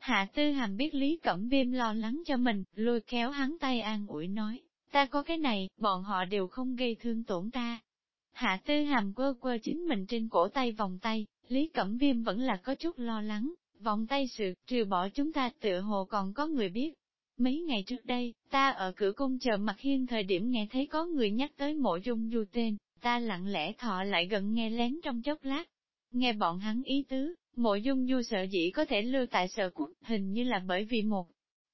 Hạ Tư Hàm biết Lý Cẩm Viêm lo lắng cho mình, lôi kéo hắn tay an ủi nói, ta có cái này, bọn họ đều không gây thương tổn ta. Hạ Tư Hàm quơ quơ chính mình trên cổ tay vòng tay, Lý Cẩm Viêm vẫn là có chút lo lắng, vòng tay sự, trừ bỏ chúng ta tựa hồ còn có người biết. Mấy ngày trước đây, ta ở cửa cung chờ Mặt Hiên thời điểm nghe thấy có người nhắc tới Mộ Dung Du tên, ta lặng lẽ thọ lại gần nghe lén trong chốc lát. Nghe bọn hắn ý tứ, Mộ Dung Du sợ dĩ có thể lưu tại Sở Quốc, hình như là bởi vì một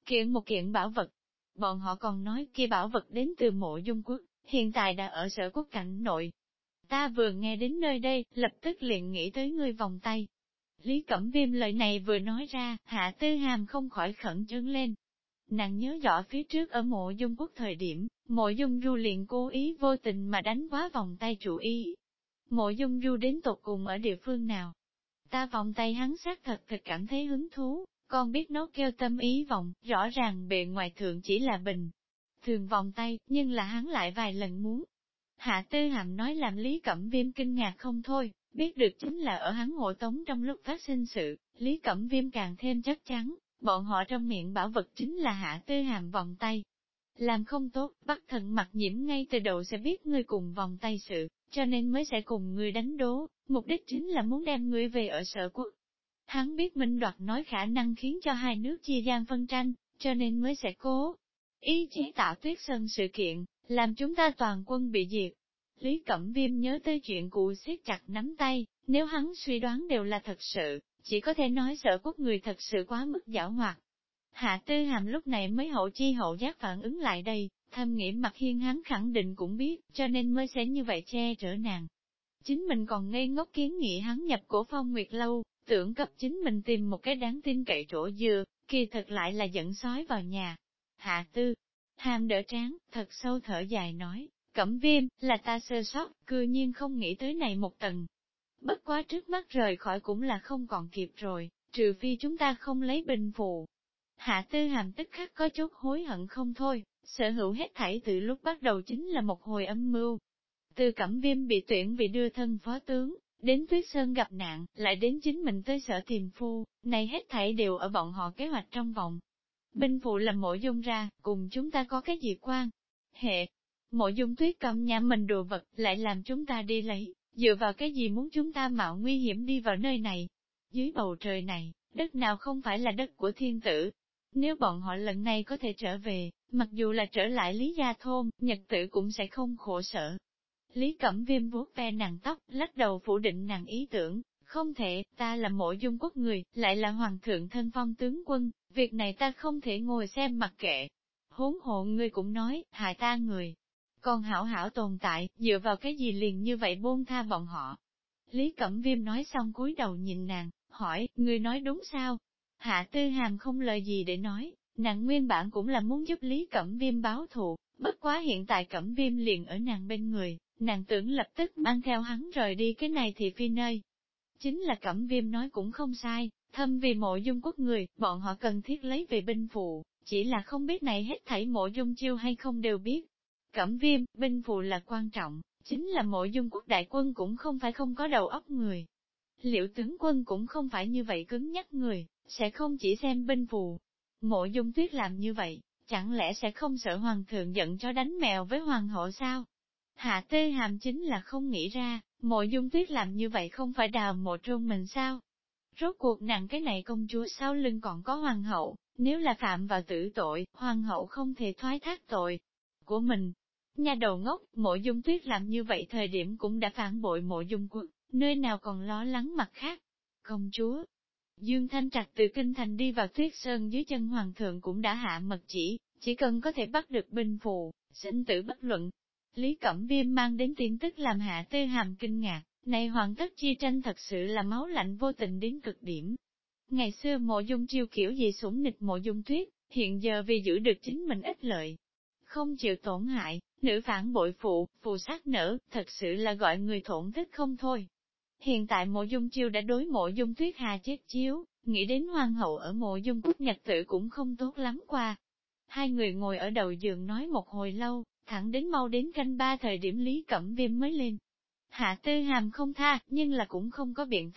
kiện bảo vật. Bọn họ còn nói kia bảo vật đến từ Mộ Dung Quốc, hiện tại đã ở Sở Quốc cảnh nội. Ta vừa nghe đến nơi đây, lập tức liền nghĩ tới ngươi vòng tay. Lý Cẩm Viêm lời này vừa nói ra, Hạ Tư Hàm không khỏi khẩn trương lên. Nàng nhớ rõ phía trước ở Mộ Dung Quốc thời điểm, Mộ Dung Du liền cố ý vô tình mà đánh quá vòng tay chủ ý. Mộ Dung Du đến tột cùng ở địa phương nào? Ta vòng tay hắn xác thật cảm thấy hứng thú, con biết nó kêu tâm ý vòng, rõ ràng bề ngoài thượng chỉ là bình. Thường vòng tay, nhưng là hắn lại vài lần muốn. Hạ Tư Hàm nói làm Lý Cẩm Viêm kinh ngạc không thôi, biết được chính là ở hắn hộ tống trong lúc phát sinh sự, Lý Cẩm Viêm càng thêm chắc chắn, bọn họ trong miệng bảo vật chính là Hạ Tư Hàm vòng tay. Làm không tốt, Bắc Thần Mặc Nhiễm ngay từ đầu sẽ biết ngươi cùng vòng tay sự, cho nên mới sẽ cùng ngươi đánh đố, mục đích chính là muốn đem ngươi về ở Sở Quốc. Hắn biết Minh Đoạt nói khả năng khiến cho hai nước chia gian phân tranh, cho nên mới sẽ cố ý chế tạo Tuyết Sơn sự kiện, làm chúng ta toàn quân bị diệt. Lý Cẩm Viêm nhớ tới chuyện cũ siết chặt nắm tay, nếu hắn suy đoán đều là thật sự, chỉ có thể nói Sở Quốc người thật sự quá mức giảo hoạt. Hạ Tư Hàm lúc này mới hậu chi hậu giác phản ứng lại đây, thầm nghĩ Mặt Hiên hắn khẳng định cũng biết, cho nên mới sẽ như vậy che chở nàng. Chính mình còn ngây ngốc kiến nghị hắn nhập cổ Phong Nguyệt Lâu, tưởng cấp chính mình tìm một cái đáng tin cậy chỗ dựa, kỳ thật lại là dẫn sói vào nhà. Hạ Tư Hàm đỡ trán, thật sâu thở dài nói, Cẩm Viêm, là ta sơ sót, cư nhiên không nghĩ tới này một tầng. Bất quá trước mắt rời khỏi cũng là không còn kịp rồi, trừ phi chúng ta không lấy bình phụ. Hạ Tư Hàm tức khắc có chút hối hận không thôi, sở hữu hết thảy từ lúc bắt đầu chính là một hồi âm mưu. Từ Cẩm Viêm bị tuyển vì đưa thân phó tướng, đến Tuyết Sơn gặp nạn, lại đến chính mình tới Sở tìm phu, này hết thảy đều ở bọn họ kế hoạch trong vòng. Binh phụ làm Mộ Dung ra, cùng chúng ta có cái gì quan hệ? Mộ Dung Tuyết cầm nhà mình đồ vật, lại làm chúng ta đi lấy, dựa vào cái gì muốn chúng ta mạo nguy hiểm đi vào nơi này? Dưới bầu trời này, đất nào không phải là đất của thiên tử? Nếu bọn họ lần này có thể trở về, mặc dù là trở lại Lý Gia Thôn, nhật tử cũng sẽ không khổ sở. Lý Cẩm Viêm vuốt ve nàng tóc, lắc đầu phủ định nàng ý tưởng, không thể, ta là Mộ Dung Quốc người, lại là hoàng thượng thân phong tướng quân, việc này ta không thể ngồi xem mặc kệ. Huống hộ ngươi cũng nói, hại ta người, còn hảo hảo tồn tại, dựa vào cái gì liền như vậy buông tha bọn họ. Lý Cẩm Viêm nói xong cúi đầu nhìn nàng, hỏi, ngươi nói đúng sao? Hạ Tư Hàm không lời gì để nói, nàng nguyên bản cũng là muốn giúp Lý Cẩm Viêm báo thù, bất quá hiện tại Cẩm Viêm liền ở nàng bên người, nàng tưởng lập tức mang theo hắn rời đi cái này thì phi nơi. Chính là Cẩm Viêm nói cũng không sai, thâm vì Mộ Dung Quốc người, bọn họ cần thiết lấy về binh phụ, chỉ là không biết này hết thảy Mộ Dung Chiêu hay không đều biết. Cẩm Viêm, binh phụ là quan trọng, chính là Mộ Dung Quốc đại quân cũng không phải không có đầu óc người. Liệu tướng quân cũng không phải như vậy cứng nhắc người, sẽ không chỉ xem binh phù. Mộ Dung Tuyết làm như vậy, chẳng lẽ sẽ không sợ hoàng thượng giận cho đánh mèo với hoàng hậu sao? Hạ Tư Hàm chính là không nghĩ ra, Mộ Dung Tuyết làm như vậy không phải đào mộ trôn mình sao? Rốt cuộc nàng cái này công chúa sau lưng còn có hoàng hậu, nếu là phạm vào tử tội, hoàng hậu không thể thoái thác tội của mình. Nhà đầu ngốc, Mộ Dung Tuyết làm như vậy thời điểm cũng đã phản bội Mộ Dung Quốc, nơi nào còn lo lắng mặt khác. Công chúa, Dương Thanh Trạch từ kinh thành đi vào Tuyết Sơn dưới chân hoàng thượng cũng đã hạ mật chỉ cần có thể bắt được binh phù, sinh tử bất luận. Lý Cẩm Viêm mang đến tin tức làm Hạ Tư Hàm kinh ngạc, này hoàng thất chi tranh thật sự là máu lạnh vô tình đến cực điểm. Ngày xưa Mộ Dung Chiêu kiểu gì sủng nịch Mộ Dung Tuyết, hiện giờ vì giữ được chính mình ích lợi, không chịu tổn hại, nữ phản bội phụ sát nở, thật sự là gọi người thổn thức không thôi. Hiện tại Mộ Dung Chiêu đã đối Mộ Dung Tuyết Hà chết chiếu, nghĩ đến hoàng hậu ở Mộ Dung Quốc nhật tử cũng không tốt lắm qua. Hai người ngồi ở đầu giường nói một hồi lâu, thẳng đến mau đến canh ba thời điểm Lý Cẩm Viêm mới lên. Hạ Tư Hàm không tha, nhưng là cũng không có biện pháp,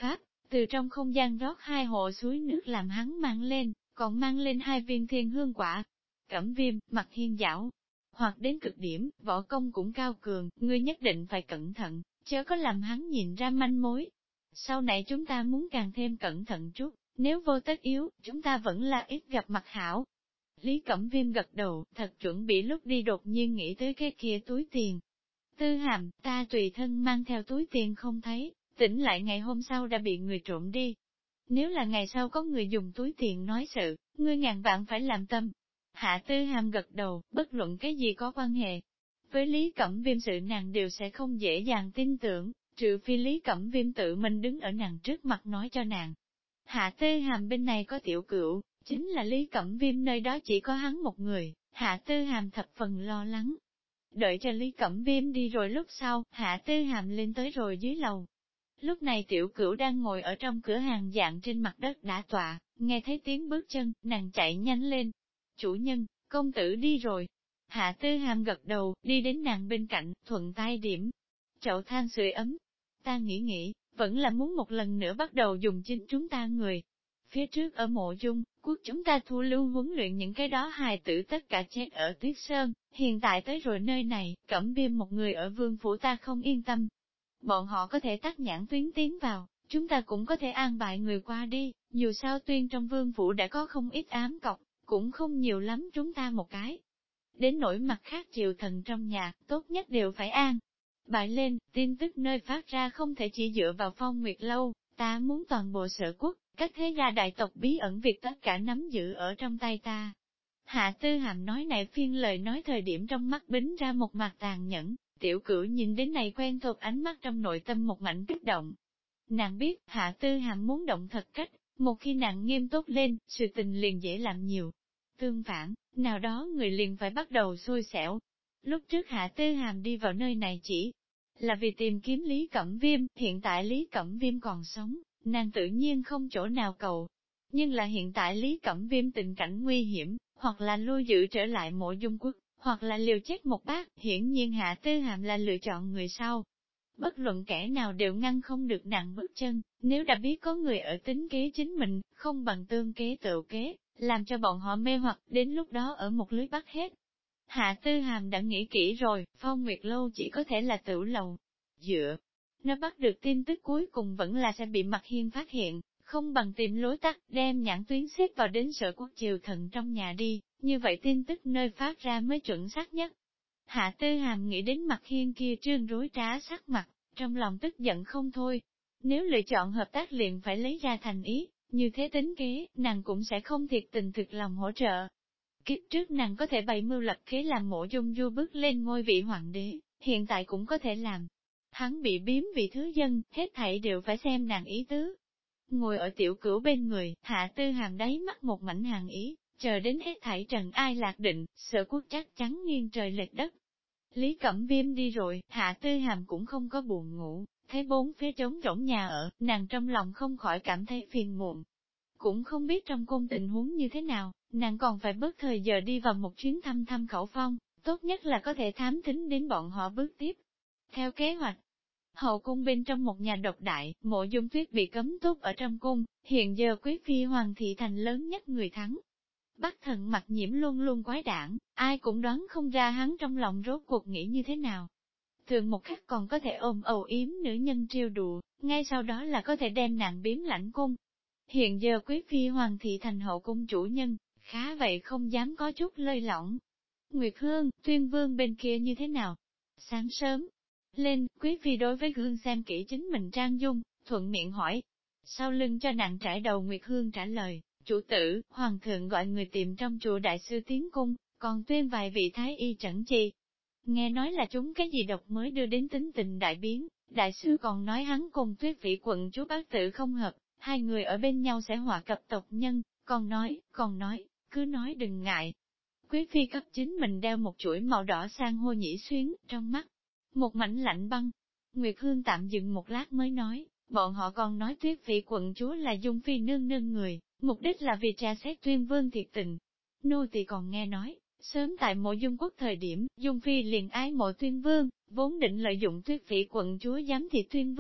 từ trong không gian rót 2 hồ suối nước làm hắn mang lên, còn mang lên 2 viên thiên hương quả. Cẩm Viêm, Mặc Hiên giảo, hoặc đến cực điểm, võ công cũng cao cường, ngươi nhất định phải cẩn thận, chớ có làm hắn nhìn ra manh mối. Sau này chúng ta muốn càng thêm cẩn thận chút, nếu vô tất yếu, chúng ta vẫn là ít gặp mặt hảo. Lý Cẩm Viêm gật đầu, thật chuẩn bị lúc đi đột nhiên nghĩ tới cái kia túi tiền. Tư Hàm, ta tùy thân mang theo túi tiền không thấy, tỉnh lại ngày hôm sau đã bị người trộm đi. Nếu là ngày sau có người dùng túi tiền nói sự, ngươi ngàn vạn phải làm tâm. Hạ Tư Hàm gật đầu, bất luận cái gì có quan hệ với Lý Cẩm Viêm sự nàng đều sẽ không dễ dàng tin tưởng, trừ phi Lý Cẩm Viêm tự mình đứng ở nàng trước mặt nói cho nàng. Hạ Tư Hàm bên này có tiểu cửu, chính là Lý Cẩm Viêm nơi đó chỉ có hắn một người, Hạ Tư Hàm thập phần lo lắng. Đợi cho Lý Cẩm Viêm đi rồi lúc sau, Hạ Tư Hàm lên tới rồi dưới lầu. Lúc này tiểu cửu đang ngồi ở trong cửa hàng dạng trên mặt đất đã tọa, nghe thấy tiếng bước chân, nàng chạy nhanh lên. Chủ nhân, công tử đi rồi. Hạ Tư Hàm gật đầu, đi đến nàng bên cạnh, thuận tay điểm. Chậu than sưởi ấm. Ta nghĩ, vẫn là muốn một lần nữa bắt đầu dùng chính chúng ta người. Phía trước ở mộ dung, quốc chúng ta thu lưu huấn luyện những cái đó hài tử tất cả chết ở Tuyết Sơn, hiện tại tới rồi nơi này, Cẩm Viêm một người ở vương phủ ta không yên tâm. Bọn họ có thể tắt nhãn tuyến tiến vào, chúng ta cũng có thể an bài người qua đi, dù sao tuyên trong vương phủ đã có không ít ám cọc, cũng không nhiều lắm chúng ta một cái. Đến nỗi mặt khác triều thần trong nhà, tốt nhất đều phải an. Bài lên, tin tức nơi phát ra không thể chỉ dựa vào Phong Nguyệt Lâu, ta muốn toàn bộ sở quốc, các thế gia đại tộc bí ẩn việc tất cả nắm giữ ở trong tay ta. Hạ Tư Hàm nói này phiên lời nói thời điểm trong mắt bính ra một mặt tàn nhẫn, tiểu cửu nhìn đến này quen thuộc ánh mắt trong nội tâm một mảnh kích động. Nàng biết, Hạ Tư Hàm muốn động thật cách, một khi nàng nghiêm túc lên, sự tình liền dễ làm nhiều. Tương phản, nào đó người liền phải bắt đầu xui xẻo. Lúc trước Hạ Tư Hàm đi vào nơi này chỉ là vì tìm kiếm Lý Cẩm Viêm, hiện tại Lý Cẩm Viêm còn sống, nàng tự nhiên không chỗ nào cầu. Nhưng là hiện tại Lý Cẩm Viêm tình cảnh nguy hiểm, hoặc là lui giữ trở lại mộ dung quốc, hoặc là liều chết một bát, hiển nhiên Hạ Tư Hàm là lựa chọn người sau. Bất luận kẻ nào đều ngăn không được nàng bước chân, nếu đã biết có người ở tính kế chính mình, không bằng tương kế tự kế, làm cho bọn họ mê hoặc, đến lúc đó ở một lưới bắt hết. Hạ Tư Hàm đã nghĩ kỹ rồi, Phong Nguyệt Lâu chỉ có thể là tử lầu. Dựa, nó bắt được tin tức cuối cùng vẫn là sẽ bị Mặc Hiên phát hiện, không bằng tìm lối tắt, đem nhãn tuyến xếp vào đến sở quốc triều thần trong nhà đi, như vậy tin tức nơi phát ra mới chuẩn xác nhất. Hạ Tư Hàm nghĩ đến Mặc Hiên kia trương rối trá sắc mặt, trong lòng tức giận không thôi. Nếu lựa chọn hợp tác liền phải lấy ra thành ý, như thế tính kế, nàng cũng sẽ không thiệt tình thực lòng hỗ trợ. Kiếp trước nàng có thể bày mưu lập kế làm Mộ Dung Du bước lên ngôi vị hoàng đế, hiện tại cũng có thể làm. Hắn bị biếm vị thứ dân, hết thảy đều phải xem nàng ý tứ. Ngồi ở tiểu cửu bên người, Hạ Tư Hàm đáy mắt một mảnh hàng ý, chờ đến hết thảy trần ai lạc định, sở quốc chắc chắn nghiêng trời lệch đất. Lý Cẩm Viêm đi rồi, Hạ Tư Hàm cũng không có buồn ngủ, thấy bốn phía trống rỗng nhà ở, nàng trong lòng không khỏi cảm thấy phiền muộn. Cũng không biết trong cung tình huống như thế nào, nàng còn phải bớt thời giờ đi vào một chuyến thăm thăm Khẩu Phong, tốt nhất là có thể thám thính đến bọn họ bước tiếp. Theo kế hoạch, hậu cung bên trong một nhà độc đại, Mộ Dung Tuyết bị cấm túc ở trong cung, hiện giờ quý phi Hoàng thị thành lớn nhất người thắng. Bắc Thần Mặc Nhiễm luôn luôn quái đản, ai cũng đoán không ra hắn trong lòng rốt cuộc nghĩ như thế nào. Thường một khắc còn có thể ôm ầu yếm nữ nhân trêu đùa, ngay sau đó là có thể đem nàng biếm lãnh cung. Hiện giờ quý phi Hoàng thị thành hậu cung chủ nhân, khá vậy không dám có chút lơi lỏng. Nguyệt Hương, Tuyên Vương bên kia như thế nào? Sáng sớm lên, quý phi đối với gương xem kỹ chính mình trang dung, thuận miệng hỏi. Sau lưng cho nàng trải đầu Nguyệt Hương trả lời, chủ tử, hoàng thượng gọi người tìm trong chùa đại sư tiến cung, còn tuyên vài vị thái y trẩn chi. Nghe nói là chúng cái gì độc mới đưa đến tính tình đại biến, đại sư còn nói hắn cùng Tuyết vị quận chúa bác tử không hợp, hai người ở bên nhau sẽ họa cập tộc nhân, còn nói, cứ nói đừng ngại. Quý phi cấp chính mình đeo một chuỗi màu đỏ sang hô nhĩ xuyến, trong mắt một mảnh lạnh băng. Nguyệt Hương tạm dừng một lát mới nói, bọn họ còn nói Tuyết vị quận chúa là Dung phi nương nương người, mục đích là vì tra xét Tuyên Vương thiệt tình. Nô tỳ còn nghe nói, sớm tại Mộ Dung quốc thời điểm, Dung phi liền ái mộ Tuyên Vương, vốn định lợi dụng Tuyết vị quận chúa giám thị Tuyên Vương,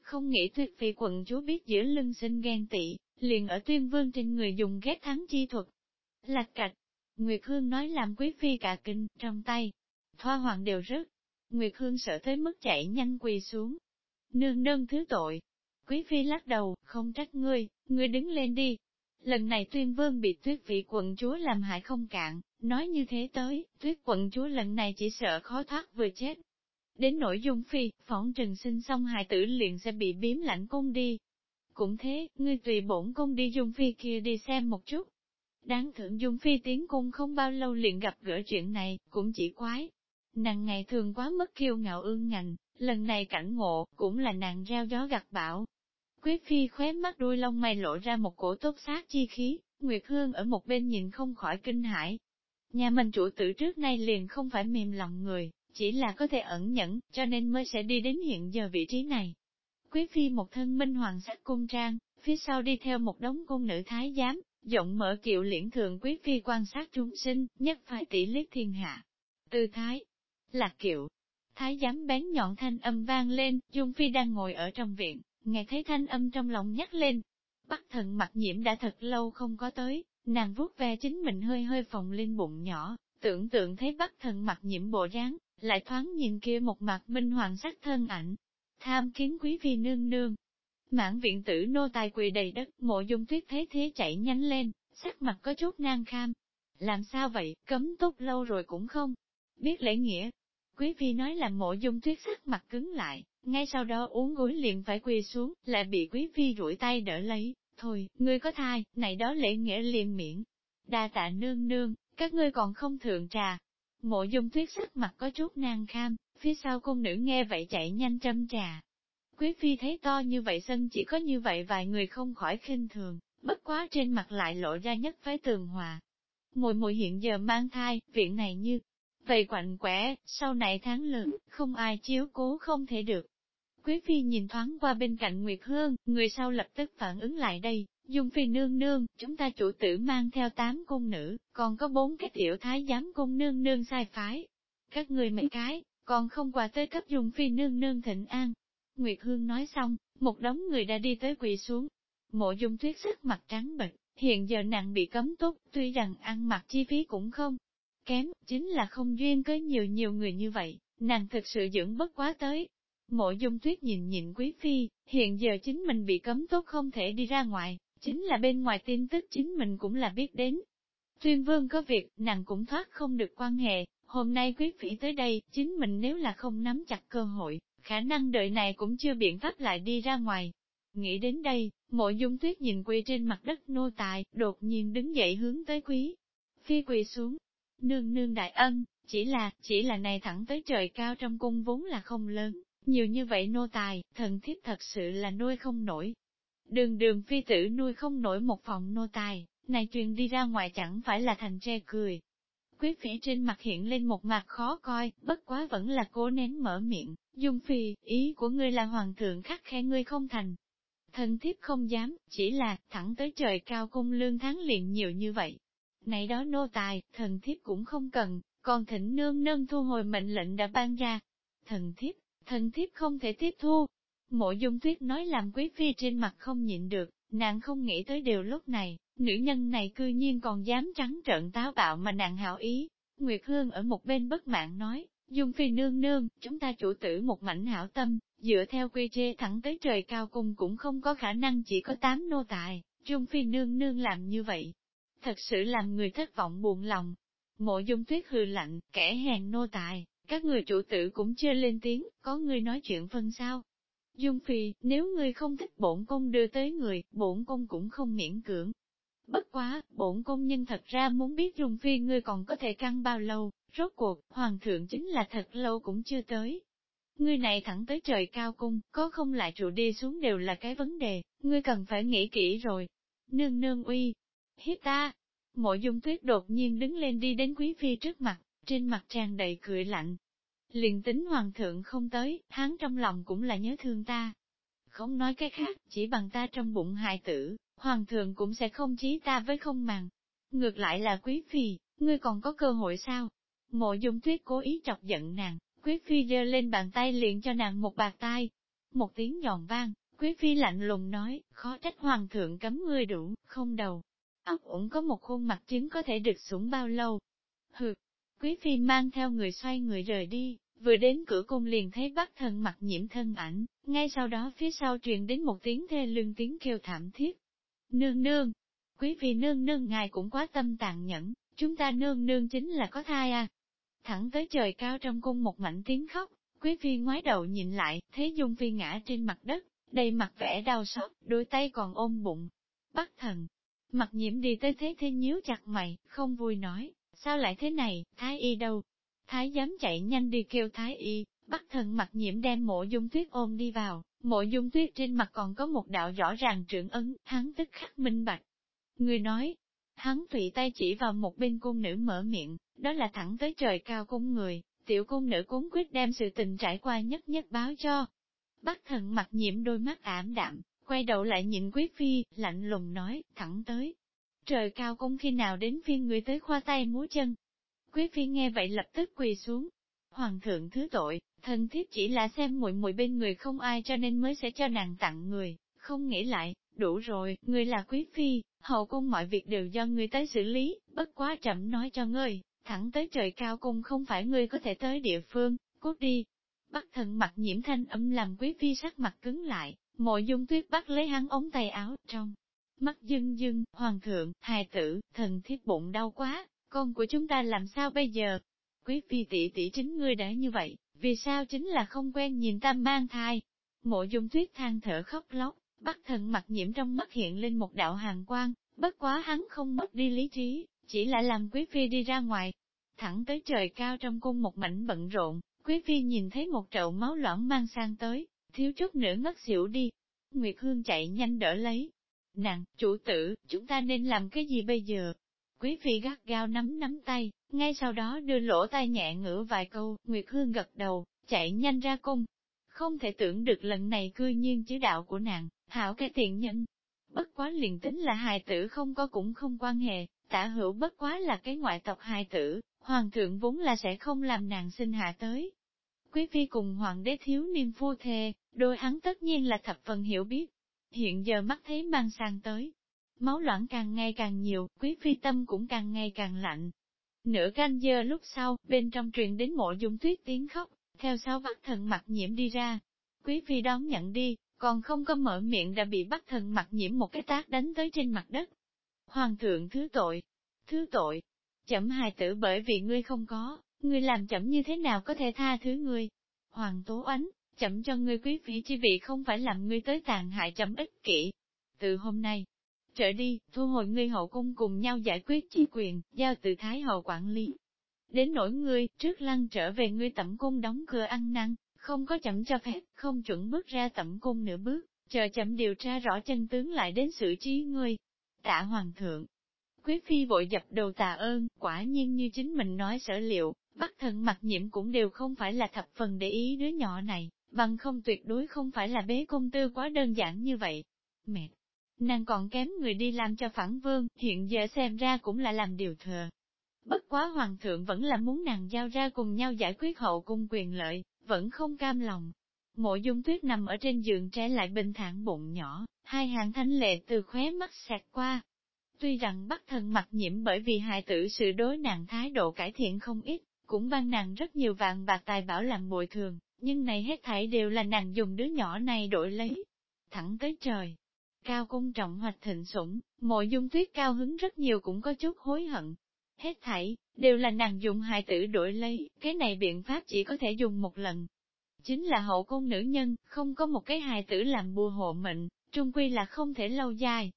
không nghĩ Tuyết Phi quận chúa biết giữa lưng sinh ghen tị, liền ở Tuyên Vương trên người dùng ghét thắng chi thuật. Lạch cạch, Nguyệt Hương nói làm Quý Phi cả kinh, trong tay, thoa hoàng đều rớt. Nguyệt Hương sợ tới mức chạy nhanh quỳ xuống. Nương nương thứ tội. Quý Phi lắc đầu, không trách ngươi đứng lên đi. Lần này Tuyên Vương bị Tuyết Vị quận chúa làm hại không cạn, nói như thế tới, Tuyết quận chúa lần này chỉ sợ khó thoát vừa chết. Đến nỗi Dung Phi, phỏng trừng sinh xong hài tử liền sẽ bị biếm lãnh cung đi. Cũng thế, ngươi tùy bổn cung đi Dung Phi kia đi xem một chút. Đáng thượng Dung Phi tiến cung không bao lâu liền gặp gỡ chuyện này, cũng chỉ quái. Nàng ngày thường quá mất kiêu ngạo ương ngạnh, lần này cảnh ngộ, cũng là nàng gieo gió gặt bão. Quý Phi khóe mắt đuôi lông mày lộ ra một cổ tốt sát chi khí, Nguyệt Hương ở một bên nhìn không khỏi kinh hãi. Nhà mình chủ tử trước nay liền không phải mềm lòng người, chỉ là có thể ẩn nhẫn, cho nên mới sẽ đi đến hiện giờ vị trí này. Quý Phi một thân minh hoàng sắc cung trang, phía sau đi theo một đống cung nữ thái giám, rộng mở kiệu liễn thường Quý Phi quan sát chúng sinh, nhất phải tỷ liếc thiên hạ. Tư thái, lạc kiệu, thái giám bén nhọn thanh âm vang lên, Dung Phi đang ngồi ở trong viện, nghe thấy thanh âm trong lòng nhắc lên. Bắc Thần Mặc Nhiễm đã thật lâu không có tới, nàng vuốt ve chính mình hơi hơi phồng lên bụng nhỏ, tưởng tượng thấy Bắc Thần Mặc Nhiễm bộ dáng, lại thoáng nhìn kia một mặt minh hoàng sắc thân ảnh. Tham kiến Quý Phi nương nương. Mãn viện tử nô tài quỳ đầy đất, Mộ Dung Tuyết thấy thế chạy nhanh lên, sắc mặt có chút nan kham. Làm sao vậy, cấm túc lâu rồi cũng không biết lễ nghĩa. Quý Phi nói là Mộ Dung Tuyết sắc mặt cứng lại, ngay sau đó uốn gối liền phải quỳ xuống, lại bị Quý Phi duỗi tay đỡ lấy. Thôi, ngươi có thai, này đó lễ nghĩa liền miễn. Đa tạ nương nương, các ngươi còn không thượng trà. Mộ Dung Tuyết sắc mặt có chút nan kham, phía sau cung nữ nghe vậy chạy nhanh châm trà. Quý Phi thấy to như vậy sân chỉ có như vậy vài người không khỏi khinh thường, bất quá trên mặt lại lộ ra nhất phái tường hòa. Muội muội hiện giờ mang thai, viện này như vậy quạnh quẻ, sau này tháng lớn, không ai chiếu cố không thể được. Quý Phi nhìn thoáng qua bên cạnh Nguyệt Hương, người sau lập tức phản ứng lại đây, Dung Phi nương nương, chúng ta chủ tử mang theo 8 cung nữ, còn có 4 cái tiểu thái giám cung nương nương sai phái. Các người mấy cái, còn không qua tới cấp Dung Phi nương nương thịnh an. Nguyệt Hương nói xong, một đống người đã đi tới quỳ xuống. Mộ Dung Tuyết sắc mặt trắng bệch, hiện giờ nàng bị cấm túc, tuy rằng ăn mặc chi phí cũng không kém, chính là không duyên có nhiều người như vậy, nàng thực sự dưỡng bất quá tới. Mộ Dung Tuyết nhìn Quý Phi, hiện giờ chính mình bị cấm túc không thể đi ra ngoài, chính là bên ngoài tin tức chính mình cũng là biết đến. Tuyên Vương có việc, nàng cũng thoát không được quan hệ, hôm nay Quý Phi tới đây, chính mình nếu là không nắm chặt cơ hội, khả năng đợi này cũng chưa biện pháp lại đi ra ngoài. Nghĩ đến đây, Mộ Dung Tuyết nhìn quỳ trên mặt đất nô tài, đột nhiên đứng dậy hướng tới Quý Phi quỳ xuống. Nương nương đại ân, chỉ là này thẳng tới trời cao trong cung vốn là không lớn, nhiều như vậy nô tài, thần thiếp thật sự là nuôi không nổi. Đường phi tử nuôi không nổi một phòng nô tài, này truyền đi ra ngoài chẳng phải là thành tre cười. Quý Phi trên mặt hiện lên một mặt khó coi, bất quá vẫn là cố nén mở miệng, Dung Phi, ý của ngươi là hoàng thượng khắc khe ngươi không thành. Thần thiếp không dám, chỉ là, thẳng tới trời cao cung lương tháng liền nhiều như vậy. Này đó nô tài, thần thiếp cũng không cần, còn thỉnh nương nương thu hồi mệnh lệnh đã ban ra. Thần thiếp không thể tiếp thu. Mộ Dung Tuyết nói làm Quý Phi trên mặt không nhịn được, nàng không nghĩ tới điều lúc này, nữ nhân này cư nhiên còn dám trắng trợn táo bạo mà nàng hảo ý. Nguyệt Hương ở một bên bất mãn nói, Dung Phi nương nương, chúng ta chủ tử một mảnh hảo tâm, dựa theo quy chế thẳng tới trời cao cung cũng không có khả năng chỉ có 8 nô tài, Dung Phi nương nương làm như vậy. Thật sự làm người thất vọng buồn lòng. Mộ Dung Tuyết hừ lạnh, kẻ hèn nô tài, các người chủ tử cũng chưa lên tiếng, có người nói chuyện phân sao. Dung Phi, nếu ngươi không thích bổn cung đưa tới người, bổn cung cũng không miễn cưỡng. Bất quá, bổn cung nhân thật ra muốn biết Dung Phi ngươi còn có thể căng bao lâu, rốt cuộc, hoàng thượng chính là thật lâu cũng chưa tới. Ngươi này thẳng tới trời cao cung, có không lại trụ đi xuống đều là cái vấn đề, ngươi cần phải nghĩ kỹ rồi. Nương nương uy, hiếp ta. Mộ Dung Tuyết đột nhiên đứng lên đi đến Quý Phi trước mặt, trên mặt tràn đầy cười lạnh. Liền tính hoàng thượng không tới, hắn trong lòng cũng là nhớ thương ta. Không nói cái khác, chỉ bằng ta trong bụng hài tử, hoàng thượng cũng sẽ không chí ta với không màng. Ngược lại là Quý Phi, ngươi còn có cơ hội sao? Mộ Dung Tuyết cố ý chọc giận nàng, Quý Phi giơ lên bàn tay liền cho nàng một bạt tai. Một tiếng giòn vang, quý phi lạnh lùng nói, khó trách hoàng thượng cấm ngươi đủ, không đầu. Ấp ủng có một khuôn mặt trứng có thể được sủng bao lâu. Hừ, quý phi mang theo người xoay người rời đi, vừa đến cửa cung liền thấy Bắc Thần Mặc Nhiễm thân ảnh, ngay sau đó phía sau truyền đến một tiếng thê lương tiếng kêu thảm thiết. Nương nương, quý phi nương nương ngài cũng quá tâm tàn nhẫn, chúng ta nương nương chính là có thai à. Thẳng tới trời cao trong cung một mảnh tiếng khóc, quý phi ngoái đầu nhìn lại, thấy Dung Phi ngã trên mặt đất, đầy mặt vẻ đau xót, đôi tay còn ôm bụng. Bắc Thần Mặc Nhiễm đi tới thế nhíu chặt mày, không vui nói, sao lại thế này, Thái y đâu? Thái giám chạy nhanh đi kêu Thái y. Bắc Thần Mặc Nhiễm đem Mộ Dung Tuyết ôm đi vào, Mộ Dung Tuyết trên mặt còn có một đạo rõ ràng trưởng ấn, hắn tức khắc minh bạch. Người nói, hắn tùy tay chỉ vào một bên cung nữ mở miệng, đó là thẳng tới trời cao cung người, tiểu cung nữ cuốn quyết đem sự tình trải qua nhất nhất báo cho. Bắc Thần Mặc Nhiễm đôi mắt ảm đạm, quay đầu lại nhìn Quý Phi, lạnh lùng nói, thẳng tới. Trời cao cung khi nào đến phiên người tới khoa tay múa chân. Quý Phi nghe vậy lập tức quỳ xuống. Hoàng thượng thứ tội, thần thiếp chỉ là xem muội muội bên người không ai cho nên mới sẽ cho nàng tặng người, không nghĩ lại, đủ rồi, ngươi là Quý Phi, hậu cung mọi việc đều do ngươi tới xử lý, bất quá chậm nói cho ngươi, thẳng tới trời cao cung không phải ngươi có thể tới địa phương, cút đi. Bắc Thần Mặc Nhiễm thanh âm làm Quý Phi sắc mặt cứng lại, Mộ Dung Tuyết bắt lấy hắn ống tay áo, trong mắt dưng dưng, hoàng thượng, hài tử, thần thiếp bụng đau quá, con của chúng ta làm sao bây giờ? Quý Phi tỷ tỷ chính ngươi đã như vậy, vì sao chính là không quen nhìn ta mang thai? Mộ Dung Tuyết than thở khóc lóc, Bắc Thần Mặc Nhiễm trong mắt hiện lên một đạo hàn quang, bất quá hắn không mất đi lý trí, chỉ là làm Quý Phi đi ra ngoài. Thẳng tới trời cao trong cung một mảnh bận rộn, Quý Phi nhìn thấy một chậu máu loãng mang sang tới, thiếu chút nữa ngất xỉu đi. Nguyệt Hương chạy nhanh đỡ lấy. Nàng, chủ tử, chúng ta nên làm cái gì bây giờ? Quý Phi gắt gao nắm tay, ngay sau đó đưa lỗ tai nhẹ ngữ vài câu, Nguyệt Hương gật đầu, chạy nhanh ra cung. Không thể tưởng được lần này cư nhiên chứ đạo của nàng, hảo cái tiện nhân. Bất quá liền tính là hài tử không có cũng không quan hệ, Tả Hữu bất quá là cái ngoại tộc hài tử, hoàng thượng vốn là sẽ không làm nàng sinh hạ tới. Quý Phi cùng hoàng đế thiếu niên phu thề, đôi hắn tất nhiên là thập phần hiểu biết. Hiện giờ mắt thấy mang sang tới, máu loãng càng ngày càng nhiều, Quý Phi tâm cũng càng ngày càng lạnh. Nửa canh giờ lúc sau, bên trong truyền đến Mộ Dung Tuyết tiếng khóc, theo sau Bắc Thần Mặc Nhiễm đi ra. Quý Phi đón nhận đi, còn không có mở miệng đã bị Bắc Thần Mặc Nhiễm một cái tát đánh tới trên mặt đất. Hoàng thượng thứ tội, chậm hài tử bởi vì ngươi không có, ngươi làm chậm như thế nào có thể tha thứ ngươi. Hoàng Tố Ánh, chậm cho ngươi Quý Phi chi vị không phải làm ngươi tới tàn hại chậm ích kỷ. Từ hôm nay trở đi, thu hồi ngươi hậu cung cùng nhau giải quyết chi quyền, giao từ Thái hậu quản lý. Đến nỗi ngươi, trước lăng trở về ngươi tẩm cung đóng cửa ăn năn, không có chậm cho phép, không chuẩn bước ra tẩm cung nửa bước, chờ chậm điều tra rõ chân tướng lại đến xử trí ngươi. Tạ hoàng thượng. Quý Phi vội dập đầu tạ ơn, quả nhiên như chính mình nói sở liệu, Bắc Thần Mặc Nhiễm cũng đều không phải là thập phần để ý đứa nhỏ này, bằng không tuyệt đối không phải là bế công tư quá đơn giản như vậy. Mẹ! Nàng còn kém người đi làm cho phản vương, hiện giờ xem ra cũng là làm điều thừa. Bất quá hoàng thượng vẫn là muốn nàng giao ra cùng nhau giải quyết hậu cung quyền lợi, vẫn không cam lòng. Mộ Dung Tuyết nằm ở trên giường trẻ lại bình thản bụng nhỏ, hai hàng thanh lệ từ khóe mắt xẹt qua. Tuy rằng Bắc Thần Mặc Nhiễm bởi vì hài tử sự đối nàng thái độ cải thiện không ít, cũng ban nàng rất nhiều vàng bạc tài bảo làm bồi thường, nhưng này hết thảy đều là nàng dùng đứa nhỏ này đổi lấy. Thẳng tới trời. Cao cung trọng hoạch thịnh sủng, Mộ Dung Tuyết cao hứng rất nhiều cũng có chút hối hận. Hết thảy, đều là nàng dùng hài tử đổi lấy, cái này biện pháp chỉ có thể dùng một lần. Chính là hậu cung nữ nhân, không có một cái hài tử làm bùa hộ mệnh, trung quy là không thể lâu dài.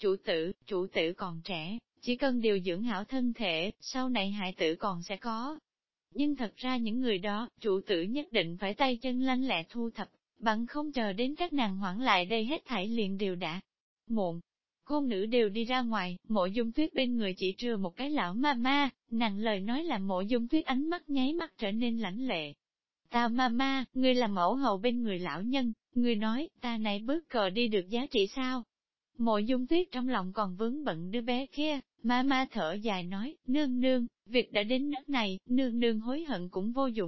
Chủ tử còn trẻ, chỉ cần điều dưỡng hảo thân thể, sau này hài tử còn sẽ có. Nhưng thật ra những người đó, chủ tử nhất định phải tay chân lanh lẹ thu thập, bằng không chờ đến các nàng hoãn lại đây hết thảy liền đều đã muộn. Cung nữ đều đi ra ngoài, Mộ Dung Tuyết bên người chỉ trừ một cái lão ma ma, nàng lời nói làm Mộ Dung Tuyết ánh mắt nháy mắt trở nên lãnh lệ. Ta ma ma, ngươi là mẫu hậu bên người lão nhân, ngươi nói, ta này bước cờ đi được giá trị sao? Mộ Dung Tuyết trong lòng còn vướng bận đứa bé kia, ma ma thở dài nói, nương nương, việc đã đến nước này, nương nương hối hận cũng vô dụng.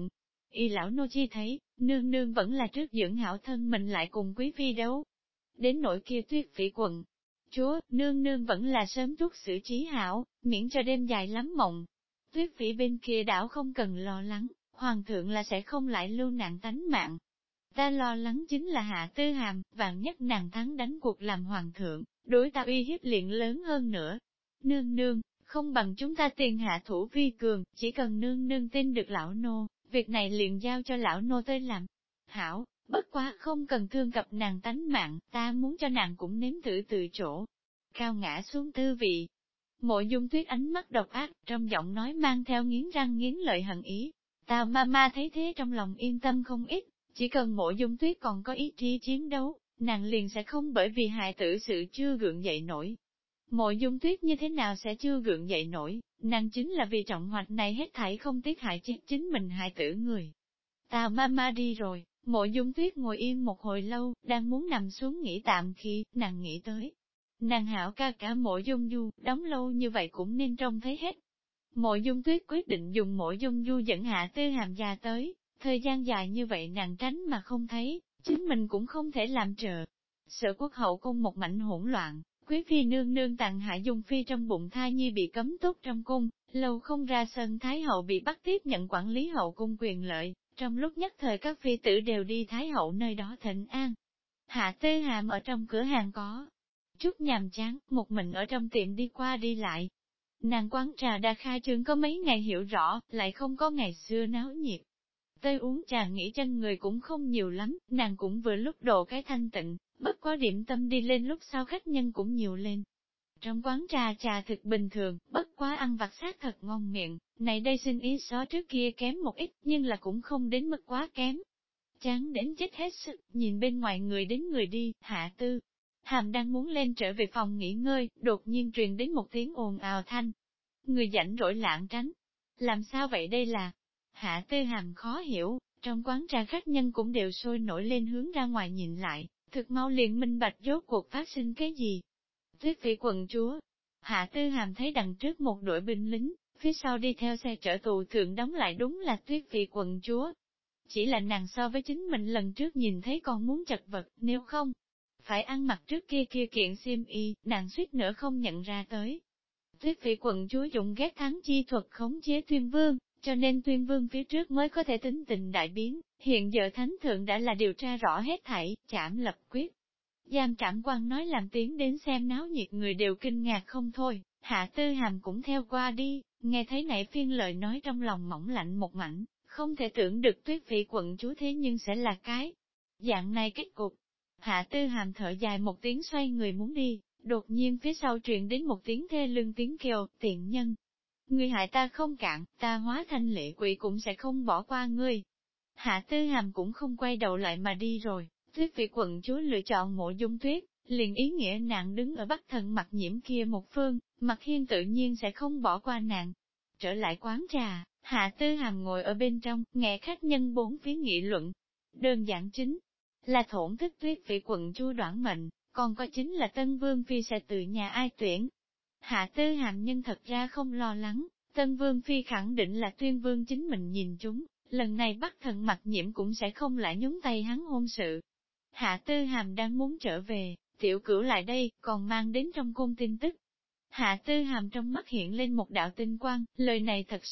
Y lão nô chi thấy, nương nương vẫn là trước dưỡng hảo thân mình lại cùng quý phi đấu. Đến nỗi kia Tuyết Phỉ quận. Chúa, nương nương vẫn là sớm chút xử trí hảo, miễn cho đêm dài lắm mộng. Tuyết Phỉ bên kia đảo không cần lo lắng, hoàng thượng là sẽ không lại lưu nạn tánh mạng. Ta lo lắng chính là Hạ Tư Hàm, vạn nhất nàng thắng đánh cuộc làm hoàng thượng, đối ta uy hiếp liền lớn hơn nữa. Nương nương, không bằng chúng ta tiền hạ thủ vi cường, chỉ cần nương nương tin được lão nô, việc này liền giao cho lão nô tới làm. Hảo, bất quá không cần thương cập nàng tánh mạng, ta muốn cho nàng cũng nếm thử từ chỗ. Cao ngã xuống tư vị. Mộ Dung Tuyết ánh mắt độc ác, trong giọng nói mang theo nghiến răng nghiến lợi hận ý. Tào ma thấy thế trong lòng yên tâm không ít, chỉ cần Mộ Dung Tuyết còn có ý chí chiến đấu, nàng liền sẽ không bởi vì hài tử sự chưa gượng dậy nổi. Mộ Dung Tuyết như thế nào sẽ chưa gượng dậy nổi, nàng chính là vì trọng hoạch này hết thảy không tiếc hại chết chính mình hài tử người. Tào ma đi rồi, Mộ Dung Tuyết ngồi yên một hồi lâu, đang muốn nằm xuống nghỉ tạm khi, nàng nghĩ tới. Nàng hảo ca cả Mộ Dung Du, đóng lâu như vậy cũng nên trông thấy hết. Mộ Dung Tuyết quyết định dùng Mộ Dung Du dẫn Hạ Tư Hàm già tới, thời gian dài như vậy nàng tránh mà không thấy, chính mình cũng không thể làm trợ. Sở Quốc hậu cung một mảnh hỗn loạn, quý phi nương nương tặng Hạ Dung phi trong bụng thai nhi bị cấm túc trong cung, lâu không ra sân Thái hậu bị bắt tiếp nhận quản lý hậu cung quyền lợi, trong lúc nhất thời các phi tử đều đi Thái hậu nơi đó thịnh an. Hạ Tư Hàm ở trong cửa hàng có chút nhàm chán, một mình ở trong tiệm đi qua đi lại. Nàng quán trà đã khai trương có mấy ngày hiểu rõ, lại không có ngày xưa náo nhiệt. Tới uống trà nghỉ chân người cũng không nhiều lắm, nàng cũng vừa lúc độ cái thanh tịnh, bất quá điểm tâm đi lên lúc sau khách nhân cũng nhiều lên. Trong quán trà thực bình thường, bất quá ăn vặt xác thật ngon miệng, này đây xin ý so trước kia kém một ít nhưng là cũng không đến mức quá kém. Chán đến chết hết sức, nhìn bên ngoài người đến người đi, Hạ Tư Hàm đang muốn lên trở về phòng nghỉ ngơi, đột nhiên truyền đến một tiếng ồn ào thanh. Người rảnh rỗi lảng tránh. Làm sao vậy đây là? Hạ Tư Hàm khó hiểu, trong quán trà khách nhân cũng đều sôi nổi lên hướng ra ngoài nhìn lại, thực mau liền minh bạch rốt cuộc phát sinh cái gì. Tuyết Phỉ quận chúa. Hạ Tư Hàm thấy đằng trước một đội binh lính, phía sau đi theo xe chở tù thượng đóng lại đúng là Tuyết Phỉ quận chúa. Chỉ là nàng so với chính mình lần trước nhìn thấy còn muốn chật vật, nếu không, phải ăn mặc trước kia kiện xiêm y, nàng suýt nữa không nhận ra tới. Tuyết Phỉ quận chúa dụng ghét thắng chi thuật khống chế Tuyên Vương, cho nên Tuyên Vương phía trước mới có thể tính tình đại biến, hiện giờ Thánh Thượng đã là điều tra rõ hết thảy, trảm lập quyết. Giam trảm quan nói làm tiếng đến xem náo nhiệt người đều kinh ngạc không thôi, Hạ Tư Hàm cũng theo qua đi, nghe thấy nãy phiên lời nói trong lòng mỏng lạnh một mảnh, không thể tưởng được Tuyết Phỉ quận chúa thế nhưng sẽ là cái dạng này kết cục. Hạ Tư Hàm thở dài một tiếng xoay người muốn đi, đột nhiên phía sau truyền đến một tiếng thê lương tiếng kêu, tiện nhân. Ngươi hại ta không cạn, ta hóa thành lệ quỷ cũng sẽ không bỏ qua ngươi. Hạ Tư Hàm cũng không quay đầu lại mà đi rồi, Tuyết Phỉ quận chúa lựa chọn Mộ Dung Tuyết, liền ý nghĩa nàng đứng ở Bắc Thần Mặc Nhiễm kia một phương, Mặc Hiên tự nhiên sẽ không bỏ qua nàng. Trở lại quán trà, Hạ Tư Hàm ngồi ở bên trong, nghe khách nhân bốn phía nghị luận. Đơn giản chính là thổn thức Tuyết Phỉ quận chúa đoản mệnh, còn có chính là Tân Vương Phi sẽ từ nhà ai tuyển. Hạ Tư Hàm nhân thật ra không lo lắng, Tân Vương Phi khẳng định là Tuyên Vương chính mình nhìn chúng, lần này Bắc Thần Mặc Nhiễm cũng sẽ không lại nhúng tay hắn hôn sự. Hạ Tư Hàm đang muốn trở về, Tiểu Cửu lại đây, còn mang đến trong cung tin tức. Hạ Tư Hàm trong mắt hiện lên một đạo tinh quang, lời này thật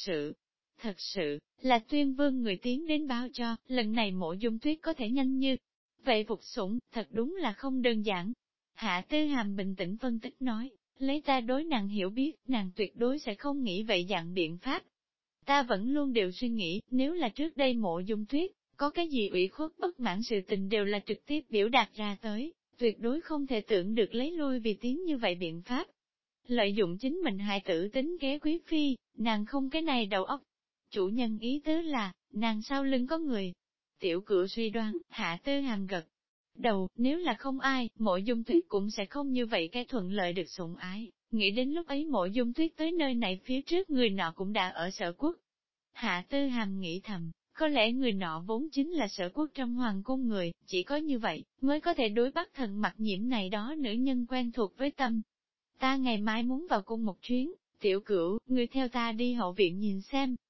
sự, là Tuyên Vương người tiến đến báo cho, lần này Mộ Dung Tuyết có thể nhanh như vậy phục sủng, thật đúng là không đơn giản. Hạ Tư Hàm bình tĩnh phân tích nói, lấy ta đối nàng hiểu biết, nàng tuyệt đối sẽ không nghĩ vậy dạng biện pháp. Ta vẫn luôn đều suy nghĩ, nếu là trước đây Mộ Dung Tuyết, có cái gì ủy khuất bất mãn sự tình đều là trực tiếp biểu đạt ra tới, tuyệt đối không thể tưởng được lấy lui vì tiếng như vậy biện pháp. Lợi dụng chính mình hại tử tính kế quý phi, nàng không cái này đầu óc. Chủ nhân ý tứ là, nàng sau lưng có người. Tiểu Cửu suy đoán, Hạ Tư Hàm gật đầu, nếu là không ai, Mộ Dung Tuyết cũng sẽ không như vậy cái thuận lợi được sủng ái. Nghĩ đến lúc ấy Mộ Dung Tuyết tới nơi này phía trước người nọ cũng đã ở Sở Quốc. Hạ Tư Hàm nghĩ thầm, có lẽ người nọ vốn chính là Sở Quốc trong hoàng cung người, chỉ có như vậy, mới có thể đối Bắc Thần Mặc Nhiễm này đó nữ nhân quen thuộc với tâm. Ta ngày mai muốn vào cung một chuyến, Tiểu Cửu, người theo ta đi hậu viện nhìn xem.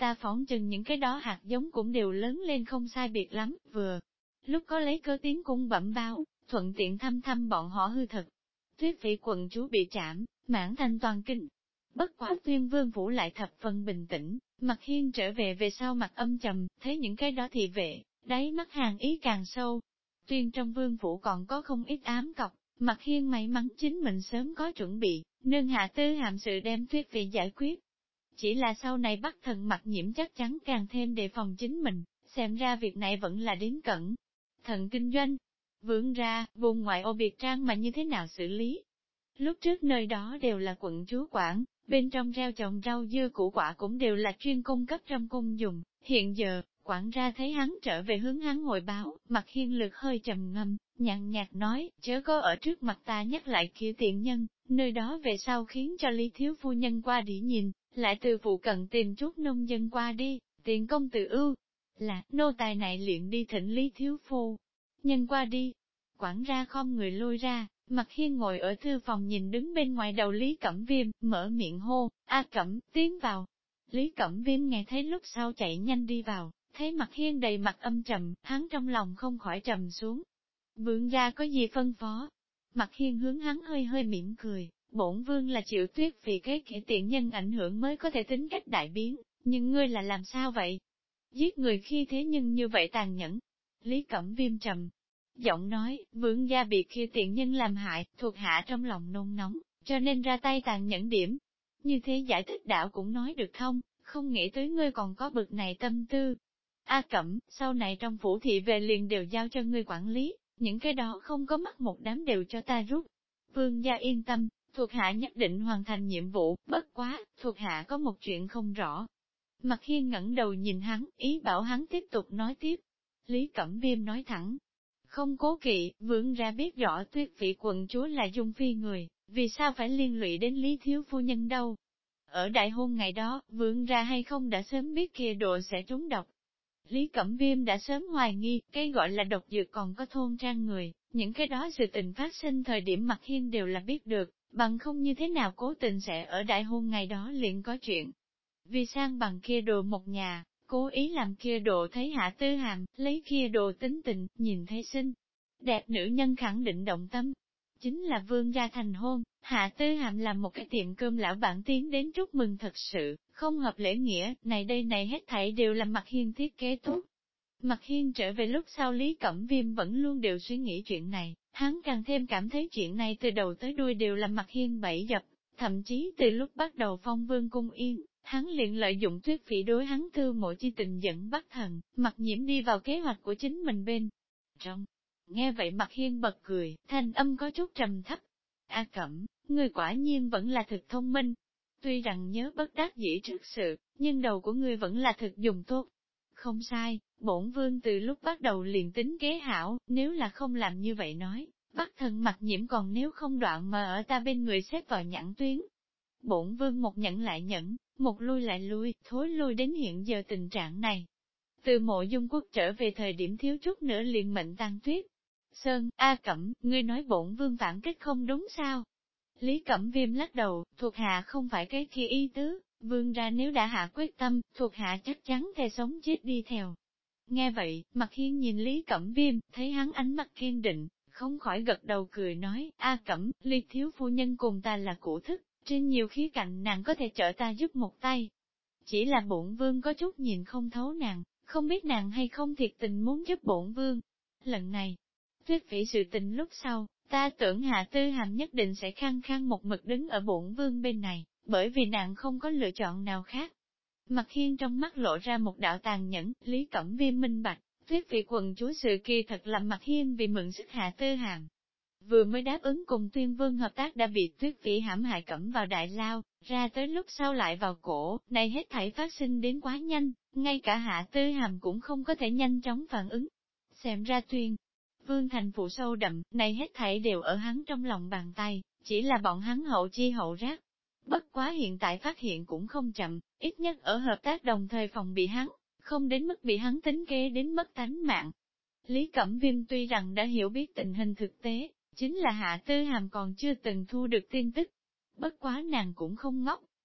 ta phỏng chừng những cái đó hạt giống cũng đều lớn lên không sai biệt lắm, vừa. Lúc có lấy cơ tiến cung bẩm báo, thuận tiện thăm thăm bọn họ hư thực. Tuyết vị quận chúa bị trảm, mãn thành toàn kinh. Bất quá Tuyên Vương phủ lại thập phần bình tĩnh, Mặc Hiên trở về sau mặt âm trầm, thấy những cái đó thị vệ, đáy mắt hàng ý càng sâu. Tuyên trong vương phủ còn có không ít ám cọc, Mặc Hiên may mắn chính mình sớm có chuẩn bị, nương hạ tư hàm sự đem Tuyết vị giải quyết. Chỉ là sau này Bắc Thần Mặc Nhiễm chắc chắn càng thêm đề phòng chính mình, xem ra việc này vẫn là đến cẩn thận kinh doanh. Vướng ra, vùng ngoại ô biệt trang mà như thế nào xử lý? Lúc trước nơi đó đều là quận chúa quản, bên trong gieo trồng rau dưa củ quả cũng đều là chuyên cung cấp trong cung dùng. Hiện giờ, quản gia thấy hắn trở về hướng hắn hội báo, Mặc Hiên lực hơi trầm ngâm, nhàn nhạt nói, chớ có ở trước mặt ta nhắc lại kia tiện nhân, nơi đó về sau khiến cho Lý thiếu phu nhân qua đi nhìn, lại từ phụ cận tìm chút nông dân qua đi, tiện công tự ưu. Là, nô tài này luyện đi thỉnh Lý thiếu phu nhân qua đi. Quản gia không người lui ra, Mặc Hiên ngồi ở thư phòng nhìn đứng bên ngoài đầu Lý Cẩm Viêm, mở miệng hô, A Cẩm, tiến vào. Lý Cẩm Viêm nghe thấy lúc sau chạy nhanh đi vào, thấy Mặc Hiên đầy mặt âm trầm, hắn trong lòng không khỏi trầm xuống. Vương gia có gì phân phó? Mặc Hiên hướng hắn hơi hơi mỉm cười, bổn vương là chịu Tuyết vì cái kẻ tiện nhân ảnh hưởng mới có thể tính cách đại biến, nhưng ngươi là làm sao vậy? Giết người khi thế nhưng như vậy tàn nhẫn. Lý Cẩm Viêm trầm giọng nói, vương gia bị kia tiện nhân làm hại, thuộc hạ trong lòng nôn nóng, cho nên ra tay tàn nhẫn điểm. Như thế giải thích đạo cũng nói được không, không nghĩ tới ngươi còn có bực này tâm tư. A Cẩm, sau này trong phủ thị về liền đều giao cho ngươi quản lý, những cái đó không có mắt một đám đều cho ta rút. Vương gia yên tâm, thuộc hạ nhất định hoàn thành nhiệm vụ, bất quá, thuộc hạ có một chuyện không rõ. Mặc Hiên ngẩng đầu nhìn hắn, ý bảo hắn tiếp tục nói tiếp. Lý Cẩm Viêm nói thẳng, không cố kỵ, vương ra biết rõ Tuyết vị quận chúa là Dung Phi người, vì sao phải liên lụy đến Lý thiếu phu nhân đâu. Ở đại hôn ngày đó, vương ra hay không đã sớm biết kia độ sẽ trúng độc. Lý Cẩm Viêm đã sớm hoài nghi, cái gọi là độc dược còn có thôn trang người, những cái đó sự tình phát sinh thời điểm Mặc Hiên đều là biết được, bằng không như thế nào cố tình sẽ ở đại hôn ngày đó liền có chuyện. Vì sang bằng kia đồ một nhà, cố ý làm kia đồ thấy Hạ Tư Hàm, lấy kia đồ tính tình, nhìn thấy xinh đẹp nữ nhân khẳng định động tâm. Chính là vương gia thành hôn, Hạ Tư Hàm làm một cái tiệm cơm lão bản tiến đến chúc mừng thật sự, không hợp lễ nghĩa, này đây này hết thảy đều là Mặc Hiên thiết kế tốt. Mặc Hiên trở về lúc sau Lý Cẩm Viêm vẫn luôn đều suy nghĩ chuyện này, hắn càng thêm cảm thấy chuyện này từ đầu tới đuôi đều là Mặc Hiên bẫy dập, thậm chí từ lúc bắt đầu phong vương cung yên. Hắn liền lợi dụng Tuyết phỉ đối hắn thư mộ chi tình dẫn Bắc Thần, Mặc Nhiễm đi vào kế hoạch của chính mình bên trong. Nghe vậy Mặc Hiên bật cười, thanh âm có chút trầm thấp. A Cẩm, người quả nhiên vẫn là thực thông minh. Tuy rằng nhớ bất đắc dĩ trước sự, nhưng đầu của ngươi vẫn là thực dùng tốt. Không sai, bổn vương từ lúc bắt đầu liền tính kế hảo, nếu là không làm như vậy nói, Bắc Thần Mặc Nhiễm còn nếu không đoạn mà ở ta bên người xếp vào nhãn tuyến. Bổn vương một nhẫn lại nhẫn, một lui lại lui, thối lui đến hiện giờ tình trạng này. Từ Mộ Dung Quốc trở về thời điểm thiếu chút nữa liền mệnh tan tuyết. Sơn, A Cẩm, ngươi nói bổn vương phản kích không đúng sao? Lý Cẩm Viêm lắc đầu, thuộc hạ không phải cái kia ý tứ, vương ra nếu đã hạ quyết tâm, thuộc hạ chắc chắn thề sống chết đi theo. Nghe vậy, Mặc Hiên nhìn Lý Cẩm Viêm, thấy hắn ánh mắt kiên định, không khỏi gật đầu cười nói, A Cẩm, Lý thiếu phu nhân cùng ta là cụ thức. Trên nhiều khía cạnh nàng có thể trợ ta giúp một tay. Chỉ là bổn vương có chút nhìn không thấu nàng, không biết nàng hay không thiệt tình muốn giúp bổn vương. Lần này, Tuyết phỉ sự tình lúc sau, ta tưởng Hạ Tư Hàm nhất định sẽ khăng khăng một mực đứng ở bổn vương bên này, bởi vì nàng không có lựa chọn nào khác. Mặc Hiên trong mắt lộ ra một đạo tàn nhẫn, Lý Cẩm Viêm minh bạch, Tuyết phỉ quần chúa sự kia thật làm Mặc Hiên vì mượn sức Hạ Tư Hàm. Vừa mới đáp ứng cùng Tuyên Vương hợp tác đã bị Tuyết phỉ hãm hại cẩm vào đại lao, ra tới lúc sau lại vào cổ, này hết thảy phát sinh đến quá nhanh, ngay cả Hạ Tư Hàm cũng không có thể nhanh chóng phản ứng. Xem ra Tuyên Vương thành phụ sâu đậm, này hết thảy đều ở hắn trong lòng bàn tay, chỉ là bọn hắn hậu chi hậu giác. Bất quá hiện tại phát hiện cũng không chậm, ít nhất ở hợp tác đồng thời phòng bị hắn, không đến mức bị hắn tính kế đến mất tánh mạng. Lý Cẩm Viêm tuy rằng đã hiểu biết tình hình thực tế, chính là Hạ Tư Hàm còn chưa từng thu được tin tức. Bất quá nàng cũng không ngốc,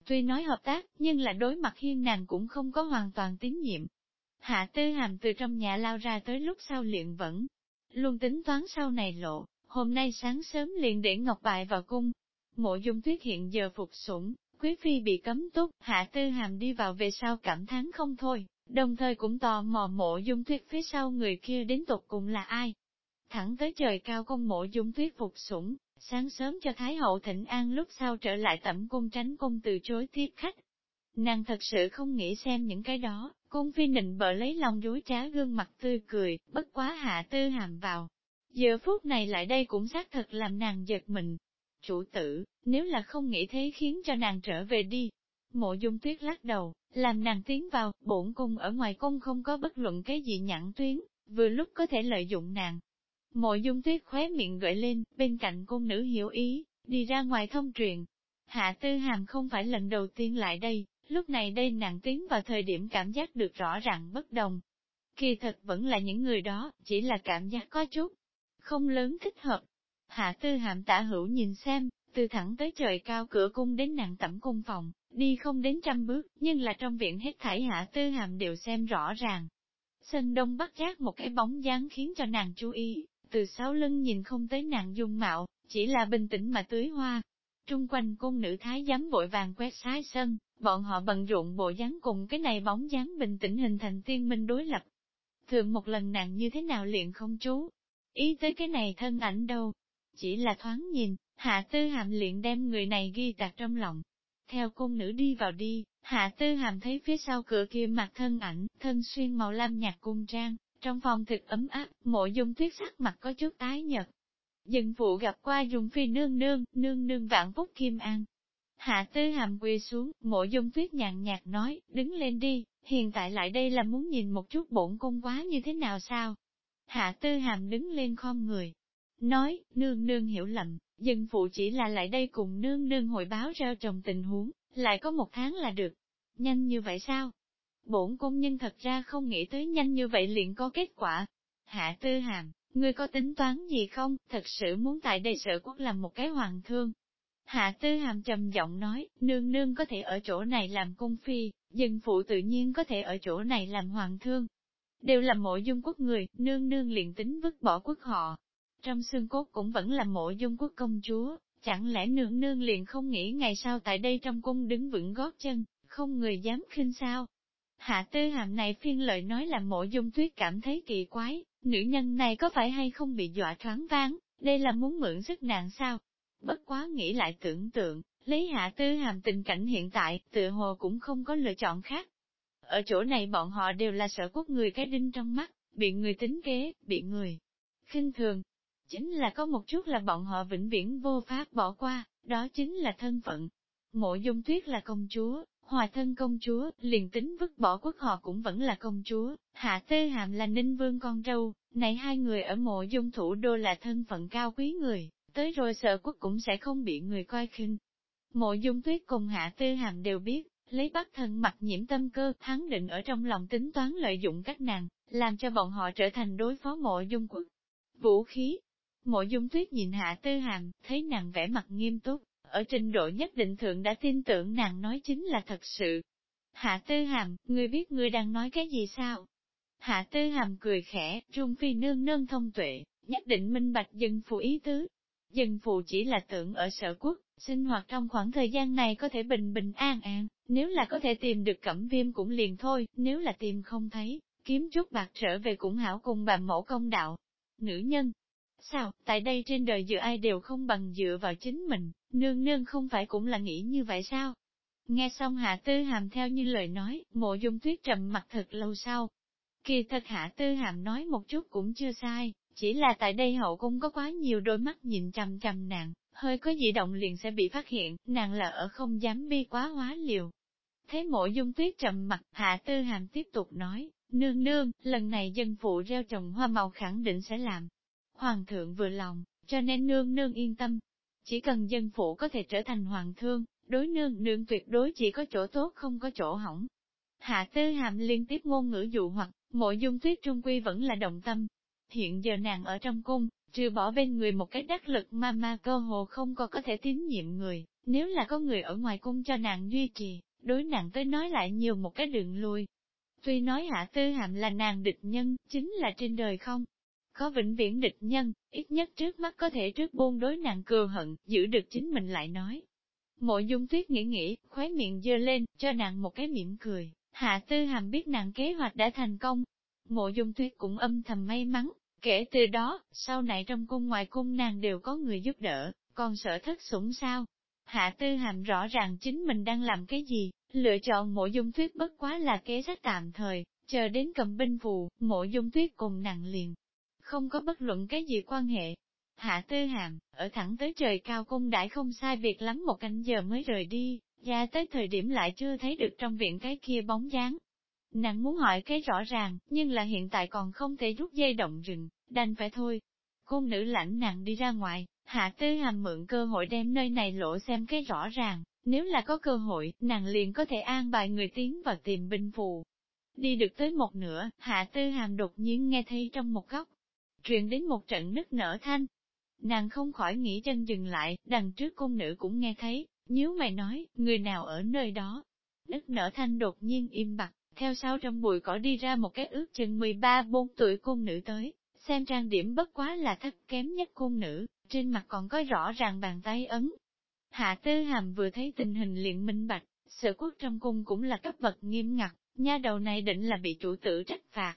tuy nói hợp tác, nhưng là đối mặt Hiên nàng cũng không có hoàn toàn tín nhiệm. Hạ Tư Hàm từ trong nhà lao ra tới lúc sau liền vẫn luôn tính toán sau này lộ, hôm nay sáng sớm liền để Ngọc Bại vào cung. Mộ Dung Tuyết hiện giờ phục sủng, quý phi bị cấm túc, Hạ Tư Hàm đi vào về sau cảm thán không thôi, đồng thời cũng tò mò Mộ Dung Tuyết phía sau người kia đến tột cùng là ai. Thẳng tới trời cao công Mộ Dung Tuyết phục sủng, sáng sớm cho Thái hậu thịnh an lúc sau trở lại tẩm cung tránh cung từ chối tiếp khách. Nàng thật sự không nghĩ xem những cái đó, cung phi nịnh bợ lấy lòng dối trá gương mặt tươi cười, bất quá Hạ Tư Hàm vào. Giờ phút này lại đây cũng xác thật làm nàng giật mình. Chủ tử, nếu là không nghĩ thế khiến cho nàng trở về đi. Mộ Dung Tuyết lắc đầu, làm nàng tiến vào, bổn cung ở ngoài cung không có bất luận cái gì nhãn tuyến, vừa lúc có thể lợi dụng nàng. Mộ Dung Tuyết khóe miệng gợi lên, bên cạnh cung nữ hiểu ý, đi ra ngoài thông truyền. Hạ Tư Hàm không phải lần đầu tiên lại đây, lúc này đây nàng tiến vào thời điểm cảm giác được rõ ràng bất đồng. Kỳ thật vẫn là những người đó, chỉ là cảm giác có chút không lớn thích hợp. Hạ Tư Hàm tả hữu nhìn xem, từ thẳng tới trời cao cửa cung đến nàng tẩm cung phòng, đi không đến 100 bước, nhưng là trong viện hết thảy Hạ Tư Hàm đều xem rõ ràng. Sân đông bắt giác một cái bóng dáng khiến cho nàng chú ý, từ sau lưng nhìn không tới nàng dung mạo, chỉ là bình tĩnh mà tưới hoa. Trung quanh cung nữ thái giám vội vàng quét sái sân, bọn họ bận rộn bộ dáng cùng cái này bóng dáng bình tĩnh hình thành tiên minh đối lập. Thường một lần nàng như thế nào liền không chú ý tới cái này thân ảnh đâu. Chỉ là thoáng nhìn, Hạ Tư Hàm liền đem người này ghi tạc trong lòng. Theo cung nữ đi vào đi, Hạ Tư Hàm thấy phía sau cửa kia mặt thân ảnh, thân xuyên màu lam nhạt cung trang, trong phòng thực ấm áp, Mộ Dung Tuyết sắc mặt có chút tái nhợt. Dân phụ gặp qua Dung phi nương nương, nương nương vạn phúc kim an. Hạ Tư Hàm quỳ xuống, Mộ Dung Tuyết nhàn nhạt nói, đứng lên đi, hiện tại lại đây là muốn nhìn một chút bổn cung quá như thế nào sao? Hạ Tư Hàm đứng lên khom người, nói, nương nương hiểu lầm, dân phụ chỉ là lại đây cùng nương nương hội báo rao trồng tình huống, lại có 1 tháng là được. Nhanh như vậy sao? Bổn cung nhân thật ra không nghĩ tới nhanh như vậy liền có kết quả. Hạ Tư Hàm, ngươi có tính toán gì không, thật sự muốn tại đây Sở Quốc làm một cái hoàng thương. Hạ Tư Hàm trầm giọng nói, nương nương có thể ở chỗ này làm cung phi, dân phụ tự nhiên có thể ở chỗ này làm hoàng thương. Đều là Mộ Dung quốc người, nương nương liền tính vứt bỏ quốc họ. Trong xương cốt cũng vẫn là Mộ Dung quốc công chúa, chẳng lẽ nương nương liền không nghĩ ngày sau tại đây trong cung đứng vững gót chân, không người dám khinh sao? Hạ Tư Hàm này phiên lời nói làm Mộ Dung Tuyết cảm thấy kỳ quái, nữ nhân này có phải hay không bị dọa thoáng váng, đây là muốn mượn sức nàng sao? Bất quá nghĩ lại tưởng tượng, lấy Hạ Tư Hàm tình cảnh hiện tại, tựa hồ cũng không có lựa chọn khác. Ở chỗ này bọn họ đều là Sở Quốc người cái đinh trong mắt, bị người tính kế, bị người khinh thường. Chính là có một chút là bọn họ vĩnh viễn vô pháp bỏ qua, đó chính là thân phận. Mộ Dung Tuyết là công chúa, Hòa thân công chúa, liền tính vứt bỏ quốc họ cũng vẫn là công chúa, Hạ Tư Hàm là Ninh Vương con râu, này hai người ở Mộ Dung thủ đô là thân phận cao quý người, tới rồi Sở Quốc cũng sẽ không bị người coi khinh. Mộ Dung Tuyết cùng Hạ Tư Hàm đều biết, lấy Bắc Thần mặt nhiễm tâm cơ, hắn định ở trong lòng tính toán lợi dụng các nàng, làm cho bọn họ trở thành đối phó Mộ Dung quốc vũ khí. Mộ Dung Tuyết nhìn Hạ Tư Hàm, thấy nàng vẻ mặt nghiêm túc, ở trình độ nhất định thượng đã tin tưởng nàng nói chính là thật sự. Hạ Tư Hàm, ngươi biết ngươi đang nói cái gì sao? Hạ Tư Hàm cười khẽ, Trung phi nương nương thông tuệ, nhất định minh bạch dân phụ ý tứ. Dân phụ chỉ là tưởng ở Sở Quốc, sinh hoạt trong khoảng thời gian này có thể bình bình an an, nếu là có thể tìm được Cẩm Viêm cũng liền thôi, nếu là tìm không thấy, kiếm chút bạc trở về cũng hảo cùng bà mẫu công đạo. Nữ nhân, sao, tại đây trên đời dựa ai đều không bằng dựa vào chính mình, nương nương không phải cũng là nghĩ như vậy sao? Nghe xong Hạ Tư Hàm theo như lời nói, Mộ Dung Tuyết trầm mặt thật lâu sau. Kỳ thật Hạ Tư Hàm nói một chút cũng chưa sai, chỉ là tại đây hậu cung có quá nhiều đôi mắt nhìn chằm chằm nàng, hơi có dị động liền sẽ bị phát hiện, nàng là ở không dám bi quá hóa liều. Thế Mộ Dung Tuyết trầm mặt, Hạ Tư Hàm tiếp tục nói, nương nương, lần này dân phụ gieo trồng hoa màu khẳng định sẽ làm. Hoàng thượng vừa lòng, cho nên nương nương yên tâm. Chỉ cần dân phụ có thể trở thành hoàng thương, đối nương nương tuyệt đối chỉ có chỗ tốt không có chỗ hỏng. Hạ Tư Hàm liên tiếp ngôn ngữ dụ hoặc, Mộ Dung Tuyết trung quy vẫn là động tâm. Hiện giờ nàng ở trong cung, trừ bỏ bên người một cái đắc lực mà cơ hồ không có thể tín nhiệm người, Nếu là có người ở ngoài cung cho nàng duy trì, đối nàng tới nói lại nhiều một cái đường lui. Tuy nói Hạ Tư Hàm là nàng địch nhân, chính là trên đời không có vĩnh viễn địch nhân, ít nhất trước mắt có thể trước buông đối nàng cừu hận, giữ được chính mình lại nói. Mộ Dung Tuyết nghĩ, khóe miệng giơ lên, cho nàng một cái mỉm cười. Hạ Tư Hàm biết nàng kế hoạch đã thành công. Mộ Dung Tuyết cũng âm thầm may mắn, kể từ đó, sau này trong cung ngoài cung nàng đều có người giúp đỡ, còn sợ thất sủng sao. Hạ Tư Hàm rõ ràng chính mình đang làm cái gì, lựa chọn Mộ Dung Tuyết bất quá là kế sách tạm thời, chờ đến cầm binh phù, Mộ Dung Tuyết cùng nàng liền. Không có bất luận cái gì quan hệ. Hạ Tư Hàm, ở thẳng tới trời cao cung đãi không sai biệt lắm một canh giờ mới rời đi, ra tới thời điểm lại chưa thấy được trong viện cái kia bóng dáng. Nàng muốn hỏi cái rõ ràng, nhưng là hiện tại còn không thể rút dây động rừng, đành phải thôi. Cung nữ lãnh nàng đi ra ngoài, Hạ Tư Hàm mượn cơ hội đem nơi này lộ xem cái rõ ràng, nếu là có cơ hội, nàng liền có thể an bài người tiến vào tìm binh phù. Đi được tới một nửa, Hạ Tư Hàm đột nhiên nghe thấy trong một góc, truyền đến một trận nức nở thanh. Nàng không khỏi nghĩ chân dừng lại, đằng trước cung nữ cũng nghe thấy, nhíu mày nói, người nào ở nơi đó. Nức nở thanh đột nhiên im bặt, theo sau trong bụi cỏ đi ra một cái ước chừng 13-14 tuổi cung nữ tới, xem trang điểm bất quá là thấp kém nhất cung nữ, trên mặt còn có rõ ràng bàn tay ấn. Hạ Tư Hàm vừa thấy tình hình liền minh bạch, Sở Quốc trong cung cũng là cấp bậc nghiêm ngặt, nha đầu này định là bị chủ tử trách phạt.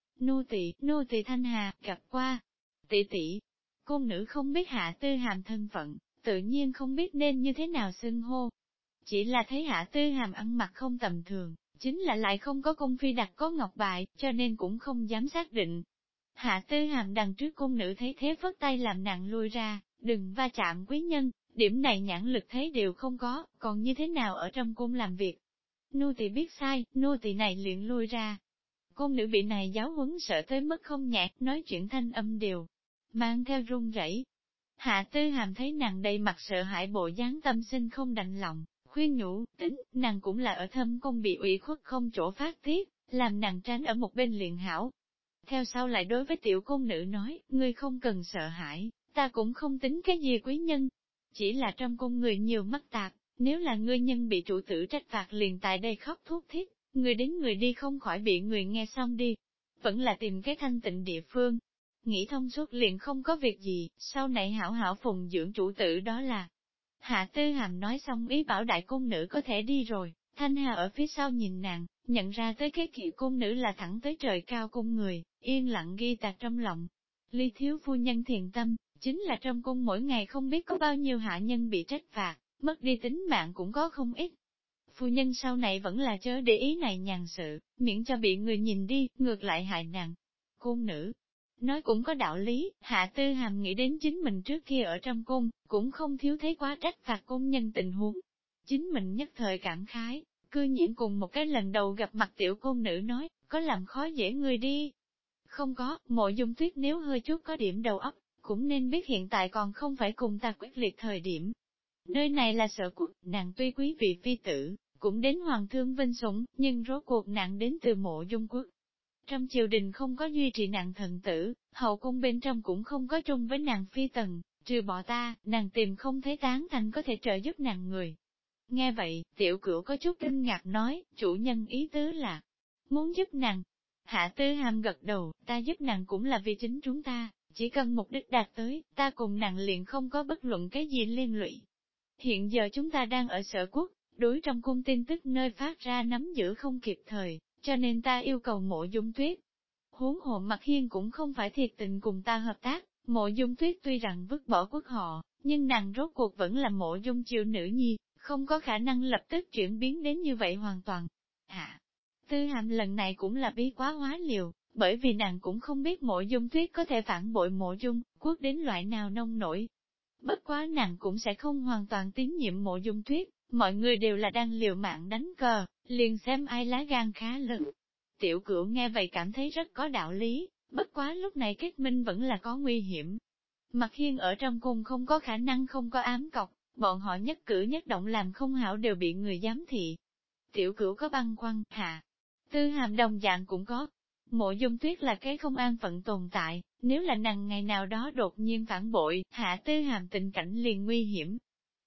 Nô tỳ Thanh Hà, gặp qua. Tỷ tỷ, cung nữ không biết Hạ Tư Hàm thân phận, tự nhiên không biết nên như thế nào xưng hô. Chỉ là thấy Hạ Tư Hàm ăn mặc không tầm thường, chính là lại không có cung phi đặt có ngọc bài, cho nên cũng không dám xác định. Hạ Tư Hàm đằng trước cung nữ thấy thế phất tay làm nàng lui ra, đừng va chạm quý nhân, điểm này nhãn lực thấy đều không có, còn như thế nào ở trong cung làm việc. Nô tỳ biết sai, nô tỳ này liền lui ra. Cung nữ bị này giáo huấn sợ tới mức không nhạt, nói chuyện thanh âm đều mang theo run rẩy. Hạ Tư Hàm thấy nàng đầy mặt sợ hãi bộ dáng tâm sinh không đành lòng, khuyên nhủ, tính, nàng cũng là ở thâm cung bị ủy khuất không chỗ phát tiết, làm nàng tránh ở một bên liền hảo. Theo sau lại đối với tiểu cung nữ nói, ngươi không cần sợ hãi, ta cũng không tính cái gì quý nhân. Chỉ là trong cung người nhiều mắc tạp, nếu là ngươi nhân bị chủ tử trách phạt liền tại đây khóc thuốc thiết, người đến người đi không khỏi bị người nghe xong đi. Vẫn là tìm cái thanh tịnh địa phương. Nghĩ thông suốt liền không có việc gì, sau này hảo hảo phùng dưỡng chủ tử đó là. Hạ Tư Hàm nói xong ý bảo đại cung nữ có thể đi rồi, Thanh Hà ở phía sau nhìn nàng, nhận ra tới cái kiểu cung nữ là thẳng tới trời cao cung người, yên lặng ghi tạc trong lòng. Ly thiếu phu nhân thiền tâm, chính là trong cung mỗi ngày không biết có bao nhiêu hạ nhân bị trách phạt, mất đi tính mạng cũng có không ít. Phu nhân sau này vẫn là chớ để ý này nhàn sự, miễn cho bị người nhìn đi, ngược lại hại nàng. Cung nữ, nói cũng có đạo lý, Hạ Tư Hàm nghĩ đến chính mình trước kia ở trong cung, cũng không thiếu thấy quá trách phạt cung nhân tình huống. Chính mình nhất thời cảm khái, cư nhiên cùng một cái lần đầu gặp mặt tiểu cung nữ nói, có làm khó dễ người đi. Không có, Mộ Dung Tuyết nếu hơi chút có điểm đầu óc, cũng nên biết hiện tại còn không phải cùng ta quyết liệt thời điểm. Nơi này là Sở Quốc, nàng tuy quý vị phi tử, cũng đến hoàng thương vinh sủng, nhưng rốt cuộc nàng đến từ Mộ Dung Quốc. Trong triều đình không có duy trì nàng thần tử, hậu cung bên trong cũng không có chung với nàng phi tần, trừ bỏ ta, nàng tìm không thấy tán thành có thể trợ giúp nàng người. Nghe vậy, tiểu cửu có chút kinh ngạc nói, chủ nhân ý tứ là, muốn giúp nàng. Hạ Tư Hàm gật đầu, ta giúp nàng cũng là vì chính chúng ta, chỉ cần mục đích đạt tới, ta cùng nàng liền không có bất luận cái gì liên lụy. Hiện giờ chúng ta đang ở Sở Quốc, đối trong cung tin tức nơi phát ra nắm giữ không kịp thời, cho nên ta yêu cầu Mộ Dung Tuyết. Huống hồ Mặc Hiên cũng không phải thiệt tình cùng ta hợp tác, Mộ Dung Tuyết tuy rằng vứt bỏ quốc họ, nhưng nàng rốt cuộc vẫn là Mộ Dung Chiêu nữ nhi, không có khả năng lập tức chuyển biến đến như vậy hoàn toàn. Hạ Tư Hàm lần này cũng là bí quá hóa liều, bởi vì nàng cũng không biết Mộ Dung Tuyết có thể phản bội Mộ Dung Quốc đến loại nào nông nổi. Bất quá nàng cũng sẽ không hoàn toàn tín nhiệm Mộ Dung Tuyết, mọi người đều là đang liều mạng đánh cờ, liền xem ai lá gan khá lớn. Tiểu Cửu nghe vậy cảm thấy rất có đạo lý, bất quá lúc này kết minh vẫn là có nguy hiểm. Mặc Hiên ở trong cung không có khả năng không có ám cọc, bọn họ nhất cử nhất động làm không hảo đều bị người giám thị. Tiểu Cửu có băn khoăn, Hạ Tư Hàm đồng dạng cũng có. Mộ Dung Tuyết là cái không an phận tồn tại, nếu là nàng ngày nào đó đột nhiên phản bội, Hạ Tư Hàm tình cảnh liền nguy hiểm.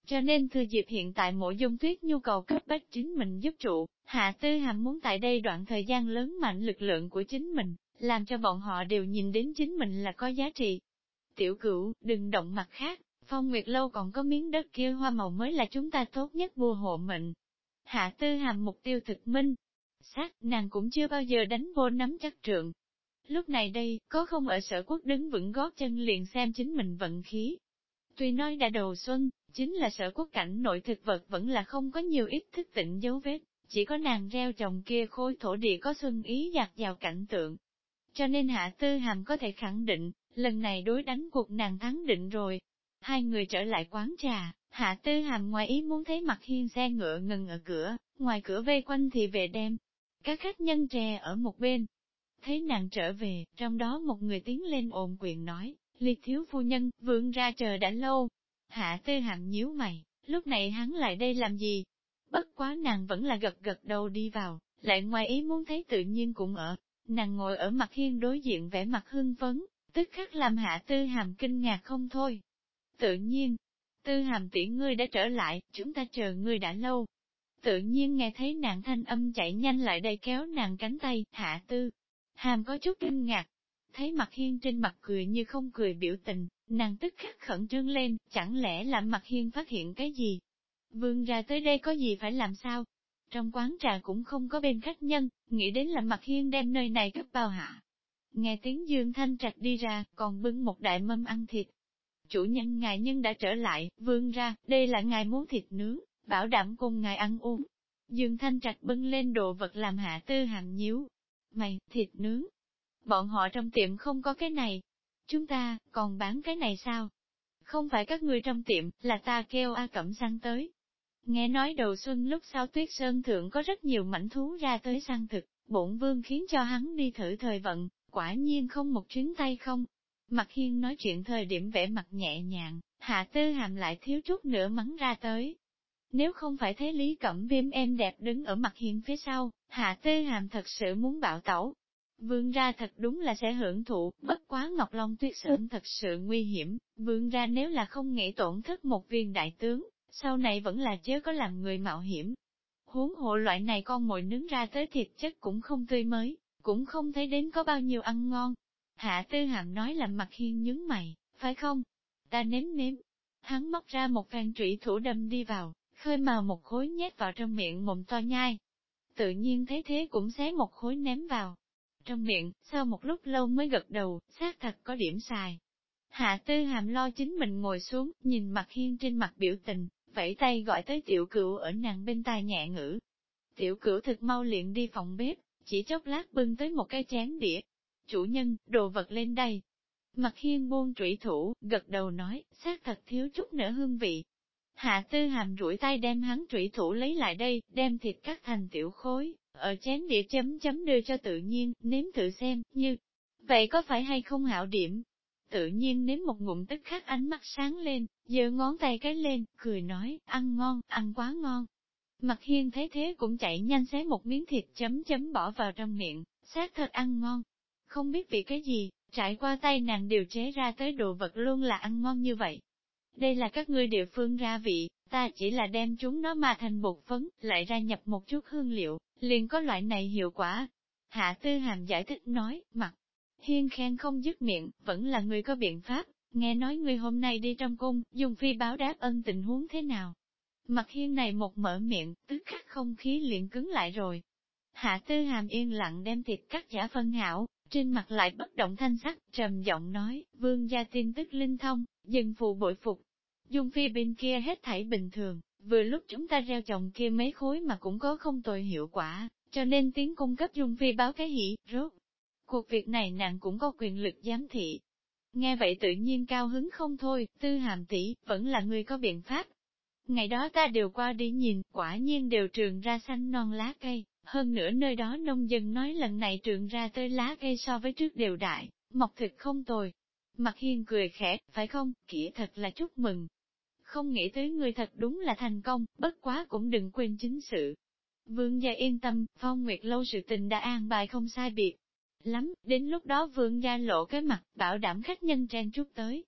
Cho nên thừa dịp hiện tại Mộ Dung Tuyết nhu cầu cấp bách chính mình giúp trụ, Hạ Tư Hàm muốn tại đây đoạn thời gian lớn mạnh lực lượng của chính mình, làm cho bọn họ đều nhìn đến chính mình là có giá trị. Tiểu Cửu, đừng động mặt khác, Phong Nguyệt Lâu còn có miếng đất kia hoa màu mới là chúng ta tốt nhất bùa hộ mệnh. Hạ Tư Hàm mục tiêu thực minh, xác nàng cũng chưa bao giờ đánh vô nắm chắc trượng. Lúc này đây, có không ở Sở Quốc đứng vững gót chân liền xem chính mình vận khí. Tuy nói đã đầu xuân, chính là Sở Quốc cảnh nội thực vật vẫn là không có nhiều ít thức tỉnh dấu vết, chỉ có nàng gieo trồng kia khối thổ địa có xuân ý dạt vào cảnh tượng. Cho nên Hạ Tư Hàm có thể khẳng định, lần này đối đánh cuộc nàng thắng định rồi. Hai người trở lại quán trà, Hạ Tư Hàm ngoài ý muốn thấy Mặc Hiên xe ngựa ngừng ở cửa, ngoài cửa vây quanh thì về đem. Các khách nhân trè ở một bên. Thấy nàng trở về, trong đó một người tiến lên ồn quyền nói, Liệt thiếu phu nhân, vương ra chờ đã lâu. Hạ Tư Hàm nhíu mày, lúc này hắn lại đây làm gì? Bất quá nàng vẫn là gật gật đầu đi vào, lại ngoài ý muốn thấy tự nhiên cũng ở. Nàng ngồi ở Mặc Hiên đối diện vẻ mặt hưng phấn, tức khắc làm Hạ Tư Hàm kinh ngạc không thôi. Tự nhiên, Tư Hàm tỷ ngươi đã trở lại, chúng ta chờ ngươi đã lâu. Tự nhiên nghe thấy nàng thanh âm chạy nhanh lại đây kéo nàng cánh tay, Hạ Tư Hàm có chút kinh ngạc. Thấy Mặc Hiên trên mặt cười như không cười biểu tình, nàng tức khắc khẩn trương lên, chẳng lẽ là Mặc Hiên phát hiện cái gì? Vương ra tới đây có gì phải làm sao? Trong quán trà cũng không có bên khách nhân, nghĩ đến là Mặc Hiên đem nơi này cấp bao hạ. Nghe tiếng Dương Thanh Trạch đi ra, còn bưng một đại mâm ăn thịt. Chủ nhân ngài nhân đã trở lại, vương ra, đây là ngài muốn thịt nướng, bảo đảm cùng ngài ăn uống. Dương Thanh Trạch bưng lên đồ vật làm Hạ Tư Hàm nhíu. Mày, thịt nướng. Bọn họ trong tiệm không có cái này. Chúng ta, còn bán cái này sao? Không phải các người trong tiệm, là ta kêu A Cẩm săn tới. Nghe nói đầu xuân lúc sau Tuyết Sơn Thượng có rất nhiều mảnh thú ra tới săn thực, bổn vương khiến cho hắn đi thử thời vận, quả nhiên không một chuyến tay không. Mặc Hiên nói chuyện thời điểm vẻ mặt nhẹ nhàng, Hạ Tư Hàm lại thiếu chút nữa mắng ra tới. Nếu không phải thấy Lý Cẩm Viêm em đẹp đứng ở Mặc Hiên phía sau, Hạ Tư Hàm thật sự muốn bạo tẩu. Vương ra thật đúng là sẽ hưởng thụ, bất quá Ngọc Long Tuyết Sơn thật sự nguy hiểm, vương ra nếu là không nghĩ tổn thất một viên đại tướng, sau này vẫn là chớ có làm người mạo hiểm. Huống hộ loại này con mồi nướng ra tới thịt chất cũng không tươi mới, cũng không thấy đến có bao nhiêu ăn ngon. Hạ Tư Hàm nói làm Mặc Hiên nhướng mày, phải không? Ta nếm nếm. Hắn móc ra một phen trụy thủ đâm đi vào, khơi mào một khối nhét vào trong miệng mồm to nhai. Tự nhiên thấy thế cũng xé một khối ném vào trong miệng, sau một lúc lâu mới gật đầu, xác thật có điểm xài. Hạ Tư Hàm lo chính mình ngồi xuống, nhìn Mặc Hiên trên mặt biểu tình, vẫy tay gọi tới Tiểu Cửu ở nàng bên tai nhẹ ngữ. Tiểu Cửu thực mau liền đi phòng bếp, chỉ chốc lát bưng tới một cái chén đĩa. Chủ nhân, đồ vật lên đây. Mặc Hiên buông trụy thủ, gật đầu nói, xác thật thiếu chút nữa hương vị. Hạ Tư Hàm duỗi tay đem hắn trụy thủ lấy lại đây, đem thịt cắt thành tiểu khối, ở chén đĩa chấm chấm đưa cho tự nhiên, nếm thử xem, như vậy có phải hay không hảo điểm. Tự nhiên nếm một ngụm tức khắc ánh mắt sáng lên, giơ ngón tay cái lên, cười nói, ăn ngon, ăn quá ngon. Mặc Hiên thấy thế cũng chạy nhanh xé một miếng thịt chấm chấm bỏ vào trong miệng, xác thật ăn ngon. Không biết vì cái gì, trải qua tay nàng điều chế ra tới đồ vật luôn là ăn ngon như vậy. Đây là các ngươi địa phương ra vị, ta chỉ là đem chúng nó mà thành bột phấn, lại ra nhập một chút hương liệu, liền có loại này hiệu quả. Hạ Tư Hàm giải thích nói, Mặc Hiên khen không dứt miệng, vẫn là người có biện pháp, nghe nói người hôm nay đi trong cung, dùng phi báo đáp ân tình huống thế nào. Mặc Hiên này một mở miệng, tức khắc không khí liền cứng lại rồi. Hạ Tư Hàm yên lặng đem thịt cắt giả phân hảo, trên mặt lại bất động thanh sắc, trầm giọng nói, vương gia tin tức linh thông, dân phụ bội phục. Dung phi bên kia hết thảy bình thường, vừa lúc chúng ta gieo trồng kia mấy khối mà cũng có không tồi hiệu quả, cho nên tiến cung cấp Dung phi báo cái hỷ, rốt. Cuộc việc này nàng cũng có quyền lực giám thị. Nghe vậy tự nhiên cao hứng không thôi, Tư Hàm tỷ vẫn là người có biện pháp. Ngày đó ta đều qua đi nhìn, quả nhiên đều trường ra xanh non lá cây, hơn nữa nơi đó nông dân nói lần này trường ra tới lá cây so với trước đều đại, mọc thực không tồi. Mặc Hiên cười khẽ, phải không, kỹ thật là chúc mừng. Không nghĩ tới người thật đúng là thành công, bất quá cũng đừng quên chính sự. Vương gia yên tâm, Phong Nguyệt Lâu sự tình đã an bài không sai biệt lắm, đến lúc đó vương gia lộ cái mặt, bảo đảm khách nhân trang trúc tới.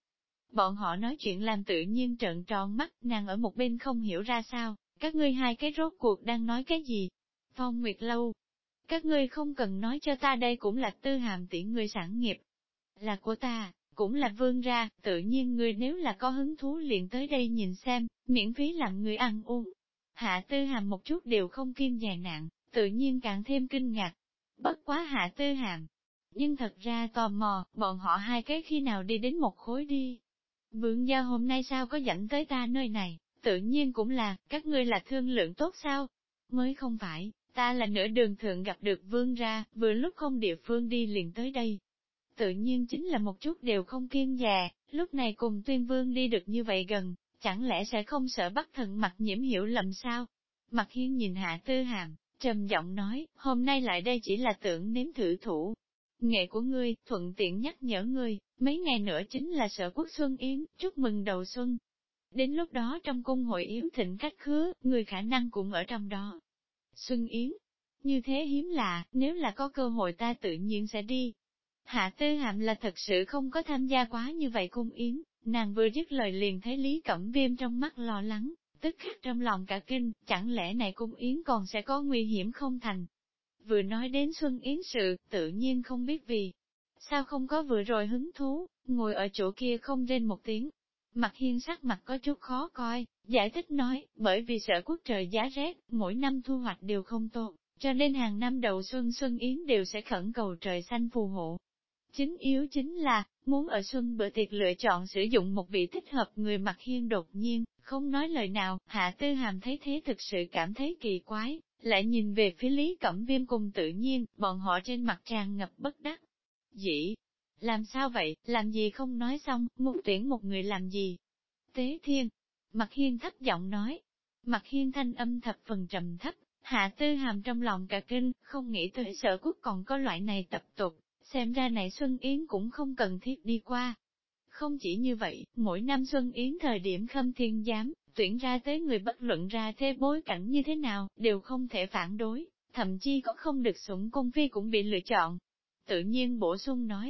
Bọn họ nói chuyện làm tự nhiên trợn tròn mắt, nàng ở một bên không hiểu ra sao, các ngươi hai cái rốt cuộc đang nói cái gì? Phong Nguyệt Lâu, các ngươi không cần nói cho ta đây cũng là Tư Hàm tỷ người sản nghiệp. Là của ta, cũng là vương ra, tự nhiên ngươi nếu là có hứng thú liền tới đây nhìn xem, miễn phí làm người ăn uống. Hạ Tư Hàm một chút đều không kiêng dè nạn, tự nhiên càng thêm kinh ngạc. Bất quá Hạ Tư Hàm. Nhưng thật ra tò mò, bọn họ hai cái khi nào đi đến một khối đi. Vương gia hôm nay sao có dẫn tới ta nơi này, tự nhiên cũng là, các ngươi là thương lượng tốt sao? Mới không phải, ta là nửa đường thượng gặp được vương ra, vừa lúc không địa phương đi liền tới đây. Tự nhiên chính là một chút đều không kiêng dè, lúc này cùng tuyên vương đi được như vậy gần, chẳng lẽ sẽ không sợ bắt thần mặt nhiễm hiểu lầm sao? Mặt Hiên nhìn Hạ Tư Hàm, trầm giọng nói, hôm nay lại đây chỉ là tưởng nếm thử thủ. Nghệ của ngươi, thuận tiện nhắc nhở ngươi, mấy ngày nữa chính là Sở Quốc Xuân Yến, chúc mừng đầu xuân. Đến lúc đó trong cung hội yến thịnh khách khứa, người khả năng cũng ở trong đó. Xuân Yến, như thế hiếm lạ, nếu là có cơ hội ta tự nhiên sẽ đi. Hạ Tư Hàm là thật sự không có tham gia quá như vậy cung yến, nàng vừa dứt lời liền thấy Lý Cẩm Viêm trong mắt lo lắng, tức khắc trong lòng cả kinh, chẳng lẽ này cung yến còn sẽ có nguy hiểm không thành. Vừa nói đến Xuân Yến sự, tự nhiên không biết vì sao không có vừa rồi hứng thú, ngồi ở chỗ kia không rên một tiếng. Mặt Hiên sắc mặt có chút khó coi, giải thích nói, bởi vì Sở Quốc trời giá rét, mỗi năm thu hoạch đều không tốt, cho nên hàng năm đầu xuân Xuân Yến đều sẽ khẩn cầu trời xanh phù hộ. Chính yếu chính là, muốn ở xuân bữa tiệc lựa chọn sử dụng một vị thích hợp người. Mặt Hiên đột nhiên, không nói lời nào, Hạ Tư Hàm thấy thế thực sự cảm thấy kỳ quái, lại nhìn về phía Lý Cẩm Viêm cùng tự nhiên, bọn họ trên mặt tràn ngập bất đắc dĩ. Làm sao vậy, làm gì không nói xong, muốn tuyển một người làm gì? Tế Thiên, Mặt Hiên thấp giọng nói. Mặt Hiên thanh âm thập phần trầm thấp, Hạ Tư Hàm trong lòng cả kinh, không nghĩ tới Sở Quốc còn có loại này tập tục, xem ra này Xuân Yến cũng không cần thiết đi qua. Không chỉ như vậy, mỗi năm Xuân Yến thời điểm Khâm Thiên giám, tuyển ra tới người bất luận ra thế bối cảnh như thế nào, đều không thể phản đối, thậm chí có không được sủng cung phi cũng bị lựa chọn. Tự nhiên bổ sung nói,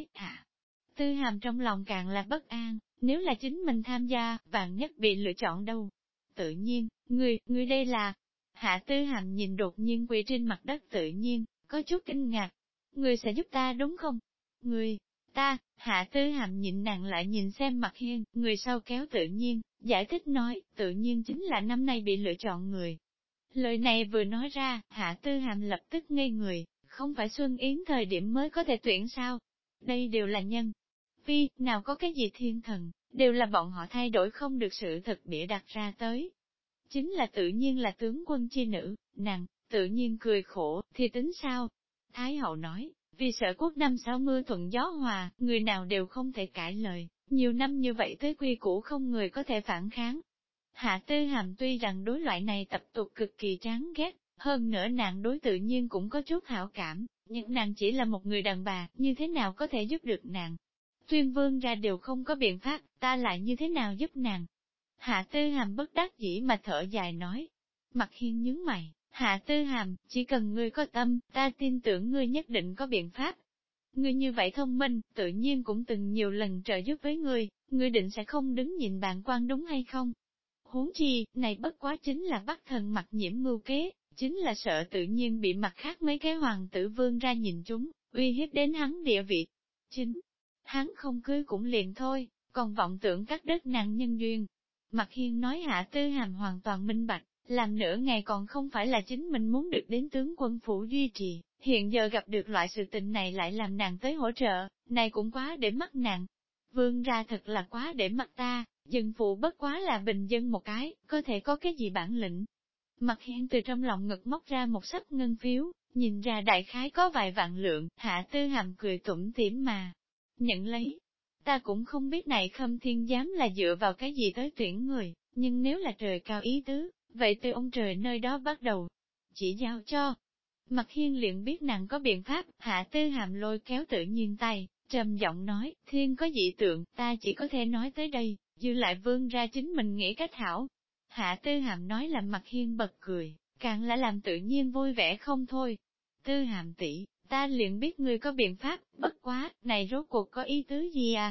Tư Hàm trong lòng càng là bất an, nếu là chính mình tham gia, vạn nhất bị lựa chọn đâu. Tự nhiên, người đây là. Hạ Tư Hàm nhìn đột nhiên quỳ trên mặt đất tự nhiên, có chút kinh ngạc. Người sẽ giúp ta đúng không? Người, ta, Hạ Tư Hàm nhìn nàng lại nhìn xem Mặt Hiên, người sau kéo tự nhiên, giải thích nói, tự nhiên chính là năm nay bị lựa chọn người. Lời này vừa nói ra, Hạ Tư Hàm lập tức ngây người, không phải Xuân Yến thời điểm mới có thể tuyển sao? Đây đều là nhân. Phi, nào có cái gì thiên thần, đều là bọn họ thay đổi không được sự thật bịa đặt ra tới. Chính là tự nhiên là tướng quân chi nữ, nàng, tự nhiên cười khổ, thì tính sao? Thái hậu nói, vì Sở Quốc năm sau mưa thuận gió hòa, người nào đều không thể cãi lời, nhiều năm như vậy tới quy củ không người có thể phản kháng. Hạ Tư Hàm tuy rằng đối loại này tập tục cực kỳ chán ghét, hơn nữa nàng đối tự nhiên cũng có chút hảo cảm, nhưng nàng chỉ là một người đàn bà, như thế nào có thể giúp được nàng? Tuyên vương ra đều không có biện pháp, ta lại như thế nào giúp nàng? Hạ Tư Hàm bất đắc dĩ mà thở dài nói. Mặt Hiên nhướng mày, Hạ Tư Hàm, chỉ cần ngươi có tâm, ta tin tưởng ngươi nhất định có biện pháp. Ngươi như vậy thông minh, tự nhiên cũng từng nhiều lần trợ giúp với ngươi định sẽ không đứng nhìn bạn quan đúng hay không? Huống chi, này bất quá chính là bắt thần mặt nhiễm mưu kế, chính là sợ tự nhiên bị mặt khác mấy cái hoàng tử vương ra nhìn chúng, uy hiếp đến hắn địa vị. Chính, hắn không cưới cũng liền thôi, còn vọng tưởng cắt đất nàng nhân duyên. Mặt Hiên nói Hạ Tư Hàm hoàn toàn minh bạch, làm nửa ngày còn không phải là chính mình muốn được đến tướng quân phủ duy trì, hiện giờ gặp được loại sự tình này lại làm nàng tới hỗ trợ, này cũng quá để mắt nàng. Vương ra thật là quá để mắt ta, dân phụ bất quá là bình dân một cái, có thể có cái gì bản lĩnh. Mặt Hiên từ trong lòng ngực móc ra một sấp ngân phiếu, nhìn ra đại khái có vài vạn lượng, Hạ Tư Hàm cười tủm tỉm mà nhận lấy. Ta cũng không biết này Khâm Thiên giám là dựa vào cái gì tới tuyển người, nhưng nếu là trời cao ý tứ, vậy từ ông trời nơi đó bắt đầu, chỉ giao cho. Mặt Hiên liền biết nàng có biện pháp, Hạ Tư Hàm lôi kéo tự nhiên tay, trầm giọng nói, thiên có dị tượng, ta chỉ có thể nói tới đây, dư lại vương ra chính mình nghĩ cách hảo. Hạ Tư Hàm nói làm Mặt Hiên bật cười, càng là làm tự nhiên vui vẻ không thôi. Tư Hàm tỷ, ta liền biết ngươi có biện pháp, bất quá, này rốt cuộc có ý tứ gì à?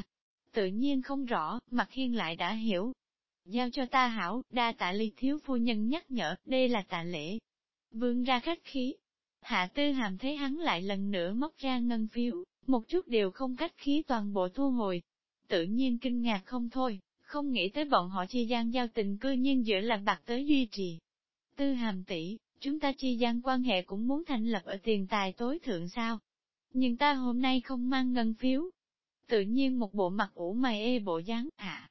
Tự nhiên không rõ, Mạc Hiên lại đã hiểu. Giao cho ta hảo, đa tạ Ly thiếu phu nhân nhắc nhở, đây là tạ lễ. Vương ra khách khí. Hạ Tư Hàm thấy hắn lại lần nữa móc ra ngân phiếu, một chút đều không khách khí toàn bộ thu hồi. Tự nhiên kinh ngạc không thôi, không nghĩ tới bọn họ chi gian giao tình cư nhiên giữa là bạc tới duy trì. Tư Hàm tỷ, chúng ta chi gian quan hệ cũng muốn thành lập ở tiền tài tối thượng sao? Nhưng ta hôm nay không mang ngân phiếu. Tự nhiên một bộ mặt ủ mày ê bộ dáng,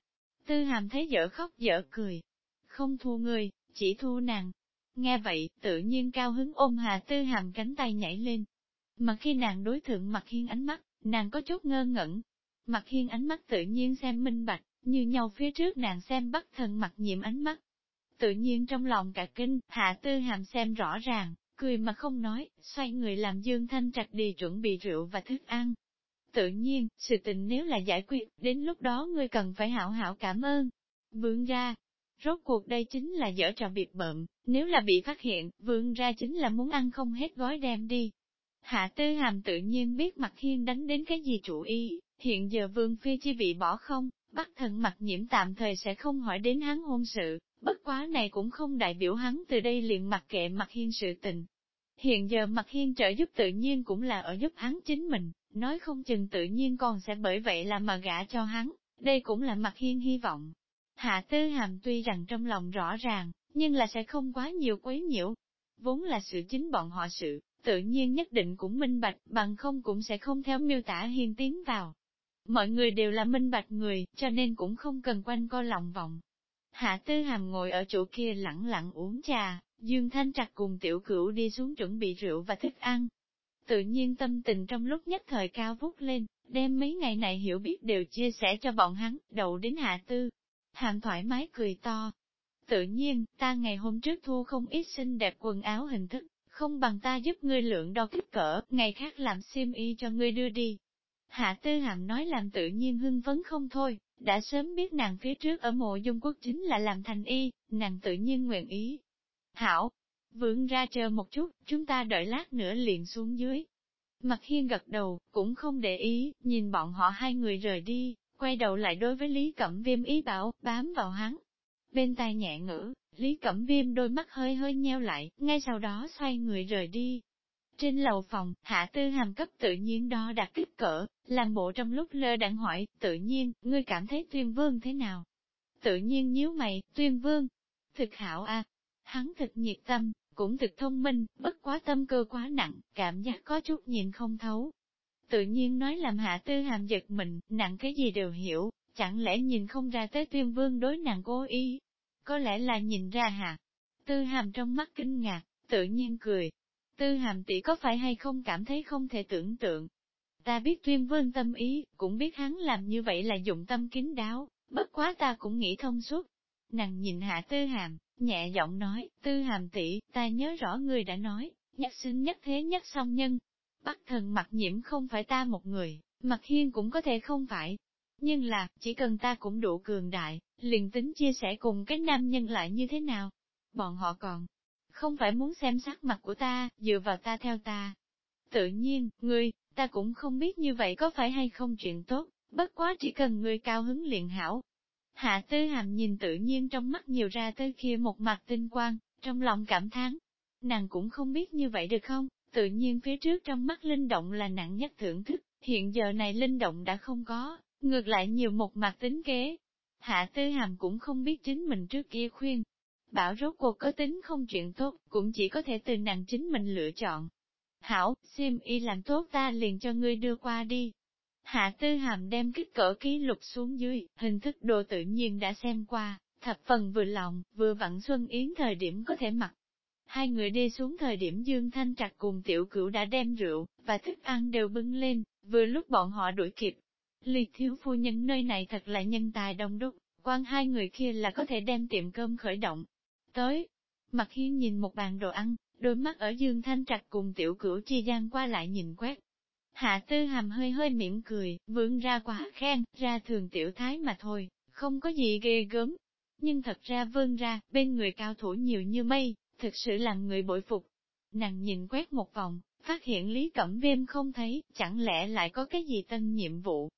Tư Hàm thấy dở khóc dở cười. Không thu người, chỉ thu nàng. Nghe vậy, tự nhiên cao hứng ôm Hạ Tư Hàm cánh tay nhảy lên. Mà khi nàng đối thượng Mạc Hiên ánh mắt, nàng có chút ngơ ngẩn. Mạc Hiên ánh mắt tự nhiên xem minh bạch, như nhau phía trước nàng xem Bắc Thần Mặc Nhiễm ánh mắt. Tự nhiên trong lòng cả kinh, Hạ Tư Hàm xem rõ ràng, cười mà không nói, xoay người làm Dương Thanh Trạch đi chuẩn bị rượu và thức ăn. Tự nhiên, sự tình nếu là giải quyết, đến lúc đó ngươi cần phải hảo hảo cảm ơn. Vương ra, rốt cuộc đây chính là dở trò biệt bợm, nếu là bị phát hiện, vương ra chính là muốn ăn không hết gói đem đi. Hạ Tư Hàm tự nhiên biết Mạc Hiên đánh đến cái gì chủ ý, hiện giờ vương phi chi bị bỏ không, Bắc Thần Mặc Nhiễm tạm thời sẽ không hỏi đến hắn hôn sự, bất quá này cũng không đại biểu hắn từ đây liền mặc kệ Mạc Hiên sự tình. Hiện giờ Mạc Hiên trợ giúp tự nhiên cũng là ở giúp hắn chính mình, nói không chừng tự nhiên còn sẽ bởi vậy là mà gả cho hắn, đây cũng là Mạc Hiên hy vọng. Hạ Tư Hàm tuy rằng trong lòng rõ ràng, nhưng là sẽ không quá nhiều quấy nhiễu. Vốn là sự chính bọn họ sự, tự nhiên nhất định cũng minh bạch, bằng không cũng sẽ không theo miêu tả Hiên tiến vào. Mọi người đều là minh bạch người, cho nên cũng không cần quanh co lòng vòng. Hạ Tư Hàm ngồi ở chỗ kia lặng lặng uống trà, Dương Thanh Trạch cùng Tiểu Cửu đi xuống chuẩn bị rượu và thức ăn. Tự nhiên tâm tình trong lúc nhất thời cao vút lên, đem mấy ngày này hiểu biết đều chia sẻ cho bọn hắn, đầu đến Hạ Tư Hàm thoải mái cười to. Tự nhiên, ta ngày hôm trước thu không ít xinh đẹp quần áo hình thức, không bằng ta giúp ngươi lượng đo kích cỡ, ngày khác làm xiêm y cho ngươi đưa đi. Hạ Tư Hàm nói làm tự nhiên hưng phấn không thôi, đã sớm biết nàng phía trước ở Mộ Dung Quốc chính là làm thành y, nàng tự nhiên nguyện ý. Hảo, vượng ra chờ một chút, chúng ta đợi lát nữa liền xuống dưới. Mạc Hiên gật đầu, cũng không để ý, nhìn bọn họ hai người rời đi, quay đầu lại đối với Lý Cẩm Viêm ý bảo, bám vào hắn. Bên tai nhẹ ngữ, Lý Cẩm Viêm đôi mắt hơi hơi nheo lại, ngay sau đó xoay người rời đi. Trên lầu phòng, Hạ Tư Hàm cấp tự nhiên đo đặt kích cỡ, làm bộ trong lúc lơ đãng hỏi, tự nhiên, ngươi cảm thấy Tuyên Vương thế nào? Tự nhiên nhíu mày, Tuyên Vương, thực hảo a, hắn thực nhiệt tâm, cũng thực thông minh, bất quá tâm cơ quá nặng, cảm giác có chút nhìn không thấu. Tự nhiên nói làm Hạ Tư Hàm giật mình, nặng cái gì đều hiểu, chẳng lẽ nhìn không ra tới Tuyên Vương đối nàng cố ý? Có lẽ là nhìn ra hả? Tư Hàm trong mắt kinh ngạc, tự nhiên cười. Tư Hàm tỷ có phải hay không cảm thấy không thể tưởng tượng? Ta biết Tuyên Vương tâm ý, cũng biết hắn làm như vậy là dụng tâm kín đáo, bất quá ta cũng nghĩ thông suốt. Nàng nhìn Hạ Tư Hàm, nhẹ giọng nói, Tư Hàm tỷ, ta nhớ rõ người đã nói, nhất sinh nhất thế nhất song nhân. Bắc Thần Mặc Nhiễm không phải ta một người, Mạc Hiên cũng có thể không phải. Nhưng là, chỉ cần ta cũng đủ cường đại, liền tính chia sẻ cùng cái nam nhân lại như thế nào. Bọn họ còn không phải muốn xem sắc mặt của ta, dựa vào ta theo ta. Tự nhiên, ta cũng không biết như vậy có phải hay không chuyện tốt, bất quá chỉ cần ngươi cao hứng liền hảo. Hạ Tư Hàm nhìn tự nhiên trong mắt nhiều ra tới kia một mặt tinh quang, trong lòng cảm thán. Nàng cũng không biết như vậy được không, tự nhiên phía trước trong mắt linh động là nặng nhất thưởng thức, hiện giờ này linh động đã không có, ngược lại nhiều một mặt tính kế. Hạ Tư Hàm cũng không biết chính mình trước kia khuyên. Bảo rốt cuộc có tính không chuyện tốt, cũng chỉ có thể từ nàng chính mình lựa chọn. Hảo, xiêm y làm tốt ta liền cho ngươi đưa qua đi. Hạ Tư Hàm đem kích cỡ ký lục xuống dưới, hình thức đồ tự nhiên đã xem qua, thập phần vừa lòng, vừa vặn Xuân Yến thời điểm có thể mặc. Hai người đi xuống thời điểm Dương Thanh Trạch cùng Tiểu Cửu đã đem rượu, và thức ăn đều bưng lên, vừa lúc bọn họ đuổi kịp. Liệt thiếu phu nhân nơi này thật là nhân tài đông đúc, quan hai người kia là có thể đem tiệm cơm khởi động. Tới, Mạc Hiên nhìn một bàn đồ ăn, đôi mắt ở Dương Thanh Trạch cùng Tiểu Cửu chi gian qua lại nhìn quét. Hạ Tư Hàm hơi hơi mỉm cười, vươn ra quá khen, ra thường tiểu thái mà thôi, không có gì ghê gớm. Nhưng thật ra vươn ra, bên người cao thủ nhiều như mây, thực sự làm người bội phục. Nàng nhìn quét một vòng, phát hiện Lý Cẩm Viêm không thấy, chẳng lẽ lại có cái gì tân nhiệm vụ.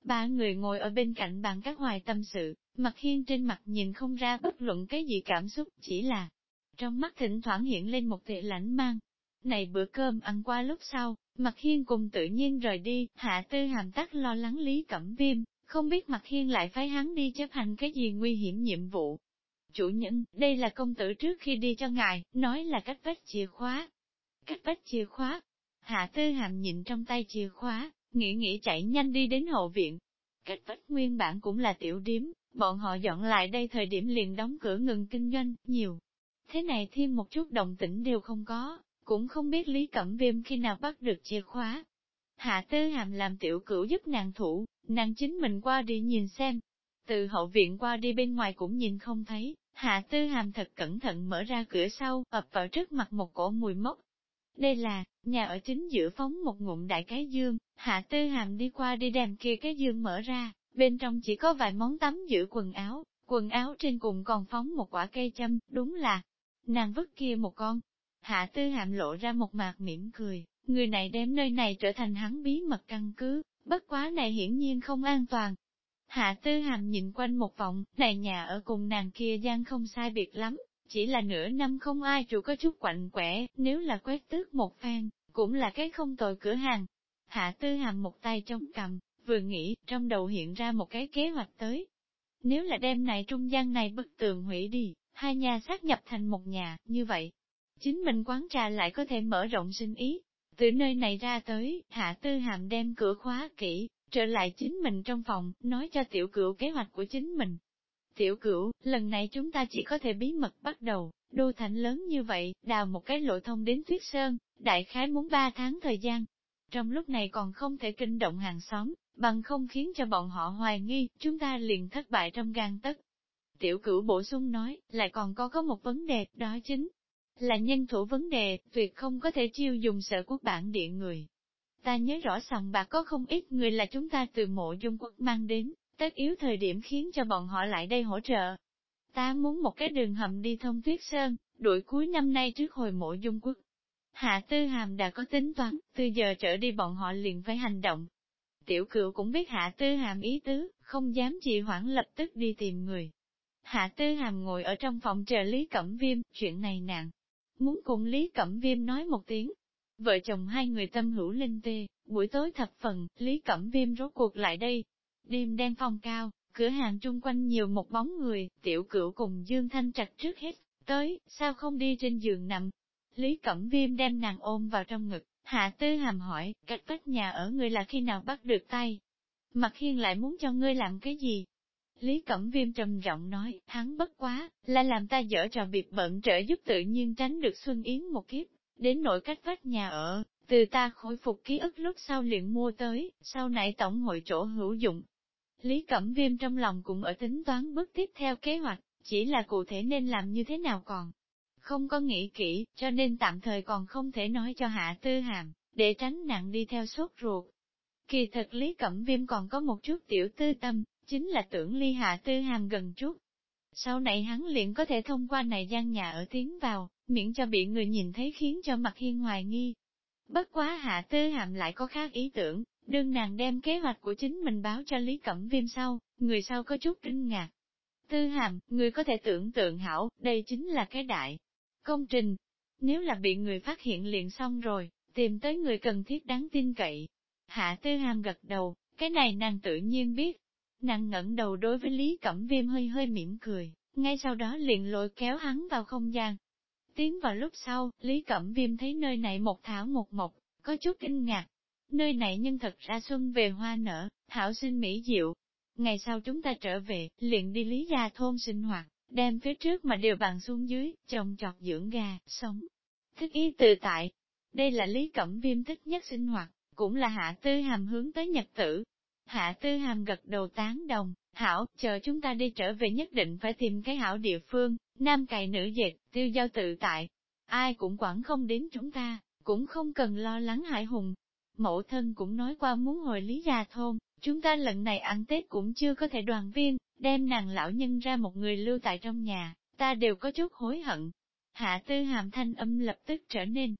Ba người ngồi ở bên cạnh bàn các hoài tâm sự, Mạc Hiên trên mặt nhìn không ra bất luận cái gì cảm xúc, chỉ là trong mắt thỉnh thoảng hiện lên một tia lãnh mang. Này bữa cơm ăn qua lúc sau, Mạc Hiên cùng tự nhiên rời đi, Hạ Tư Hàm tắc lo lắng Lý Cẩm Viêm, không biết Mạc Hiên lại phái hắn đi chấp hành cái gì nguy hiểm nhiệm vụ. Chủ nhân, đây là công tử trước khi đi cho ngài, nói là cách vách chìa khóa. Cách vách chìa khóa. Hạ Tư Hàm nhìn trong tay chìa khóa, nghĩ chạy nhanh đi đến hậu viện. Cách vách nguyên bản cũng là tiểu điếm, bọn họ dọn lại đây thời điểm liền đóng cửa ngừng kinh doanh, nhiều. Thế này thêm một chút động tĩnh đều không có, cũng không biết Lý Cẩm Viêm khi nào bắt được chìa khóa. Hạ Tư Hàm làm tiểu cửu giúp nàng thủ, nàng chính mình qua đi nhìn xem. Từ hậu viện qua đi bên ngoài cũng nhìn không thấy, Hạ Tư Hàm thật cẩn thận mở ra cửa sau, ập vào trước mặt một cổ mùi mốc. Đây là, nhà ở chính giữa phóng một ngụm đại cái dương, Hạ Tư Hàm đi qua đi đem kia cái dương mở ra, bên trong chỉ có vài món tắm giữ quần áo trên cùng còn phóng một quả cây châm, đúng là, nàng vứt kia một con. Hạ Tư Hàm lộ ra một mạc mỉm cười, người này đem nơi này trở thành hắn bí mật căn cứ, bất quá này hiển nhiên không an toàn. Hạ Tư Hàm nhìn quanh một vòng, này nhà ở cùng nàng kia gian không sai biệt lắm, chỉ là nửa năm không ai trụ có chút quạnh quẻ, nếu là quét tước một phen, cũng là cái không tồi cửa hàng. Hạ Tư Hàm một tay trong cầm, vừa nghĩ, trong đầu hiện ra một cái kế hoạch tới. Nếu là đem này trung gian này bức tường hủy đi, hai nhà sát nhập thành một nhà, như vậy, chính mình quán trà lại có thể mở rộng sinh ý. Từ nơi này ra tới, Hạ Tư Hàm đem cửa khóa kỹ, trở lại chính mình trong phòng, nói cho tiểu cửu kế hoạch của chính mình. Tiểu cửu, lần này chúng ta chỉ có thể bí mật bắt đầu, đô thành lớn như vậy, đào một cái lộ thông đến Tuyết Sơn, đại khái muốn 3 tháng thời gian. Trong lúc này còn không thể kinh động hàng xóm, bằng không khiến cho bọn họ hoài nghi, chúng ta liền thất bại trong gang tấc. Tiểu cửu bổ sung nói, lại còn có một vấn đề, đó chính là nhân thủ vấn đề, tuyệt không có thể chiêu dùng Sở Quốc bản địa người. Ta nhớ rõ sòng bạc có không ít người là chúng ta từ Mộ Dung Quốc mang đến, tất yếu thời điểm khiến cho bọn họ lại đây hỗ trợ. Ta muốn một cái đường hầm đi thông Tuyết Sơn, đuổi cuối năm nay trước hồi Mộ Dung Quốc. Hạ Tư Hàm đã có tính toán, từ giờ trở đi bọn họ liền phải hành động. Tiểu Cửu cũng biết Hạ Tư Hàm ý tứ, không dám trì hoãn lập tức đi tìm người. Hạ Tư Hàm ngồi ở trong phòng chờ Lý Cẩm Viêm, chuyện này nàng muốn cùng Lý Cẩm Viêm nói một tiếng. Vợ chồng hai người tâm hữu linh tê, buổi tối thập phần, Lý Cẩm Viêm rốt cuộc lại đây. Đêm đen phong cao, cửa hàng trung quanh nhiều một bóng người, Tiểu Cửu cùng Dương Thanh Trạch trước hết, tới, sao không đi trên giường nằm. Lý Cẩm Viêm đem nàng ôm vào trong ngực, Hạ Tư Hàm hỏi, cách vách nhà ở ngươi là khi nào bắt được tay? Mạc Hiên lại muốn cho ngươi làm cái gì? Lý Cẩm Viêm trầm giọng nói, hắn bất quá, là làm ta dở trò biệt bận trợ giúp tự nhiên tránh được Xuân Yến một kiếp, đến nội cách vách nhà ở, từ ta khôi phục ký ức lúc sau liền mua tới, sau này tổng hội chỗ hữu dụng. Lý Cẩm Viêm trong lòng cũng ở tính toán bước tiếp theo kế hoạch, chỉ là cụ thể nên làm như thế nào còn không có nghĩ kỹ, cho nên tạm thời còn không thể nói cho Hạ Tư Hàm, để tránh nặng đi theo sốt ruột. Kỳ thật Lý Cẩm Viêm còn có một chút tiểu tư tâm, chính là tưởng ly Hạ Tư Hàm gần chút. Sau này hắn liền có thể thông qua này gian nhà ở tiến vào, miễn cho bị người nhìn thấy khiến cho Mạc Hiên hoài nghi. Bất quá Hạ Tư Hàm lại có khác ý tưởng, đương nàng đem kế hoạch của chính mình báo cho Lý Cẩm Viêm sau, người sau có chút kinh ngạc. Tư Hàm, người có thể tưởng tượng hảo, đây chính là cái đại công trình. Nếu là bị người phát hiện liền xong rồi, tìm tới người cần thiết đáng tin cậy. Hạ Tư Hàm gật đầu, cái này nàng tự nhiên biết. Nàng ngẩng đầu đối với Lý Cẩm Viêm hơi hơi mỉm cười, ngay sau đó liền lôi kéo hắn vào không gian. Tiến vào lúc sau, Lý Cẩm Viêm thấy nơi này một thảo một mộc, có chút kinh ngạc. Nơi này nhưng thật ra xuân về hoa nở, hảo sinh mỹ diệu. Ngày sau chúng ta trở về, liền đi Lý Gia thôn sinh hoạt, đem phía trước mà đều bằng xuống dưới, trồng trọt dưỡng gà, sống. Thích ý tự tại. Đây là Lý Cẩm Viêm thích nhất sinh hoạt, cũng là Hạ Tư Hàm hướng tới nhật tử. Hạ Tư Hàm gật đầu tán đồng, hảo, chờ chúng ta đi trở về nhất định phải tìm cái hảo địa phương, nam cày nữ dệt, tiêu giao tự tại. Ai cũng quản không đến chúng ta, cũng không cần lo lắng Hải Hùng. Mẫu thân cũng nói qua muốn hồi Lý Gia thôn, chúng ta lần này ăn Tết cũng chưa có thể đoàn viên, đem nàng lão nhân ra một người lưu tại trong nhà, ta đều có chút hối hận. Hạ Tư Hàm thanh âm lập tức trở nên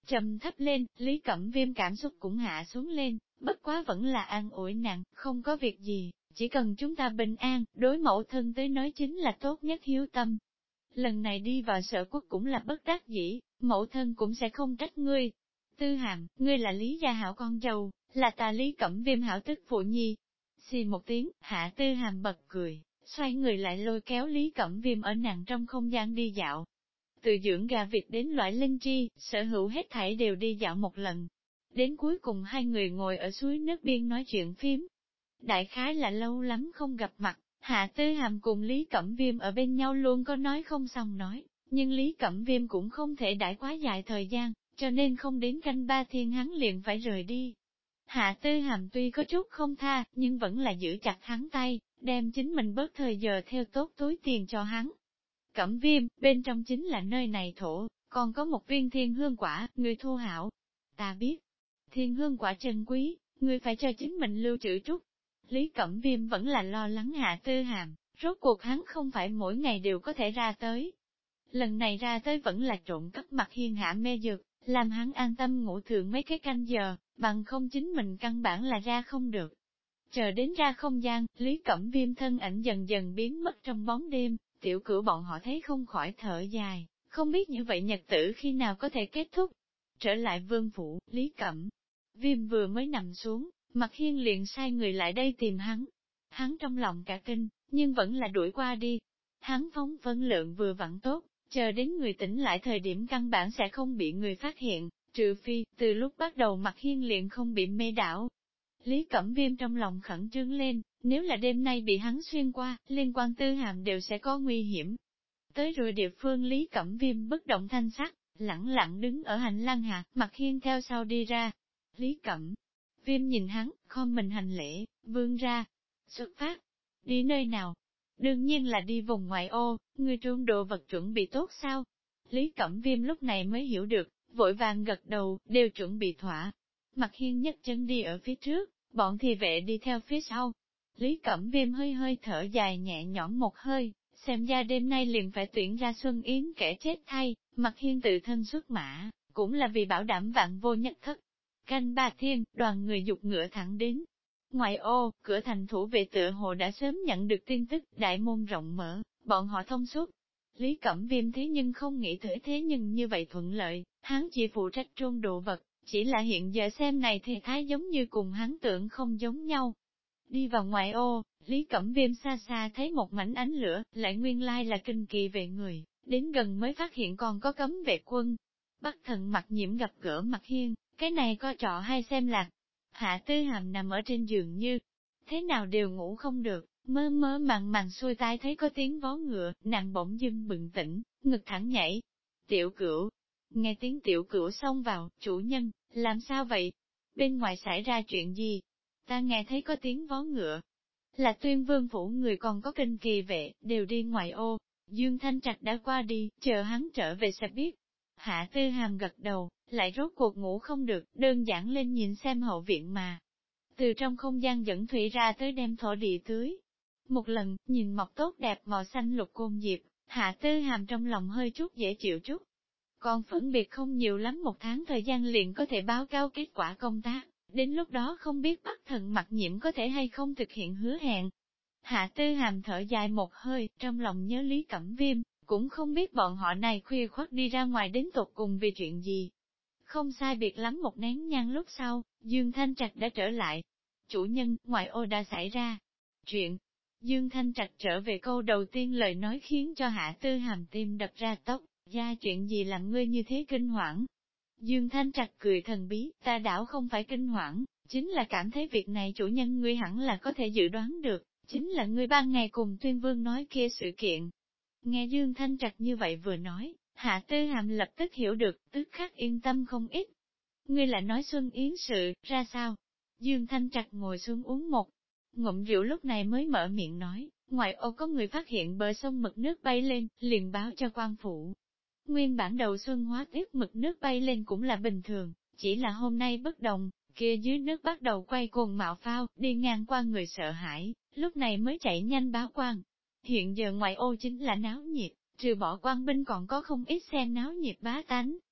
trầm thấp lên, Lý Cẩm Viêm cảm xúc cũng hạ xuống lên, bất quá vẫn là an ủi nặng, không có việc gì, chỉ cần chúng ta bình an, đối mẫu thân tới nói chính là tốt nhất hiếu tâm. Lần này đi vào Sở Quốc cũng là bất đắc dĩ, mẫu thân cũng sẽ không trách ngươi. Tư Hàm, ngươi là Lý gia hảo con dâu, là ta Lý Cẩm Viêm hảo tức phụ nhi. Xì một tiếng, Hạ Tư Hàm bật cười, xoay người lại lôi kéo Lý Cẩm Viêm ở nàng trong không gian đi dạo. Từ dưỡng gà vịt đến loại linh chi, sở hữu hết thảy đều đi dạo một lần. Đến cuối cùng hai người ngồi ở suối nước biên nói chuyện phím. Đại khái là lâu lắm không gặp mặt, Hạ Tư Hàm cùng Lý Cẩm Viêm ở bên nhau luôn có nói không xong nói, nhưng Lý Cẩm Viêm cũng không thể đãi quá dài thời gian, cho nên không đến canh ba thiên hắn liền phải rời đi. Hạ Tư Hàm tuy có chút không tha, nhưng vẫn là giữ chặt hắn tay, đem chính mình bớt thời giờ theo tốt túi tiền cho hắn. Cẩm Viêm, bên trong chính là nơi này thổ, còn có một viên thiên hương quả, người thu hảo. Ta biết, thiên hương quả trân quý, người phải cho chính mình lưu trữ chút. Lý Cẩm Viêm vẫn là lo lắng Hạ Tư Hàm, rốt cuộc hắn không phải mỗi ngày đều có thể ra tới. Lần này ra tới vẫn là trộn cấp mặt hiên hạ mê dược, làm hắn an tâm ngủ thượng mấy cái canh giờ, bằng không chính mình căn bản là ra không được. Chờ đến ra không gian, Lý Cẩm Viêm thân ảnh dần dần biến mất trong bóng đêm, tiểu cửu bọn họ thấy không khỏi thở dài, không biết như vậy nhật tử khi nào có thể kết thúc. Trở lại vương phủ, Lý Cẩm Viêm vừa mới nằm xuống, Mặt Hiên liền sai người lại đây tìm hắn. Hắn trong lòng cả kinh, nhưng vẫn là đuổi qua đi. Hắn phóng phân lượng vừa vặn tốt, chờ đến người tỉnh lại thời điểm căn bản sẽ không bị người phát hiện, trừ phi, từ lúc bắt đầu Mặt Hiên liền không bị mê đảo. Lý Cẩm Viêm trong lòng khẩn trương lên, nếu là đêm nay bị hắn xuyên qua, liên quan Tư Hàm đều sẽ có nguy hiểm. Tới rồi địa phương Lý Cẩm Viêm bất động thanh sắc, lẳng lặng đứng ở hành lang hạ, Mặt Hiên theo sau đi ra. Lý Cẩm Viêm nhìn hắn, khom mình hành lễ, vươn ra. Xuất phát. Đi nơi nào? Đương nhiên là đi vùng ngoại ô, người trôn đồ vật chuẩn bị tốt sao? Lý Cẩm Viêm lúc này mới hiểu được, vội vàng gật đầu, đều chuẩn bị thỏa. Mặt Hiên nhấc chân đi ở phía trước, bọn thị vệ đi theo phía sau. Lý Cẩm Viêm hơi hơi thở dài nhẹ nhõm một hơi, xem ra đêm nay liền phải tuyển ra Xuân Yến kẻ chết thay, Mặt Hiên tự thân xuất mã, cũng là vì bảo đảm vạn vô nhất thất. Canh ba thiên, đoàn người dục ngựa thẳng đến. Ngoài ô, cửa thành thủ vệ tựa hồ đã sớm nhận được tin tức, đại môn rộng mở, bọn họ thông suốt. Lý Cẩm Viêm thế nhưng không nghĩ tới thế nhưng như vậy thuận lợi, hắn chỉ phụ trách trôn đồ vật, chỉ là hiện giờ xem này thì thái giống như cùng hắn tưởng không giống nhau. Đi vào ngoại ô, Lý Cẩm Viêm xa xa thấy một mảnh ánh lửa, lại nguyên lai là kinh kỳ vệ người, đến gần mới phát hiện còn có cấm vệ quân. Bắc Thần Mặc Nhiễm gặp gỡ Mặt Hiên, cái này coi trọ hay xem lạc. Hạ Tư Hàm nằm ở trên giường như, thế nào đều ngủ không được, mơ mơ màng màng xuôi tai thấy có tiếng vó ngựa, nàng bỗng dưng bừng tỉnh, ngực thẳng nhảy. Tiểu Cửu, nghe tiếng Tiểu Cửu xông vào, chủ nhân, làm sao vậy? Bên ngoài xảy ra chuyện gì? Ta nghe thấy có tiếng vó ngựa. Là Tuyên Vương phủ người còn có kinh kỳ vệ, đều đi ngoài ô. Dương Thanh Trạch đã qua đi, chờ hắn trở về sẽ biết. Hạ Tư Hàm gật đầu, lại rốt cuộc ngủ không được, đơn giản lên nhìn xem hậu viện mà. Từ trong không gian dẫn thủy ra tới đem thổ địa tưới. Một lần, nhìn mọc tốt đẹp màu xanh lục côn diệp, Hạ Tư Hàm trong lòng hơi chút dễ chịu chút. Còn phân biệt không nhiều lắm, một tháng thời gian liền có thể báo cáo kết quả công tác, đến lúc đó không biết Bắc Thần Mặc Nhiễm có thể hay không thực hiện hứa hẹn. Hạ Tư Hàm thở dài một hơi, trong lòng nhớ Lý Cẩm Viêm, cũng không biết bọn họ này khuya khoắt đi ra ngoài đến tột cùng vì chuyện gì. Không sai biệt lắm một nén nhang lúc sau, Dương Thanh Trạch đã trở lại. Chủ nhân, ngoại ô đã xảy ra chuyện. Dương Thanh Trạch trở về câu đầu tiên lời nói khiến cho Hạ Tư Hàm tim đập ra tốc, ra chuyện gì làm ngươi như thế kinh hoảng. Dương Thanh Trạch cười thần bí, ta đảo không phải kinh hoảng, chính là cảm thấy việc này chủ nhân ngươi hẳn là có thể dự đoán được, chính là ngươi ban ngày cùng Tuyên Vương nói kia sự kiện. Nghe Dương Thanh Trạch như vậy vừa nói, Hạ Tư Hàm lập tức hiểu được, tức khắc yên tâm không ít. Ngươi lại nói Xuân Yến sự, ra sao? Dương Thanh Trạch ngồi xuống uống một ngụm rượu lúc này mới mở miệng nói, ngoài ô có người phát hiện bờ sông mực nước bay lên, liền báo cho quan phủ. Nguyên bản đầu xuân hóa tiết mực nước bay lên cũng là bình thường, chỉ là hôm nay bất đồng, kia dưới nước bắt đầu quay cuồng mạo phao, đi ngang qua người sợ hãi, lúc này mới chạy nhanh báo quan. Hiện giờ ngoài ô chính là náo nhiệt, trừ bỏ quan binh còn có không ít xem náo nhiệt bá tánh,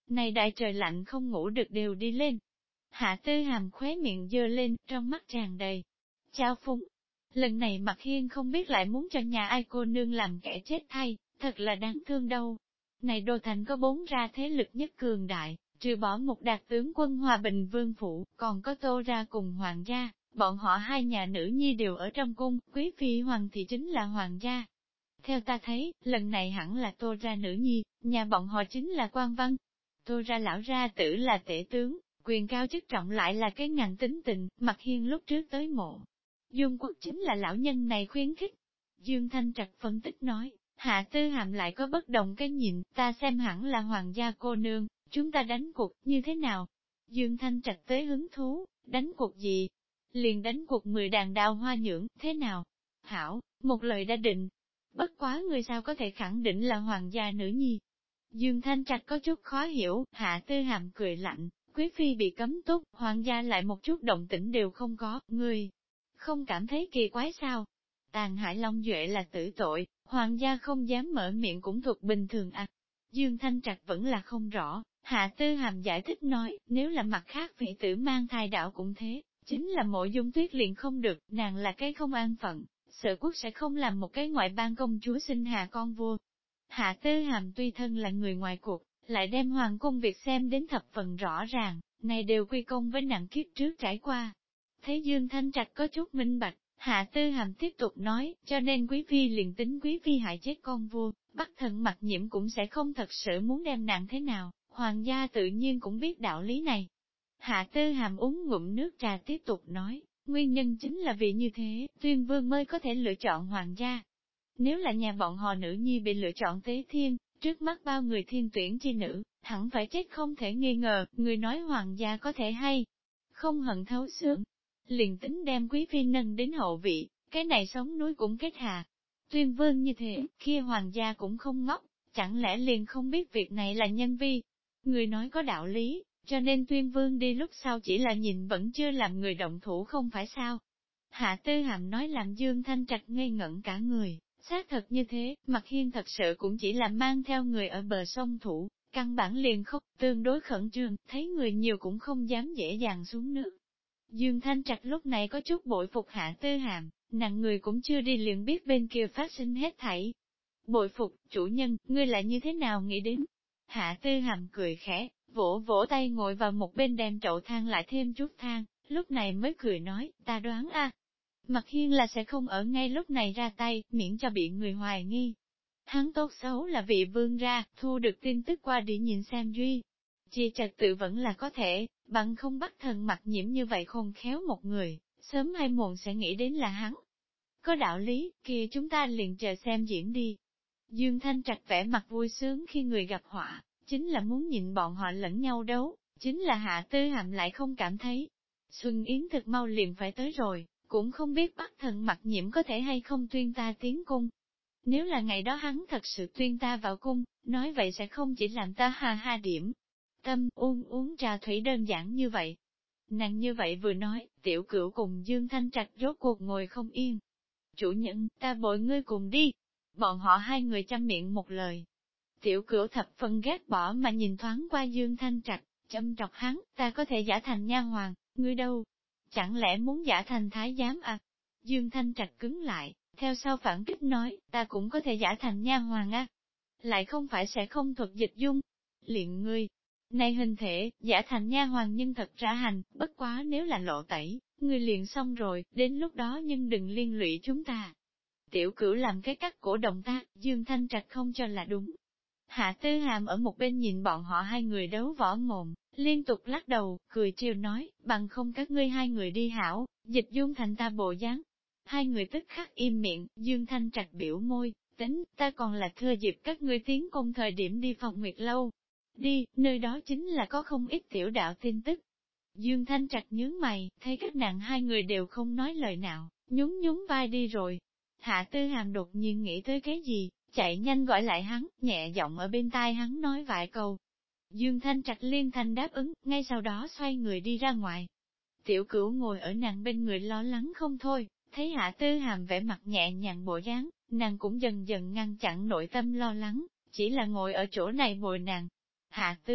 Này đại trời lạnh không ngủ được đều đi lên. Hạ Tư Hàm khóe miệng dơ lên, trong mắt tràn đầy trao phúng. Lần này Mạc Hiên không biết lại muốn cho nhà ai cô nương làm kẻ chết thay, thật là đáng thương đâu. Này Đô Thành có 4 ra thế lực nhất cường đại, trừ bỏ một đạt tướng quân Hòa Bình Vương Phủ, còn có Tô ra cùng hoàng gia, bọn họ hai nhà nữ nhi đều ở trong cung, quý phi hoàng thị chính là hoàng gia. Theo ta thấy, lần này hẳn là Tô ra nữ nhi, nhà bọn họ chính là quan văn. Tô ra lão ra tử là tể tướng, quyền cao chức trọng lại là cái ngành tính tình, Mạc Hiên lúc trước tới mộ. Dương Quốc chính là lão nhân này khuyến khích. Dương Thanh Trạch phân tích nói, Hạ Tư Hàm lại có bất đồng cái nhìn, ta xem hẳn là hoàng gia cô nương, chúng ta đánh cuộc, như thế nào? Dương Thanh Trạch tới hứng thú, đánh cuộc gì? Liền đánh cuộc 10 đàn đào hoa nhưỡng, thế nào? Hảo, một lời đã định. Bất quá người sao có thể khẳng định là hoàng gia nữ nhi? Dương Thanh Trạch có chút khó hiểu, Hạ Tư Hàm cười lạnh, quý phi bị cấm túc, hoàng gia lại một chút động tĩnh đều không có, người không cảm thấy kỳ quái sao? Tàn hại Long Duệ là tử tội, hoàng gia không dám mở miệng cũng thuộc bình thường à. Dương Thanh Trạch vẫn là không rõ, Hạ Tư Hàm giải thích nói, nếu là mặt khác vị tử mang thai đạo cũng thế, chính là Mộ Dung Tuyết liền không được, nàng là cái không an phận, Sở Quốc sẽ không làm một cái ngoại bang công chúa sinh hạ con vua. Hạ Tư Hàm tuy thân là người ngoài cuộc, lại đem hoàng cung việc xem đến thập phần rõ ràng, này đều quy công với nặng kiếp trước trải qua. Thấy Dương Thanh Trạch có chút minh bạch, Hạ Tư Hàm tiếp tục nói, cho nên quý phi liền tính quý phi hại chết con vua, Bắc Thần Mặc Nhiễm cũng sẽ không thật sự muốn đem nàng thế nào, hoàng gia tự nhiên cũng biết đạo lý này. Hạ Tư Hàm uống ngụm nước trà tiếp tục nói, nguyên nhân chính là vì như thế, Tuyên Vương mới có thể lựa chọn hoàng gia. Nếu là nhà bọn họ nữ nhi bị lựa chọn tế thiên, trước mắt bao người thiên tuyển chi nữ, hẳn phải chết không thể nghi ngờ, người nói hoàng gia có thể hay, không hận thấu xương. Liền tính đem quý phi nâng đến hậu vị, cái này sống núi cũng kết hạ. Tuyên Vương như thế, kia hoàng gia cũng không ngốc, chẳng lẽ liền không biết việc này là nhân vi. Người nói có đạo lý, cho nên Tuyên Vương đi lúc sau chỉ là nhìn vẫn chưa làm người động thủ không phải sao. Hạ Tư Hàm nói làm Dương Thanh Trạch ngây ngẩn cả người, xác thật như thế, Mạc Hiên thật sự cũng chỉ là mang theo người ở bờ sông thủ, căn bản liền khóc, tương đối khẩn trương, thấy người nhiều cũng không dám dễ dàng xuống nước. Dương Thanh Trạch lúc này có chút bội phục Hạ Tư Hàm, nặng người cũng chưa đi liền biết bên kia phát sinh hết thảy. Bội phục, chủ nhân, ngươi lại như thế nào nghĩ đến? Hạ Tư Hàm cười khẽ, vỗ vỗ tay ngồi vào một bên đem chậu than lại thêm chút than, lúc này mới cười nói, ta đoán a, Mạc Hiên là sẽ không ở ngay lúc này ra tay, miễn cho bị người hoài nghi. Hắn tốt xấu là vị vương ra, thu được tin tức qua đi nhìn xem duy. Chi trật tự vẫn là có thể, bằng không bắt Thần Mặc Nhiễm như vậy khôn khéo một người, sớm hay muộn sẽ nghĩ đến là hắn. Có đạo lý, kia chúng ta liền chờ xem diễn đi. Dương Thanh Trạch vẻ mặt vui sướng khi người gặp họa, chính là muốn nhìn bọn họ lẫn nhau đấu, chính là Hạ Tư Hàm lại không cảm thấy. Xuân Yến thực mau liền phải tới rồi, cũng không biết bắt Thần Mặc Nhiễm có thể hay không tuyên ta tiến cung. Nếu là ngày đó hắn thật sự tuyên ta vào cung, nói vậy sẽ không chỉ làm ta ha ha điểm. Tâm uống trà thủy đơn giản như vậy. Nàng như vậy vừa nói, tiểu cửu cùng Dương Thanh Trạch rốt cuộc ngồi không yên. Chủ nhân, ta bội ngươi cùng đi. Bọn họ hai người chăm miệng một lời. Tiểu cửu thập phần ghét bỏ mà nhìn thoáng qua Dương Thanh Trạch, châm trọc hắn, ta có thể giả thành nha hoàng, ngươi đâu? Chẳng lẽ muốn giả thành thái giám à? Dương Thanh Trạch cứng lại, theo sau phản kích nói, ta cũng có thể giả thành nha hoàng à? Lại không phải sẽ không thuật dịch dung. Liền ngươi, này hình thể, giả thành nha hoàng nhưng thật ra hành, bất quá nếu là lộ tẩy, ngươi liền xong rồi, đến lúc đó nhưng đừng liên lụy chúng ta. Tiểu cửu làm cái cắt cổ động tác, Dương Thanh Trạch không cho là đúng. Hạ Tư Hàm ở một bên nhìn bọn họ hai người đấu võ mồm, liên tục lắc đầu, cười trêu nói, bằng không các ngươi hai người đi hảo, dịch dung thành ta bộ dáng. Hai người tức khắc im miệng, Dương Thanh Trạch biểu môi, tính, ta còn là thừa dịp các ngươi tiến công thời điểm đi phòng nguyệt lâu. Đi, nơi đó chính là có không ít tiểu đạo tin tức. Dương Thanh Trạch nhướng mày, thấy các nàng hai người đều không nói lời nào, nhún nhún vai đi rồi. Hạ Tư Hàm đột nhiên nghĩ tới cái gì, chạy nhanh gọi lại hắn, nhẹ giọng ở bên tai hắn nói vài câu. Dương Thanh Trạch liên thanh đáp ứng, ngay sau đó xoay người đi ra ngoài. Tiểu Cửu ngồi ở nàng bên người lo lắng không thôi, thấy Hạ Tư Hàm vẻ mặt nhẹ nhàng bộ dáng, nàng cũng dần dần ngăn chặn nội tâm lo lắng, chỉ là ngồi ở chỗ này bồi nàng. Hạ Tư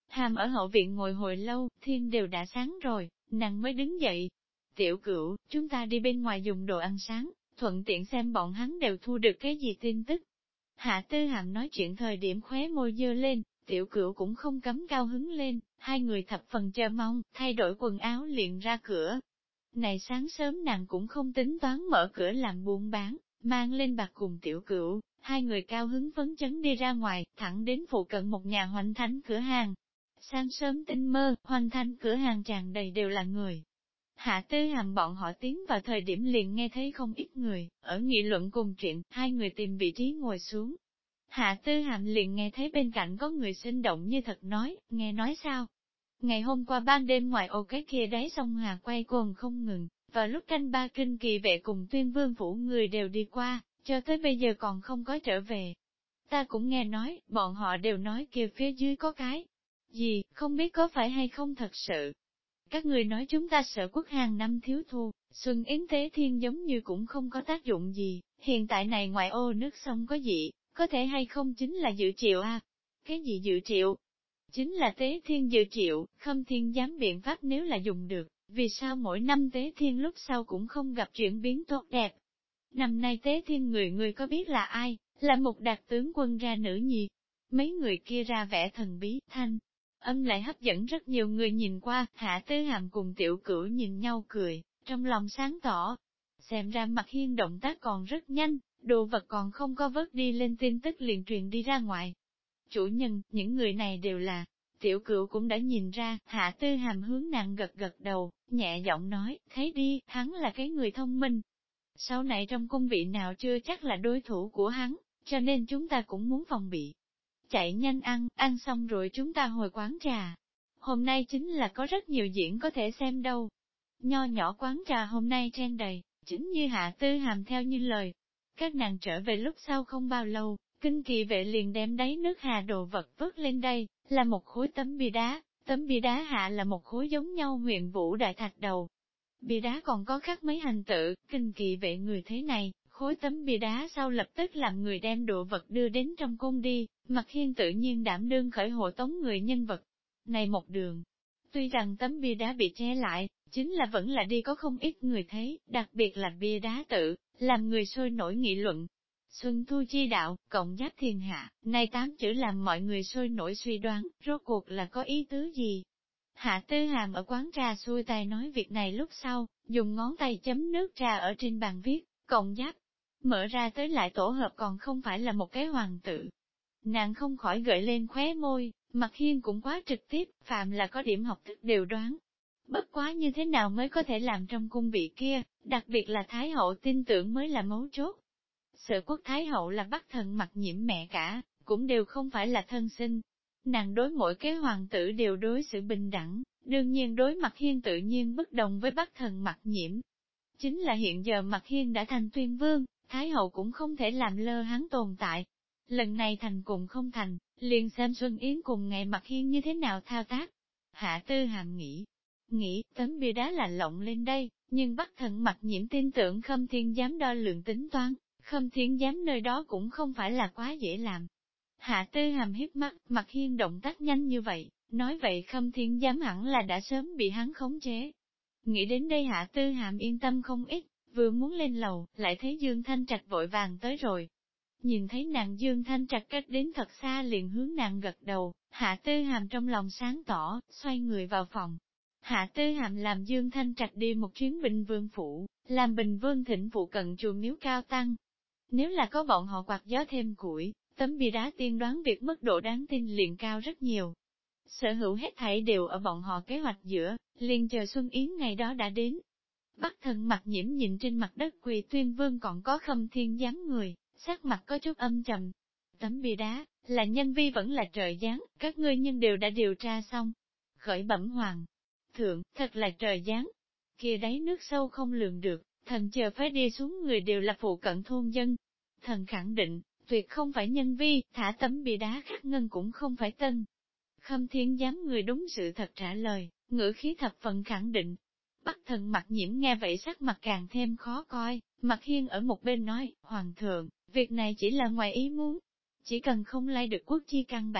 Hàm ở hậu viện ngồi hồi lâu, thiên đều đã sáng rồi, nàng mới đứng dậy. Tiểu Cửu, chúng ta đi bên ngoài dùng đồ ăn sáng, thuận tiện xem bọn hắn đều thu được cái gì tin tức. Hạ Tư Hàm nói chuyện thời điểm khóe môi dơ lên, Tiểu Cửu cũng không cấm cao hứng lên, hai người thập phần chờ mong, thay đổi quần áo liền ra cửa. Này sáng sớm nàng cũng không tính toán mở cửa làm buôn bán, mang lên bạc cùng Tiểu Cửu, hai người cao hứng phấn chấn đi ra ngoài, thẳng đến phụ cận một nhà hoành thánh cửa hàng. Sáng sớm tinh mơ, hoành thánh cửa hàng tràn đầy đều là người. Hạ Tư Hàm bọn họ tiến vào thời điểm liền nghe thấy không ít người, ở nghị luận cùng chuyện, hai người tìm vị trí ngồi xuống. Hạ Tư Hàm liền nghe thấy bên cạnh có người sinh động như thật nói, nghe nói sao? Ngày hôm qua ban đêm ngoài ô cái kia đáy sông Hà quay cuồng không ngừng, và lúc canh ba kinh kỳ vệ cùng Tuyên Vương phủ người đều đi qua, cho tới bây giờ còn không có trở về. Ta cũng nghe nói, bọn họ đều nói kia phía dưới có cái gì, không biết có phải hay không thật sự. Các người nói chúng ta sợ quốc hàng năm thiếu thu, xuân yến tế thiên giống như cũng không có tác dụng gì, hiện tại này ngoài ô nước sông có gì, có thể hay không chính là dự triệu à? Cái gì dự triệu? Chính là tế thiên dự triệu, Khâm Thiên dám biện pháp nếu là dùng được, vì sao mỗi năm tế thiên lúc sau cũng không gặp chuyển biến tốt đẹp. Năm nay tế thiên người có biết là ai, là một đạt tướng quân ra nữ nhi. Mấy người kia ra vẻ thần bí, thanh, âm lại hấp dẫn rất nhiều người nhìn qua, Hạ Tư Hàm cùng Tiểu Cửu nhìn nhau cười, trong lòng sáng tỏ. Xem ra Mặt Hiên động tác còn rất nhanh, đồ vật còn không có vớt đi lên tin tức liền truyền đi ra ngoài. Chủ nhân, những người này đều là, Tiểu Cửu cũng đã nhìn ra, Hạ Tư Hàm hướng nàng gật gật đầu, nhẹ giọng nói, thấy đi, hắn là cái người thông minh. Sau này trong cung vị nào chưa chắc là đối thủ của hắn, cho nên chúng ta cũng muốn phòng bị. Chạy nhanh ăn xong rồi chúng ta hồi quán trà. Hôm nay chính là có rất nhiều diễn có thể xem đâu. Nho nhỏ quán trà hôm nay tràn đầy, chính như Hạ Tư Hàm theo như lời. Các nàng trở về lúc sau không bao lâu, kinh kỳ vệ liền đem đáy nước hà đồ vật vớt lên đây, là một khối tấm bia đá hạ là một khối giống nhau huyền vũ đại thạch đầu. Bia đá còn có khắc mấy hành tự, kinh kỳ vệ người thế này, khối tấm bia đá sau lập tức làm người đem đồ vật đưa đến trong cung đi, Mặt Hiên tự nhiên đảm đương khởi hộ tống người nhân vật. Này một đường, tuy rằng tấm bia đá bị che lại, chính là vẫn là đi có không ít người thấy, đặc biệt là bia đá tự, làm người sôi nổi nghị luận. Xuân thu chi đạo, cộng giáp thiên hạ, này 8 chữ làm mọi người sôi nổi suy đoán, rốt cuộc là có ý tứ gì. Hạ Tư Hàm ở quán trà xuôi tay nói việc này lúc sau, dùng ngón tay chấm nước trà ở trên bàn viết, cộng giáp. Mở ra tới lại tổ hợp còn không phải là một cái hoàng tự. Nàng không khỏi gợi lên khóe môi, Mặt Hiên cũng quá trực tiếp, phạm là có điểm học thức đều đoán. Bất quá như thế nào mới có thể làm trong cung vị kia, đặc biệt là Thái hậu tin tưởng mới là mấu chốt. Sở quốc Thái hậu là Bắc Thần Mặc Nhiễm mẹ cả, cũng đều không phải là thân sinh. Nàng đối mỗi cái hoàng tử đều đối xử bình đẳng, đương nhiên đối Mặt Hiên tự nhiên bất đồng với Bắc Thần Mặc Nhiễm. Chính là hiện giờ Mặt Hiên đã thành Tuyên Vương, Thái hậu cũng không thể làm lơ hắn tồn tại. Lần này thành cùng không thành, liền xem Xuân Yến cùng ngày Mặt Hiên như thế nào thao tác. Hạ Tư Hàm nghĩ tấm bia đá là lộng lên đây, nhưng Bắc Thần Mặc Nhiễm tin tưởng Khâm Thiên dám đo lượng tính toán, Khâm Thiên dám nơi đó cũng không phải là quá dễ làm. Hạ Tư Hàm hiếp mắt, Mặt Hiên động tác nhanh như vậy, nói vậy Khâm Thiên dám hẳn là đã sớm bị hắn khống chế. Nghĩ đến đây Hạ Tư Hàm yên tâm không ít, vừa muốn lên lầu, lại thấy Dương Thanh Trạch vội vàng tới rồi. Nhìn thấy nàng Dương Thanh Trạch cách đến thật xa liền hướng nàng gật đầu, Hạ Tư Hàm trong lòng sáng tỏ, xoay người vào phòng. Hạ Tư Hàm làm Dương Thanh Trạch đi một chuyến Bình Vương phủ, làm Bình Vương thỉnh phụ cận chùa miếu cao tăng. Nếu là có bọn họ quạt gió thêm củi, tấm bia đá tiên đoán việc mức độ đáng tin liền cao rất nhiều. Sở hữu hết thảy đều ở bọn họ kế hoạch giữa, liền chờ Xuân Yến ngày đó đã đến. Bắc Thần Mặc Nhiễm nhìn trên mặt đất quỳ Tuyên Vương còn có Khâm Thiên dáng người, sắc mặt có chút âm trầm. Tấm bia đá, là nhân vi vẫn là trời giáng, các ngươi nhưng đều đã điều tra xong. Khởi bẩm hoàng thượng, thật là trời giáng. Kia đáy nước sâu không lường được, thần chờ phải đi xuống người đều là phụ cận thôn dân. Thần khẳng định, tuyệt không phải nhân vi, thả tấm bia đá khắc ngân cũng không phải tân. Khâm Thiên dám người đúng sự thật trả lời, ngữ khí thập phần khẳng định. Bắc Thần Mặc Nhiễm nghe vậy sắc mặt càng thêm khó coi, Mặt Hiên ở một bên nói, Hoàng thượng, việc này chỉ là ngoài ý muốn. Chỉ cần không lay được quốc chi căn bản,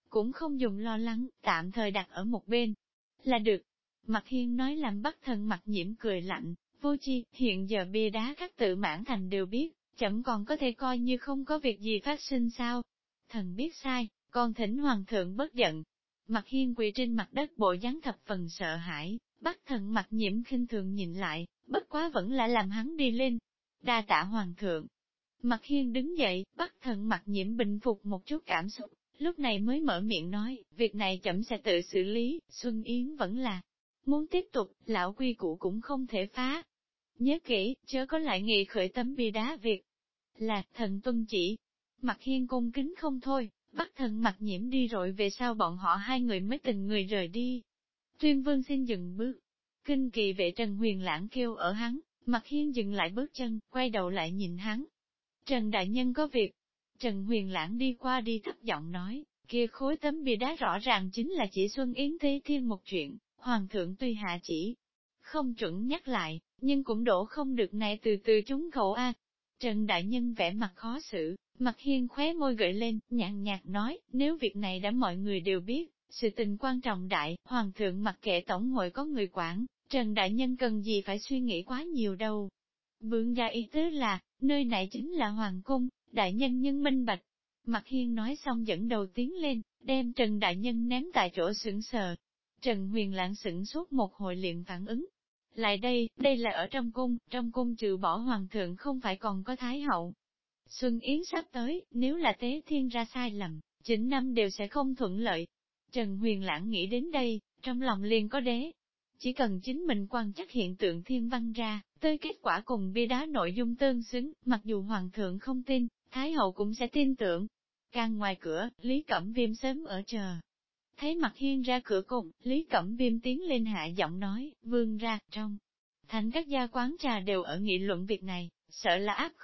cũng không dùng lo lắng, tạm thời đặt ở một bên, là được. Mạc Hiên nói làm Bắc Thần Mặc Nhiễm cười lạnh, vô chi, hiện giờ bia đá các tự mãn thành đều biết, chẳng còn có thể coi như không có việc gì phát sinh sao. Thần biết sai, còn thỉnh Hoàng thượng bất giận. Mạc Hiên quỳ trên mặt đất bộ dáng thập phần sợ hãi, Bắc Thần Mặc Nhiễm khinh thường nhìn lại, bất quá vẫn là làm hắn đi lên. Đa tạ Hoàng thượng. Mạc Hiên đứng dậy, Bắc Thần Mặc Nhiễm bình phục một chút cảm xúc, lúc này mới mở miệng nói, việc này chậm sẽ tự xử lý, Xuân Yến vẫn là muốn tiếp tục, lão quy củ cũng không thể phá. Nhớ kỹ, chớ có lại nghị khởi tấm bia đá việc. Là, thần tuân chỉ. Mạc Hiên cung kính không thôi, Bắc Thần Mặc Nhiễm đi rồi về sau bọn họ hai người mới tình người rời đi. Tuyên Vương xin dừng bước. Kinh kỳ vệ Trần Huyền Lãng kêu ở hắn, Mạc Hiên dừng lại bước chân, quay đầu lại nhìn hắn. Trần Đại Nhân có việc. Trần Huyền Lãng đi qua đi thấp giọng nói, kia khối tấm bia đá rõ ràng chính là chỉ Xuân Yến Tế Thiên một chuyện, Hoàng thượng tuy hạ chỉ, không chuẩn nhắc lại, nhưng cũng đổ không được này từ từ trúng khẩu a. Trần Đại Nhân vẻ mặt khó xử, Mạc Hiên khóe môi gợi lên, nhàn nhạt nói, nếu việc này đã mọi người đều biết, sự tình quan trọng đại, Hoàng thượng mặc kệ tổng hội có người quản, Trần Đại Nhân cần gì phải suy nghĩ quá nhiều đâu. Vương gia ý tứ là, nơi này chính là Hoàng cung, Đại Nhân nhân minh bạch. Mạc Hiên nói xong dẫn đầu tiến lên, đem Trần Đại Nhân ném tại chỗ sững sờ. Trần Huyền Lãng sững sốt một hồi liền phản ứng. Lại đây là ở trong cung trừ bỏ Hoàng thượng không phải còn có Thái Hậu. Xuân Yến sắp tới, nếu là Tế Thiên ra sai lầm, chỉnh năm đều sẽ không thuận lợi. Trần Huyền Lãng nghĩ đến đây, trong lòng liền có đế. Chỉ cần chính mình quan chắc hiện tượng thiên văn ra, tới kết quả cùng bia đá nội dung tương xứng, mặc dù Hoàng thượng không tin, Thái Hậu cũng sẽ tin tưởng. Càng ngoài cửa, Lý Cẩm Viêm sớm ở chờ. Thấy Mạc Hiên ra cửa cùng, Lý Cẩm Viêm tiến lên hạ giọng nói, vương ra, trong. Thành các gia quán trà đều ở nghị luận việc này, sợ là áp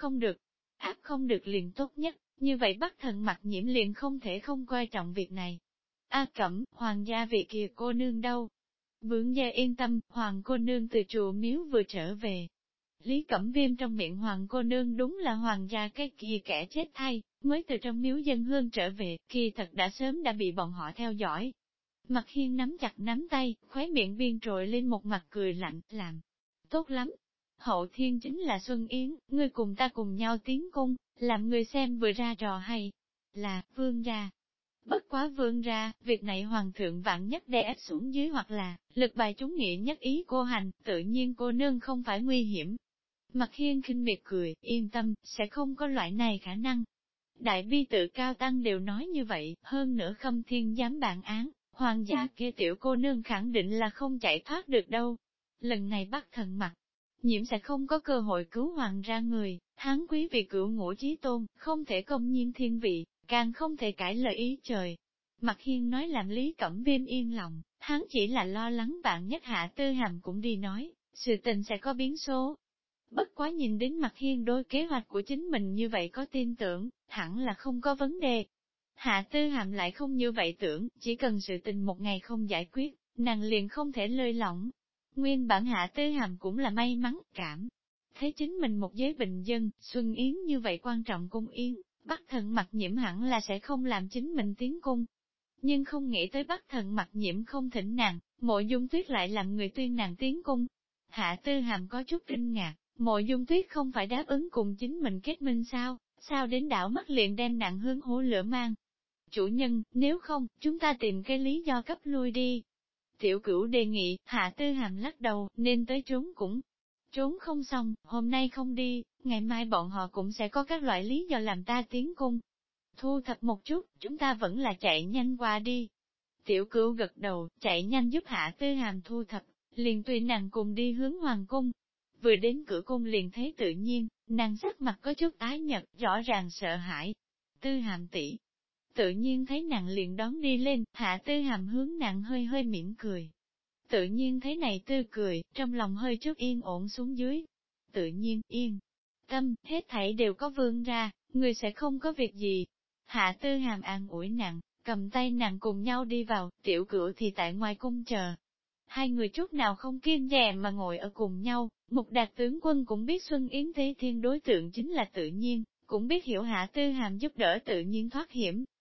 không được liền tốt nhất, như vậy Bắc Thần Mặc Nhiễm liền không thể không coi trọng việc này. A Cẩm, hoàng gia vị kia cô nương đâu? Vương gia yên tâm, hoàng cô nương từ chùa miếu vừa trở về. Lý Cẩm Viêm trong miệng hoàng cô nương đúng là hoàng gia cái kia kẻ chết thay, mới từ trong miếu dân hương trở về, kỳ thật đã sớm đã bị bọn họ theo dõi. Mạc Hiên nắm chặt nắm tay, khóe miệng biên trội lên một mặt cười lạnh, làm tốt lắm. Hậu thiên chính là Xuân Yến, ngươi cùng ta cùng nhau tiến cung, làm người xem vừa ra trò hay. Là, vương gia. Bất quá vương gia, việc này hoàng thượng vạn nhất đè ép xuống dưới hoặc là, lực bài chúng nghĩa nhất ý cô hành, tự nhiên cô nương không phải nguy hiểm. Mạc Hiên khinh miệt cười, yên tâm, sẽ không có loại này khả năng. Đại bi tự cao tăng đều nói như vậy, hơn nữa Khâm Thiên dám bản án, hoàng gia kia tiểu cô nương khẳng định là không chạy thoát được đâu. Lần này Bắc Thần Mặc Nhiễm sẽ không có cơ hội cứu hoàng ra người, hắn quý vị cửu ngũ chí tôn, không thể công nhiên thiên vị, càng không thể cãi lời ý trời. Mạc Hiên nói làm Lý Cẩm Viêm yên lòng, hắn chỉ là lo lắng bạn nhất Hạ Tư Hàm cũng đi nói, sự tình sẽ có biến số. Bất quá nhìn đến Mạc Hiên đối kế hoạch của chính mình như vậy có tin tưởng, hẳn là không có vấn đề. Hạ Tư Hàm lại không như vậy tưởng, chỉ cần sự tình một ngày không giải quyết, nàng liền không thể lơi lỏng. Nguyên bản Hạ Tư Hàm cũng là may mắn, cảm thấy chính mình một giới bình dân, Xuân Yến như vậy quan trọng cung yên, Bắc Thần Mặc Nhiễm hẳn là sẽ không làm chính mình tiến cung. Nhưng không nghĩ tới Bắc Thần Mặc Nhiễm không thỉnh nàng, Mộ Dung Tuyết lại làm người tuyên nàng tiến cung. Hạ Tư Hàm có chút kinh ngạc, Mộ Dung Tuyết không phải đáp ứng cùng chính mình kết minh sao đến đảo mắt liền đem nàng hướng hố lửa mang. Chủ nhân, nếu không, chúng ta tìm cái lý do cấp lui đi. Tiểu Cửu đề nghị, Hạ Tư Hàm lắc đầu, nên tới trốn cũng trốn không xong, hôm nay không đi, ngày mai bọn họ cũng sẽ có các loại lý do làm ta tiến cung. Thu thập một chút, chúng ta vẫn là chạy nhanh qua đi. Tiểu Cửu gật đầu, chạy nhanh giúp Hạ Tư Hàm thu thập, liền tùy nàng cùng đi hướng hoàng cung. Vừa đến cửa cung liền thấy tự nhiên, nàng sắc mặt có chút tái nhợt, rõ ràng sợ hãi. Tư Hàm tỷ, tự nhiên thấy nàng liền đón đi lên, Hạ Tư Hàm hướng nàng hơi hơi mỉm cười. Tự nhiên thấy này tươi cười, trong lòng hơi chút yên ổn xuống dưới. Tự nhiên, yên tâm, hết thảy đều có vương ra, người sẽ không có việc gì. Hạ Tư Hàm an ủi nàng, cầm tay nàng cùng nhau đi vào, Tiểu Cửu thì tại ngoài cung chờ. Hai người chút nào không kiêng dè mà ngồi ở cùng nhau, Mục Đạt tướng quân cũng biết Xuân Yến Tế Thiên đối tượng chính là tự nhiên, cũng biết hiểu Hạ Tư Hàm giúp đỡ tự nhiên thoát hiểm,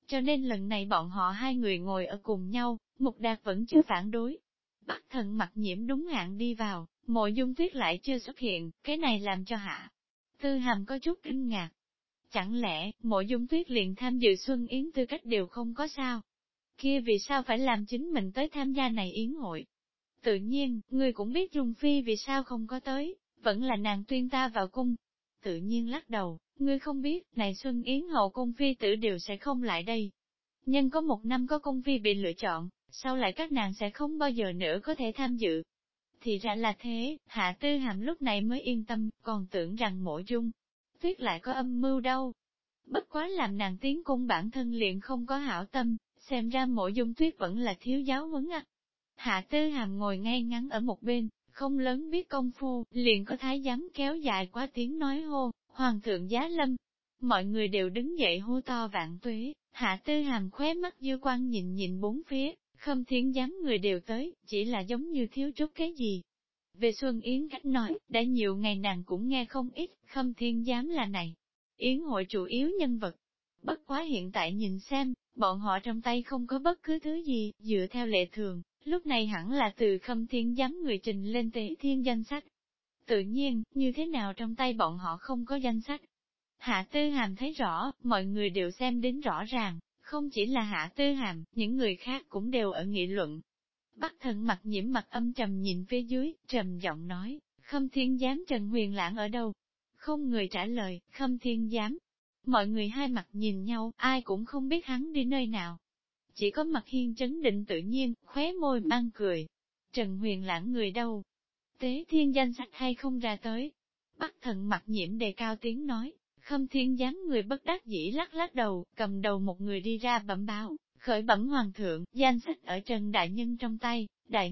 cho nên lần này bọn họ hai người ngồi ở cùng nhau, Mục Đạt vẫn chưa phản đối. Bắc Thần Mặc Nhiễm đúng hạn đi vào, Mộ Dung Tuyết lại chưa xuất hiện, cái này làm cho Hạ Tư Hàm có chút kinh ngạc. Chẳng lẽ, Mộ Dung Tuyết liền tham dự Xuân Yến tư cách đều không có sao? Kia vì sao phải làm chính mình tới tham gia này yến hội? Tự nhiên, ngươi cũng biết Dung Phi vì sao không có tới, vẫn là nàng tuyên ta vào cung. Tự nhiên lắc đầu, ngươi không biết, này Xuân Yến hậu cung phi tử đều sẽ không lại đây. Nhưng có một năm có cung phi bị lựa chọn, sau lại các nàng sẽ không bao giờ nữa có thể tham dự. Thì ra là thế, Hạ Tư Hàm lúc này mới yên tâm, còn tưởng rằng Mộ Dung Tuyết lại có âm mưu đâu. Bất quá làm nàng tiến cung bản thân liền không có hảo tâm, xem ra Mộ Dung Tuyết vẫn là thiếu giáo huấn à. Hạ Tư Hàm ngồi ngay ngắn ở một bên, không lớn biết công phu, liền có thái giám kéo dài quá tiếng nói hô, Hoàng thượng giá lâm. Mọi người đều đứng dậy hô to vạn tuế, Hạ Tư Hàm khóe mắt dư quan nhìn nhìn bốn phía, Khâm Thiên giám người đều tới, chỉ là giống như thiếu chút cái gì. Về Xuân Yến cách nói, đã nhiều ngày nàng cũng nghe không ít, Khâm Thiên giám là này. Yến hội chủ yếu nhân vật. Bất quá hiện tại nhìn xem, bọn họ trong tay không có bất cứ thứ gì, dựa theo lệ thường, lúc này hẳn là từ Khâm Thiên giám người trình lên Tế Thiên danh sách. Tự nhiên, như thế nào trong tay bọn họ không có danh sách. Hạ Tư Hàm thấy rõ, mọi người đều xem đến rõ ràng, không chỉ là Hạ Tư Hàm, những người khác cũng đều ở nghị luận. Bắc Thần Mặc Nhiễm mặt âm trầm nhìn phía dưới, trầm giọng nói, Khâm Thiên giám Trần Huyền Lãng ở đâu? Không người trả lời, Khâm Thiên giám. Mọi người hai mặt nhìn nhau, ai cũng không biết hắn đi nơi nào. Chỉ có Mặt Hiên trấn định tự nhiên, khóe môi mang cười. Trần Huyền Lãng người đâu? Tế Thiên danh sách hay không ra tới? Bắc Thần Mặc Nhiễm đề cao tiếng nói, Khâm Thiên giám người bất đắc dĩ lắc lắc đầu, cầm đầu một người đi ra bẩm báo, khởi bẩm hoàng thượng, danh sách ở Trần Đại Nhân trong tay,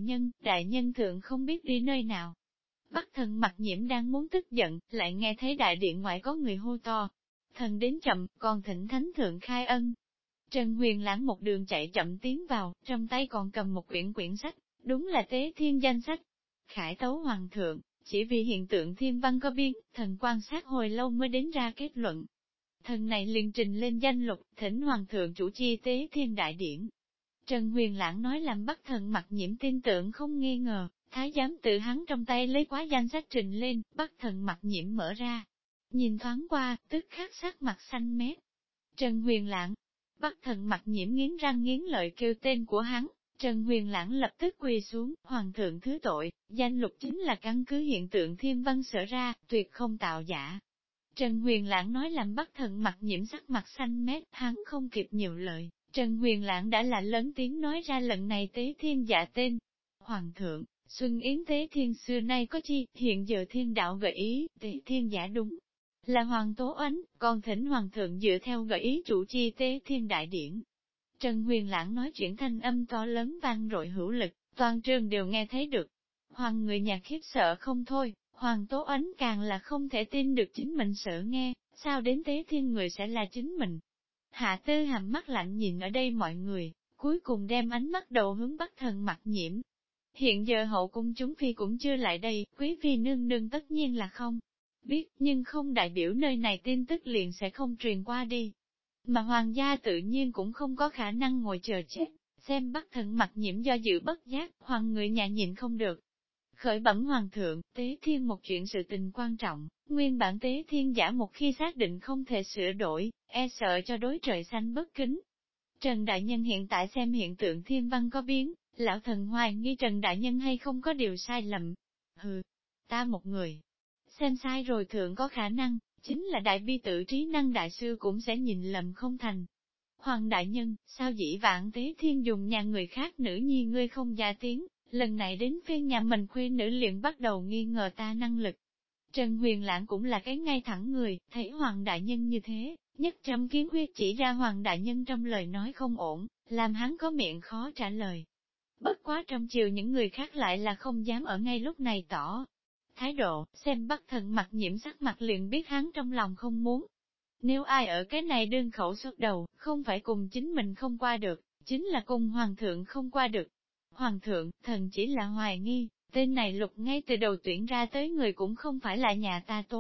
Đại Nhân thượng không biết đi nơi nào. Bắc Thần Mặc Nhiễm đang muốn tức giận, lại nghe thấy đại điện ngoại có người hô to. Thần đến chậm, còn thỉnh thánh thượng khai ân. Trần Huyền Lãng một đường chạy chậm tiến vào, trong tay còn cầm một quyển sách, đúng là Tế Thiên danh sách. Khải tấu hoàng thượng, chỉ vì hiện tượng thiên văn có biên, thần quan sát hồi lâu mới đến ra kết luận. Thần này liền trình lên danh lục, thỉnh hoàng thượng chủ chi Tế Thiên đại điển. Trần Huyền Lãng nói làm Bắc Thần Mặc Nhiễm tin tưởng không nghi ngờ, thái giám tự hắn trong tay lấy quá danh sách trình lên, Bắc Thần Mặc Nhiễm mở ra. Nhìn thoáng qua, tức khắc sắc mặt xanh mét. Trần Huyền Lãng, Bắc Thần Mặc Nhiễm nghiến răng nghiến lợi kêu tên của hắn, Trần Huyền Lãng lập tức quỳ xuống, hoàng thượng thứ tội, danh lục chính là căn cứ hiện tượng thiên văn sở ra, tuyệt không tạo giả. Trần Huyền Lãng nói làm Bắc Thần Mặc Nhiễm sắc mặt xanh mét, hắn không kịp nhiều lời, Trần Huyền Lãng đã là lớn tiếng nói ra lần này Tế Thiên dạ tên. Hoàng thượng, Xuân Yến Tế Thiên xưa nay có chi, hiện giờ thiên đạo gợi ý, Tế Thiên giả đúng. Là Hoàng Tố Ánh, còn thỉnh Hoàng thượng dựa theo gợi ý chủ chi Tế Thiên đại điển. Trần Huyền Lãng nói chuyện thanh âm to lớn vang rội hữu lực, toàn trường đều nghe thấy được. Hoàng người nhà khiếp sợ không thôi, Hoàng Tố Ánh càng là không thể tin được chính mình sợ nghe, sao đến Tế Thiên người sẽ là chính mình. Hạ Tư Hàm mắt lạnh nhìn ở đây mọi người, cuối cùng đem ánh mắt đầu hướng Bắc Thần Mặc Nhiễm. Hiện giờ hậu cung chúng phi cũng chưa lại đây, quý phi nương nương tất nhiên là không biết, nhưng không đại biểu nơi này tin tức liền sẽ không truyền qua đi. Mà hoàng gia tự nhiên cũng không có khả năng ngồi chờ chết, xem Bắc Thần Mặc Nhiễm do dự bất giác, hoàng người nhà nhìn không được. Khởi bẩm hoàng thượng, Tế Thiên một chuyện sự tình quan trọng, nguyên bản Tế Thiên giả một khi xác định không thể sửa đổi, e sợ cho đối trời xanh bất kính. Trần Đại Nhân hiện tại xem hiện tượng thiên văn có biến, lão thần hoài nghi Trần Đại Nhân hay không có điều sai lầm. Hừ, ta một người, xem sai rồi thượng có khả năng, chính là đại bi tự trí năng đại sư cũng sẽ nhìn lầm không thành. Hoàng Đại Nhân, sao dĩ vãng Tế Thiên dùng nhà người khác nữ nhi ngươi không gia tiếng, lần này đến phiên nhà mình khuê nữ liền bắt đầu nghi ngờ ta năng lực. Trần Huyền Lãng cũng là cái ngay thẳng người, thấy Hoàng Đại Nhân như thế, nhất trăm kiến huyết chỉ ra Hoàng Đại Nhân trong lời nói không ổn, làm hắn có miệng khó trả lời. Bất quá trong chiều những người khác lại là không dám ở ngay lúc này tỏ thái độ, xem Bắc Thần Mặc Nhiễm sắc mặt liền biết hắn trong lòng không muốn. Nếu ai ở cái này đơn khẩu xuất đầu, không phải cùng chính mình không qua được, chính là cùng Hoàng thượng không qua được. Hoàng thượng, thần chỉ là hoài nghi, tên này lục ngay từ đầu tuyển ra tới người cũng không phải là nhà ta Tố Ánh,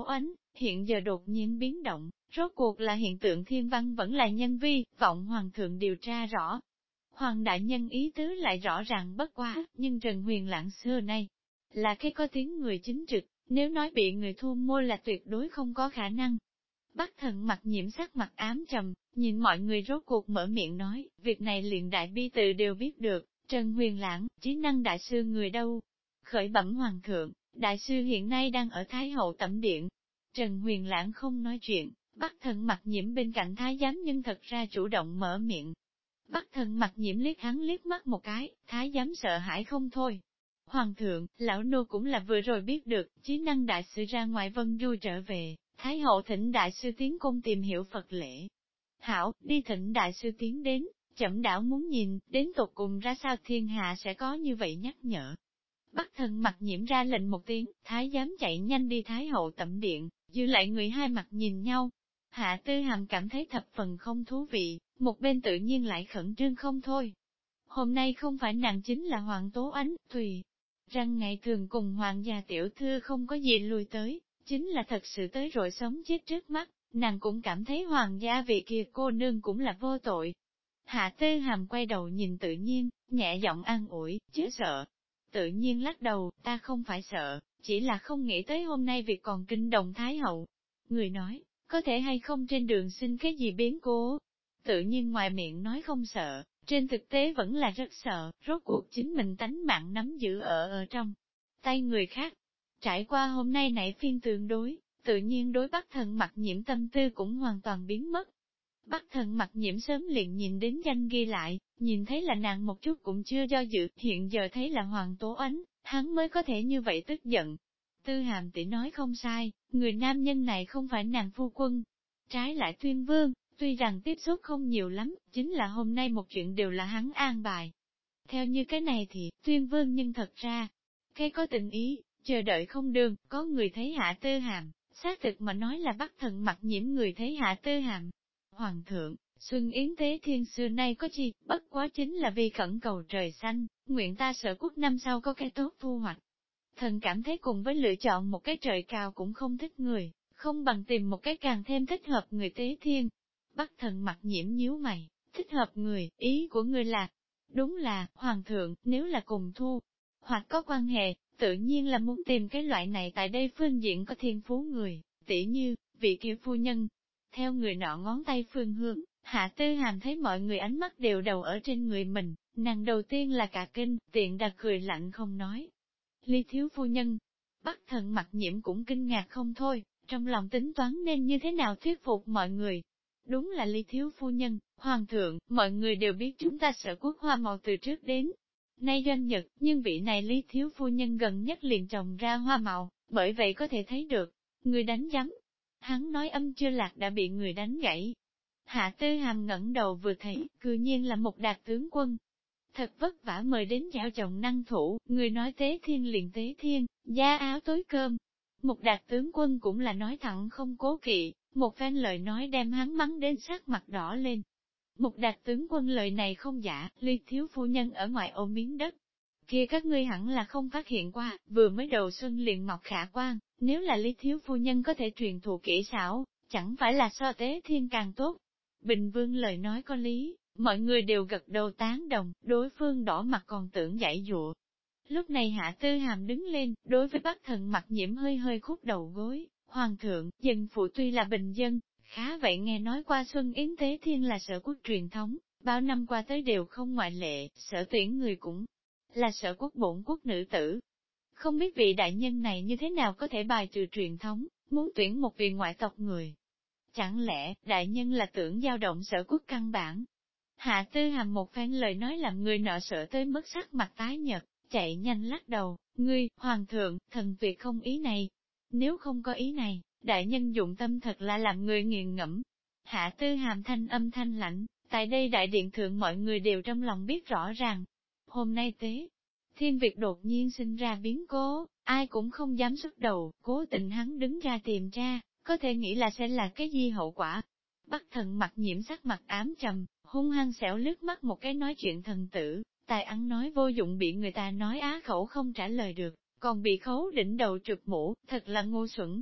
hiện giờ đột nhiên biến động, rốt cuộc là hiện tượng thiên văn vẫn là nhân vi, vọng hoàng thượng điều tra rõ. Hoàng đại nhân ý tứ lại rõ ràng bất quá, nhưng Trần Huyền Lãng xưa nay là cái có tiếng người chính trực, nếu nói bị người thu mua là tuyệt đối không có khả năng. Bắc Thần mặt nhiễm sắc mặt ám trầm, nhìn mọi người rốt cuộc mở miệng nói, việc này liền đại bi tự đều biết được, Trần Huyền Lãng, trí năng đại sư người đâu? Khởi bẩm hoàng thượng, đại sư hiện nay đang ở Thái Hậu Tẩm Điện. Trần Huyền Lãng không nói chuyện, Bắc Thần mặt nhiễm bên cạnh thái giám nhưng thật ra chủ động mở miệng. Bắc Thần mặt nhiễm liếc hắn liếc mắt một cái, thái giám sợ hãi không thôi. Hoàng thượng, lão nô cũng là vừa rồi biết được, trí năng đại sư ra ngoài vân du trở về, Thái hậu thỉnh đại sư tiến cung tìm hiểu Phật lễ. Hảo, đi thỉnh đại sư tiến đến, chậm đảo muốn nhìn, đến tột cùng ra sao thiên hạ sẽ có như vậy nhắc nhở. Bắc Thần mặt nhiễm ra lệnh một tiếng, thái giám chạy nhanh đi Thái hậu Tẩm Điện, dư lại người hai mặt nhìn nhau. Hạ Tư Hàm cảm thấy thập phần không thú vị, một bên tự nhiên lại khẩn trương không thôi. Hôm nay không phải nàng chính là Hoàng Tố Ánh, tùy rằng ngày thường cùng Hoàng gia tiểu thư không có gì lui tới, chính là thật sự tới rồi sống chết trước mắt, nàng cũng cảm thấy Hoàng gia vị kia cô nương cũng là vô tội. Hạ Tư Hàm quay đầu nhìn tự nhiên, nhẹ giọng an ủi, chứ sợ. Tự nhiên lắc đầu, ta không phải sợ, chỉ là không nghĩ tới hôm nay việc còn kinh động Thái hậu. Người nói, có thể hay không trên đường sinh cái gì biến cố. Tự nhiên ngoài miệng nói không sợ, trên thực tế vẫn là rất sợ, rốt cuộc chính mình tánh mạng nắm giữ ở trong tay người khác. Trải qua hôm nay nãy phiên tương đối, tự nhiên đối Bắc Thần mặt nhiễm tâm tư cũng hoàn toàn biến mất. Bắc Thần mặt nhiễm sớm liền nhìn đến danh ghi lại, nhìn thấy là nàng một chút cũng chưa do dự, hiện giờ thấy là Hoàng Tố Ánh, hắn mới có thể như vậy tức giận. Tư Hàm tỷ nói không sai, người nam nhân này không phải nàng phu quân. Trái lại Tuyên Vương, tuy rằng tiếp xúc không nhiều lắm, chính là hôm nay một chuyện đều là hắn an bài. Theo như cái này thì, Tuyên Vương nhưng thật ra, cái có tình ý, chờ đợi không đường, có người thấy Hạ Tư Hàm, xác thực mà nói là Bắc Thần mặt nhiễm người thấy Hạ Tư Hàm. Hoàng thượng, Xuân Yến Tế Thiên xưa nay có chi, bất quá chính là vì khẩn cầu trời xanh, nguyện ta Sở Quốc năm sau có cái tốt thu hoạch. Thần cảm thấy cùng với lựa chọn một cái trời cao cũng không thích người, không bằng tìm một cái càng thêm thích hợp người Tế Thiên. Bắc Thần mặt nhiễm nhíu mày, thích hợp người, ý của người là, đúng là, Hoàng thượng, nếu là cùng thu, hoặc có quan hệ, tự nhiên là muốn tìm cái loại này tại đây phương diện có thiên phú người, tỉ như, vị kia phu nhân. Theo người nọ ngón tay phương hướng, Hạ Tư Hàm thấy mọi người ánh mắt đều đầu ở trên người mình, nàng đầu tiên là cả kinh, tiện đà cười lạnh không nói. Ly thiếu phu nhân, Bắc Thần mặt nhiễm cũng kinh ngạc không thôi, trong lòng tính toán nên như thế nào thuyết phục mọi người. Đúng là Ly thiếu phu nhân, Hoàng thượng, mọi người đều biết chúng ta Sở Quốc hoa màu từ trước đến nay doanh nhật, nhưng vị này Ly thiếu phu nhân gần nhất liền trồng ra hoa màu, bởi vậy có thể thấy được, người đánh giấm. Hắn nói âm chưa lạc đã bị người đánh gãy. Hạ Tư Hàm ngẩng đầu vừa thấy, cư nhiên là một đạt tướng quân. Thật vất vả mời đến giảo chồng năng thủ, người nói tế thiên liền tế thiên, da áo tối cơm. Một đạt tướng quân cũng là nói thẳng không cố kỵ, một phen lời nói đem hắn mắng đến sắc mặt đỏ lên. Một đạt tướng quân lời này không giả, Ly thiếu phu nhân ở ngoài ôm miếng đất. Kia các ngươi hẳn là không phát hiện qua, vừa mới đầu xuân liền mọc khả quan, nếu là Ly thiếu phu nhân có thể truyền thụ kỹ xảo, chẳng phải là so tế thiên càng tốt. Bình Vương lời nói có lý, mọi người đều gật đầu tán đồng, đối phương đỏ mặt còn tưởng giải dụa. Lúc này Hạ Tư Hàm đứng lên, đối với Bắc Thần mặt nhiễm hơi hơi khúc đầu gối, Hoàng thượng, dân phụ tuy là bình dân, khá vậy nghe nói qua Xuân Yến Tế Thiên là Sở Quốc truyền thống, bao năm qua tới đều không ngoại lệ, sở tuyển người cũng là Sở Quốc bổn quốc nữ tử. Không biết vị đại nhân này như thế nào có thể bài trừ truyền thống, muốn tuyển một vị ngoại tộc người. Chẳng lẽ, đại nhân là tưởng dao động Sở Quốc căn bản? Hạ Tư Hàm một phen lời nói làm người nọ sợ tới mức sắc mặt tái nhợt, chạy nhanh lắc đầu, ngươi, Hoàng thượng, thần tuyệt không ý này. Nếu không có ý này, đại nhân dụng tâm thật là làm người nghiền ngẫm. Hạ Tư Hàm thanh âm thanh lạnh, tại đây đại điện thượng mọi người đều trong lòng biết rõ ràng. Hôm nay tế, thiên việc đột nhiên sinh ra biến cố, ai cũng không dám xuất đầu, cố tình hắn đứng ra tìm tra, có thể nghĩ là sẽ là cái gì hậu quả. Bắc Thần mặt nhiễm sắc mặt ám trầm, hung hăng xẻo lướt mắt một cái nói chuyện thần tử, tài ăn nói vô dụng bị người ta nói á khẩu không trả lời được, còn bị khấu đỉnh đầu trượt mũ, thật là ngu xuẩn.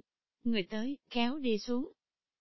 người tới, kéo đi xuống.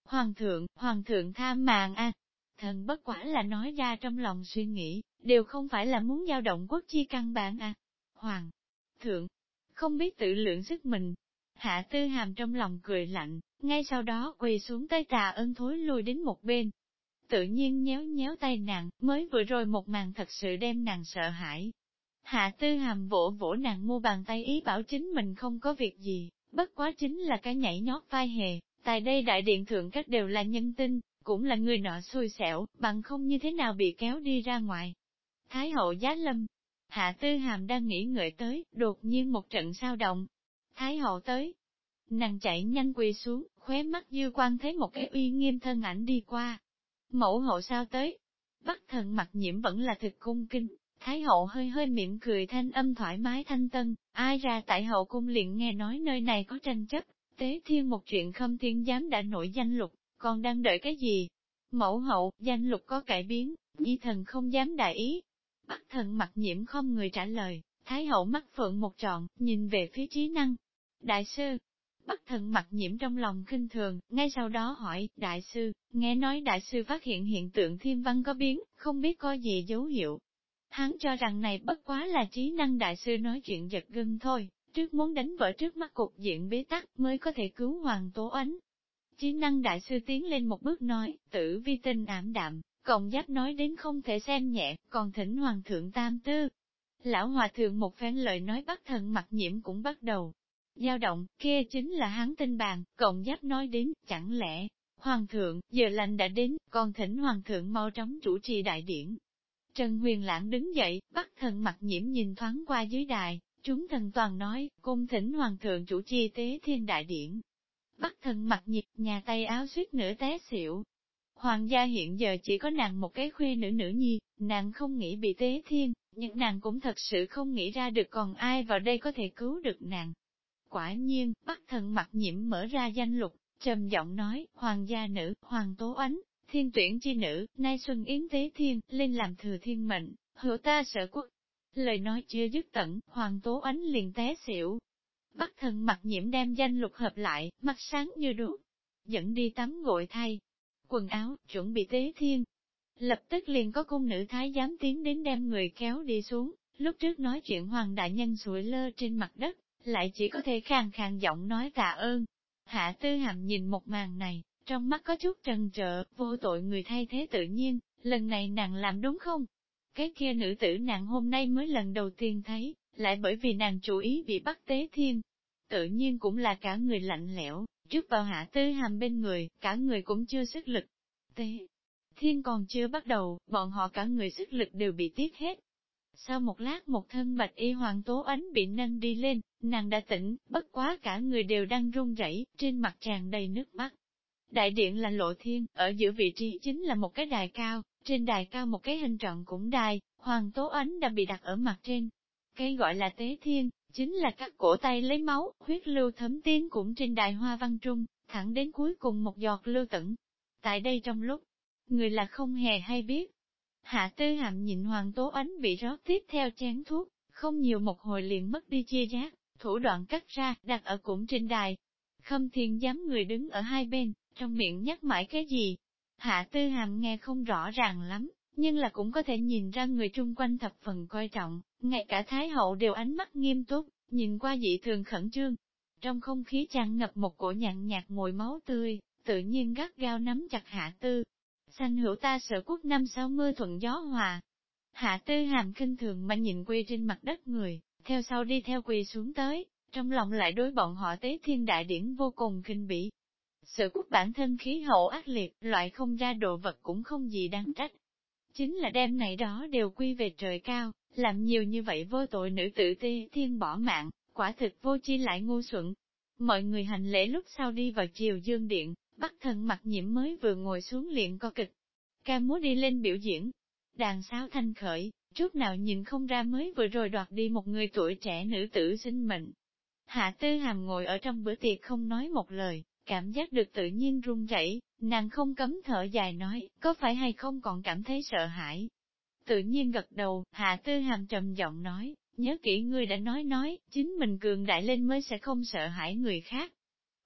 Hoàng thượng tham mạng a. Thần bất quả là nói ra trong lòng suy nghĩ, đều không phải là muốn dao động quốc chi căn bản a. Hoàng thượng, không biết tự lượng sức mình. Hạ Tư Hàm trong lòng cười lạnh, ngay sau đó quỳ xuống tới tạ ơn thối lui đến một bên. Tự nhiên nhéo nhéo tay nàng, mới vừa rồi một màn thật sự đem nàng sợ hãi. Hạ Tư Hàm vỗ vỗ nàng mu bàn tay ý bảo chính mình không có việc gì, bất quá chính là cái nhảy nhót vai hề, tại đây đại điện thượng các đều là nhân tinh, cũng là người nọ xui xẻo, bằng không như thế nào bị kéo đi ra ngoài. Thái hậu giá lâm, Hạ Tư Hàm đang nghĩ ngợi tới, đột nhiên một trận sao động. Thái hậu tới, nàng chạy nhanh quỳ xuống, khóe mắt dư quan thấy một cái uy nghiêm thân ảnh đi qua. Mẫu hậu sao tới? Bắc Thần Mặc Nhiễm vẫn là thực cung kinh, Thái hậu hơi hơi mỉm cười thanh âm thoải mái thanh tân, ai ra tại hậu cung liền nghe nói nơi này có tranh chấp, Tế Thiên một chuyện Khâm Thiên giám đã nổi danh lục, còn đang đợi cái gì? Mẫu hậu, danh lục có cải biến, nhi thần không dám đại ý. Bắc Thần Mặc Nhiễm không người trả lời, Thái hậu mắt phượng một trọn, nhìn về phía Trí Năng. Đại sư, Bắc Thần Mặc Nhiễm trong lòng khinh thường, ngay sau đó hỏi, đại sư, nghe nói đại sư phát hiện hiện tượng thiên văn có biến, không biết có gì dấu hiệu. Hắn cho rằng này bất quá là Trí Năng đại sư nói chuyện giật gân thôi, trước muốn đánh vỡ trước mắt cục diện bế tắc mới có thể cứu Hoàng Tố Ánh. Trí Năng đại sư tiến lên một bước nói, Tử Vi tinh ảm đạm, Cộng Giáp nói đến không thể xem nhẹ, còn thỉnh Hoàng thượng tam tư. Lão Hòa thượng một phen lời nói Bắc Thần Mặc Nhiễm cũng bắt đầu dao động, kia chính là hắn tinh bàn, Cộng Giáp nói đến, chẳng lẽ, Hoàng thượng, giờ lành đã đến, còn thỉnh Hoàng thượng mau chóng chủ trì đại điển. Trần Huyền Lãng đứng dậy, Bắc Thần Mặc Nhiễm nhìn thoáng qua dưới đài, chúng thần toàn nói, cung thỉnh Hoàng thượng chủ trì Tế Thiên đại điển. Bắc Thần Mặc Nhiễm, nhà tay áo suýt nửa té xỉu. Hoàng gia hiện giờ chỉ có nàng một cái khuê nữ nữ nhi, nàng không nghĩ bị Tế Thiên, nhưng nàng cũng thật sự không nghĩ ra được còn ai vào đây có thể cứu được nàng. Quả nhiên, Bắc Thần Mặc Nhiễm mở ra danh lục, trầm giọng nói, Hoàng gia nữ, Hoàng Tố Ánh, thiên tuyển chi nữ, nay xuân yến Tế Thiên, lên làm thừa thiên mệnh, hữu ta sở quốc. Lời nói chưa dứt tận, Hoàng Tố Ánh liền té xỉu. Bắc Thần Mặc Nhiễm đem danh lục hợp lại, mắt sáng như đuốc, dẫn đi tắm gội thay quần áo, chuẩn bị Tế Thiên. Lập tức liền có cung nữ thái giám tiến đến đem người kéo đi xuống, lúc trước nói chuyện Hoàng đại nhân sụi lơ trên mặt đất, lại chỉ có thể khàn khàn giọng nói tạ ơn. Hạ Tư Hàm nhìn một màn này, trong mắt có chút trần trợ, vô tội người thay thế tự nhiên, lần này nàng làm đúng không? Cái kia nữ tử nàng hôm nay mới lần đầu tiên thấy, lại bởi vì nàng chủ ý bị bắt Tế Thiên. Tự nhiên cũng là cả người lạnh lẽo, trước vào Hạ Tư Hàm bên người, cả người cũng chưa sức lực. Tế Thiên còn chưa bắt đầu, bọn họ cả người sức lực đều bị tiếc hết. Sau một lát một thân bạch y Hoàng Tố Ánh bị nâng đi lên, nàng đã tỉnh, bất quá cả người đều đang run rẩy, trên mặt tràn đầy nước mắt. Đại điện là lộ thiên, ở giữa vị trí chính là một cái đài cao, trên đài cao một cái hình tròn cũng đài, Hoàng Tố Ánh đã bị đặt ở mặt trên. Cái gọi là Tế Thiên, chính là các cổ tay lấy máu, huyết lưu thấm tiến cũng trên đài hoa văn trung, thẳng đến cuối cùng một giọt lưu tẩn. Tại đây trong lúc, người là không hề hay biết. Hạ Tư Hàm nhìn Hoàng Tố Ánh bị rót tiếp theo chén thuốc, không nhiều một hồi liền mất đi chia giác, thủ đoạn cắt ra, đặt ở cũng trên đài. Khâm Thiên giám người đứng ở hai bên, trong miệng nhắc mãi cái gì. Hạ Tư Hàm nghe không rõ ràng lắm, nhưng là cũng có thể nhìn ra người chung quanh thập phần coi trọng, ngay cả Thái hậu đều ánh mắt nghiêm túc, nhìn qua dị thường khẩn trương. Trong không khí tràn ngập một cổ nhàn nhạt mùi máu tươi, tự nhiên gắt gao nắm chặt Hạ Tư. Sanh hữu ta sở quốc năm sau mưa thuận gió hòa. Hạ Tư Hàm khinh thường mà nhìn quỳ trên mặt đất người, theo sau đi theo quỳ xuống tới, trong lòng lại đối bọn họ Tế Thiên đại điển vô cùng kinh bỉ. Sở quốc bản thân khí hậu ác liệt, loại không ra đồ vật cũng không gì đáng trách. Chính là đêm này đó đều quy về trời cao, làm nhiều như vậy vô tội nữ tử Tế Thiên bỏ mạng, quả thực vô chi lại ngu xuẩn. Mọi người hành lễ lúc sau đi vào triều dương điện, Bắc Thần Mặc Nhiễm mới vừa ngồi xuống liền co kịch. Ca múa đi lên biểu diễn, đàn sáo thanh khởi, chút nào nhìn không ra mới vừa rồi đoạt đi một người tuổi trẻ nữ tử sinh mệnh. Hạ Tư Hàm ngồi ở trong bữa tiệc không nói một lời, cảm giác được tự nhiên run rẩy, nàng không cấm thở dài nói, có phải hay không còn cảm thấy sợ hãi. Tự nhiên gật đầu, Hạ Tư Hàm trầm giọng nói, nhớ kỹ ngươi đã nói, chính mình cường đại lên mới sẽ không sợ hãi người khác.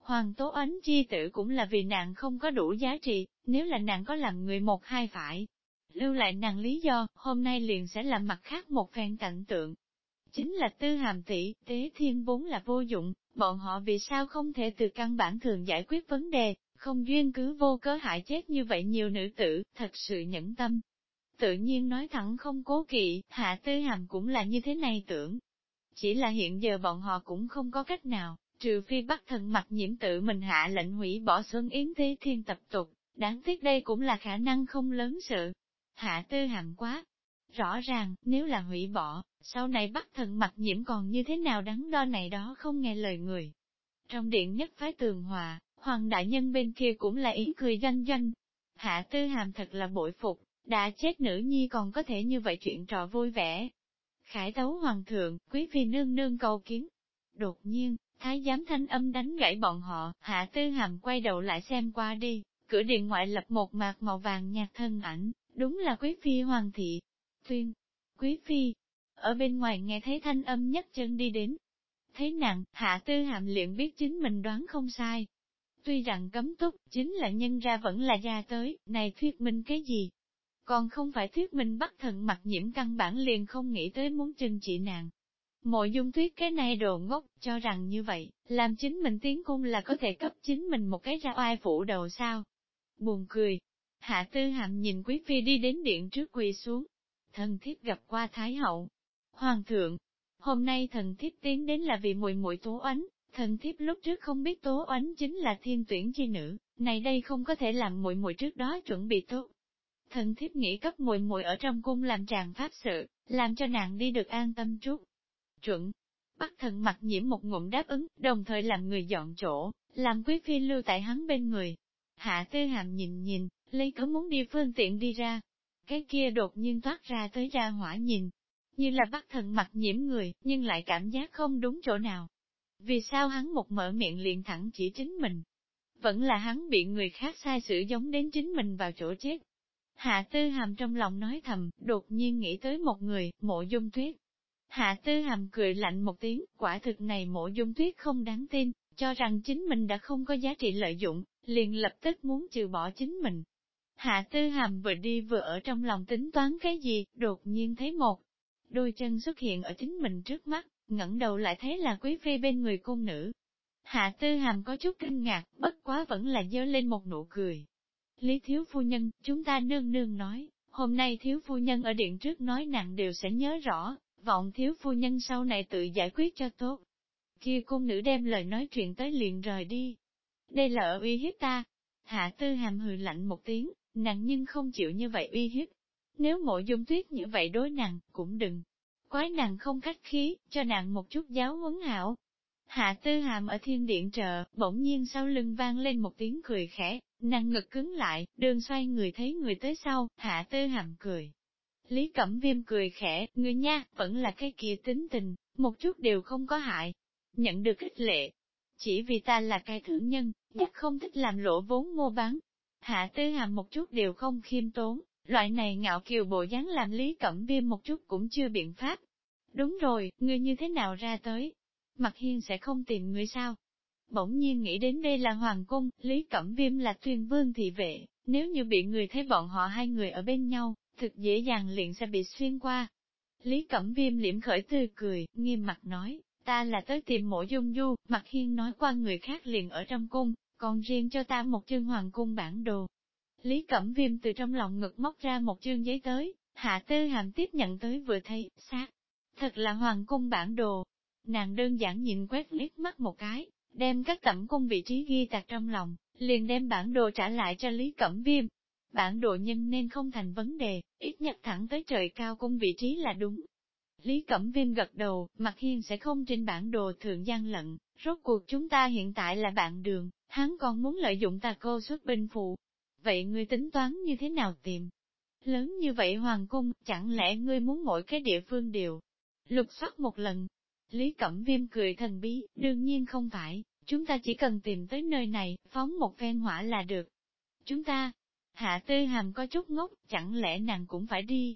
Hoàng Tố Ánh chi tử cũng là vì nàng không có đủ giá trị, nếu là nàng có làm người một hai phải. Lưu lại nàng lý do, hôm nay liền sẽ làm mặt khác một phen cảnh tượng. Chính là Tư Hàm tỷ, Tế Thiên vốn là vô dụng, bọn họ vì sao không thể từ căn bản thường giải quyết vấn đề, không duyên cứ vô cớ hại chết như vậy nhiều nữ tử, thật sự nhẫn tâm. Tự nhiên nói thẳng không cố kỵ, Hạ Tư Hàm cũng là như thế này tưởng. Chỉ là hiện giờ bọn họ cũng không có cách nào, trừ phi bắt thần mặt nhiễm tự mình hạ lệnh hủy bỏ Xuân Yến Tế Thiên tập tục, đáng tiếc đây cũng là khả năng không lớn sự. Hạ Tư Hàm quá rõ ràng, nếu là hủy bỏ, sau này bắt thần mặt nhiễm còn như thế nào đắn đo này đó không nghe lời người. Trong điện nhất phái tường hòa, Hoàng đại nhân bên kia cũng là ý cười doanh doanh. Hạ Tư Hàm thật là bội phục, đã chết nữ nhi còn có thể như vậy chuyện trò vui vẻ. Khải tấu hoàng thượng, quý phi nương nương cầu kiến. Đột nhiên, thái giám thanh âm đánh gãy bọn họ, Hạ Tư Hàm quay đầu lại xem qua đi, cửa điện ngoại lập một mạc màu vàng nhạt thân ảnh, đúng là quý phi hoàng thị. Tuyên, quý phi, ở bên ngoài nghe thấy thanh âm nhất chân đi đến. Thấy nặng, Hạ Tư Hàm liền biết chính mình đoán không sai. Tuy rằng cấm túc, chính là nhân ra vẫn là ra tới, này thuyết minh cái gì? Còn không phải thuyết minh bắt thần mặt nhiễm căn bản liền không nghĩ tới muốn trừng trị nàng. Mộ Dung Tuyết cái này đồ ngốc, cho rằng như vậy, làm chính mình tiến cung là có thể cấp chính mình một cái ra oai phủ đầu sao. Buồn cười. Hạ Tư Hàm nhìn quý phi đi đến điện trước quỳ xuống. Thần thiếp gặp qua Thái hậu. Hoàng thượng, hôm nay thần thiếp tiến đến là vì muội muội Tố Oánh, thần thiếp lúc trước không biết Tố Oánh chính là thiên tuyển chi nữ, này đây không có thể làm muội muội trước đó chuẩn bị tốt. Thần thiếp nghĩ cấp muội muội ở trong cung làm tràng pháp sự, làm cho nàng đi được an tâm chút. Chuẩn. Bắt thần mặt nhiễm một ngụm đáp ứng, đồng thời làm người dọn chỗ, làm quý phi lưu tại hắn bên người. Hạ Tư Hàm nhìn, lấy cớ muốn đi phương tiện đi ra. Cái kia đột nhiên toát ra tới ra hỏa nhìn, như là bắt thần mặt nhiễm người, nhưng lại cảm giác không đúng chỗ nào. Vì sao hắn một mở miệng liền thẳng chỉ chính mình? Vẫn là hắn bị người khác sai sử giống đến chính mình vào chỗ chết. Hạ Tư Hàm trong lòng nói thầm, đột nhiên nghĩ tới một người, Mộ Dung Tuyết. Hạ Tư Hàm cười lạnh một tiếng, quả thực này Mộ Dung Tuyết không đáng tin, cho rằng chính mình đã không có giá trị lợi dụng, liền lập tức muốn trừ bỏ chính mình. Hạ Tư Hàm vừa đi vừa ở trong lòng tính toán cái gì, đột nhiên thấy một đôi chân xuất hiện ở chính mình trước mắt, ngẩng đầu lại thấy là quý phi bên người cung nữ. Hạ Tư Hàm có chút kinh ngạc, bất quá vẫn là giơ lên một nụ cười. Lý thiếu phu nhân, chúng ta nương nương nói, hôm nay thiếu phu nhân ở điện trước nói nặng đều sẽ nhớ rõ, vọng thiếu phu nhân sau này tự giải quyết cho tốt. Kia cung nữ đem lời nói chuyện tới liền rời đi. Đây là ở uy hiếp ta. Hạ Tư Hàm hừ lạnh một tiếng, nặng nhưng không chịu như vậy uy hiếp. Nếu Mộ Dung Tuyết như vậy đối nàng, cũng đừng quái nàng không khách khí, cho nàng một chút giáo huấn hảo. Hạ Tư Hàm ở thiên điện trợ, bỗng nhiên sau lưng vang lên một tiếng cười khẽ, nàng ngực cứng lại, đường xoay người thấy người tới sau, Hạ Tư Hàm cười. Lý Cẩm Viêm cười khẽ, người nha, vẫn là cái kia tính tình, một chút đều không có hại. Nhận được khích lệ, chỉ vì ta là cái thưởng nhân, nhất không thích làm lỗ vốn mua bán. Hạ Tư Hàm một chút đều không khiêm tốn, loại này ngạo kiều bộ dáng làm Lý Cẩm Viêm một chút cũng chưa biện pháp. Đúng rồi, ngươi như thế nào ra tới? Mặt Hiên sẽ không tìm ngươi sao? Bỗng nhiên nghĩ đến đây là hoàng cung, Lý Cẩm Viêm là Tuyên Vương thị vệ, nếu như bị người thấy bọn họ hai người ở bên nhau, thực dễ dàng liền sẽ bị xuyên qua. Lý Cẩm Viêm liễm khởi tươi cười, nghiêm mặt nói, ta là tới tìm Mộ Dung Du, Mặt Hiên nói qua người khác liền ở trong cung, còn riêng cho ta một chương hoàng cung bản đồ. Lý Cẩm Viêm từ trong lòng ngực móc ra một chương giấy tới, Hạ Tư Hàm tiếp nhận tới vừa thấy, xác. Thật là hoàng cung bản đồ. Nàng đơn giản nhìn quét liếc mắt một cái, đem các tẩm cung vị trí ghi tạc trong lòng, liền đem bản đồ trả lại cho Lý Cẩm Viêm. Bản đồ nhân nên không thành vấn đề, ít nhất thẳng tới trời cao cung vị trí là đúng. Lý Cẩm Viêm gật đầu, Mặt Hiên sẽ không trên bản đồ thượng gian lận, rốt cuộc chúng ta hiện tại là bạn đường, hắn còn muốn lợi dụng tà cô xuất binh phụ. Vậy ngươi tính toán như thế nào tìm? Lớn như vậy hoàng cung, chẳng lẽ ngươi muốn mỗi cái địa phương đều lục soát một lần? Lý Cẩm Viêm cười thần bí, đương nhiên không phải, chúng ta chỉ cần tìm tới nơi này, phóng một phen hỏa là được. Chúng ta, Hạ Tư Hàm có chút ngốc, chẳng lẽ nàng cũng phải đi?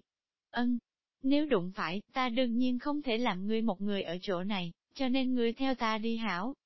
Nếu đụng phải, ta đương nhiên không thể làm ngươi một người ở chỗ này, cho nên ngươi theo ta đi hảo.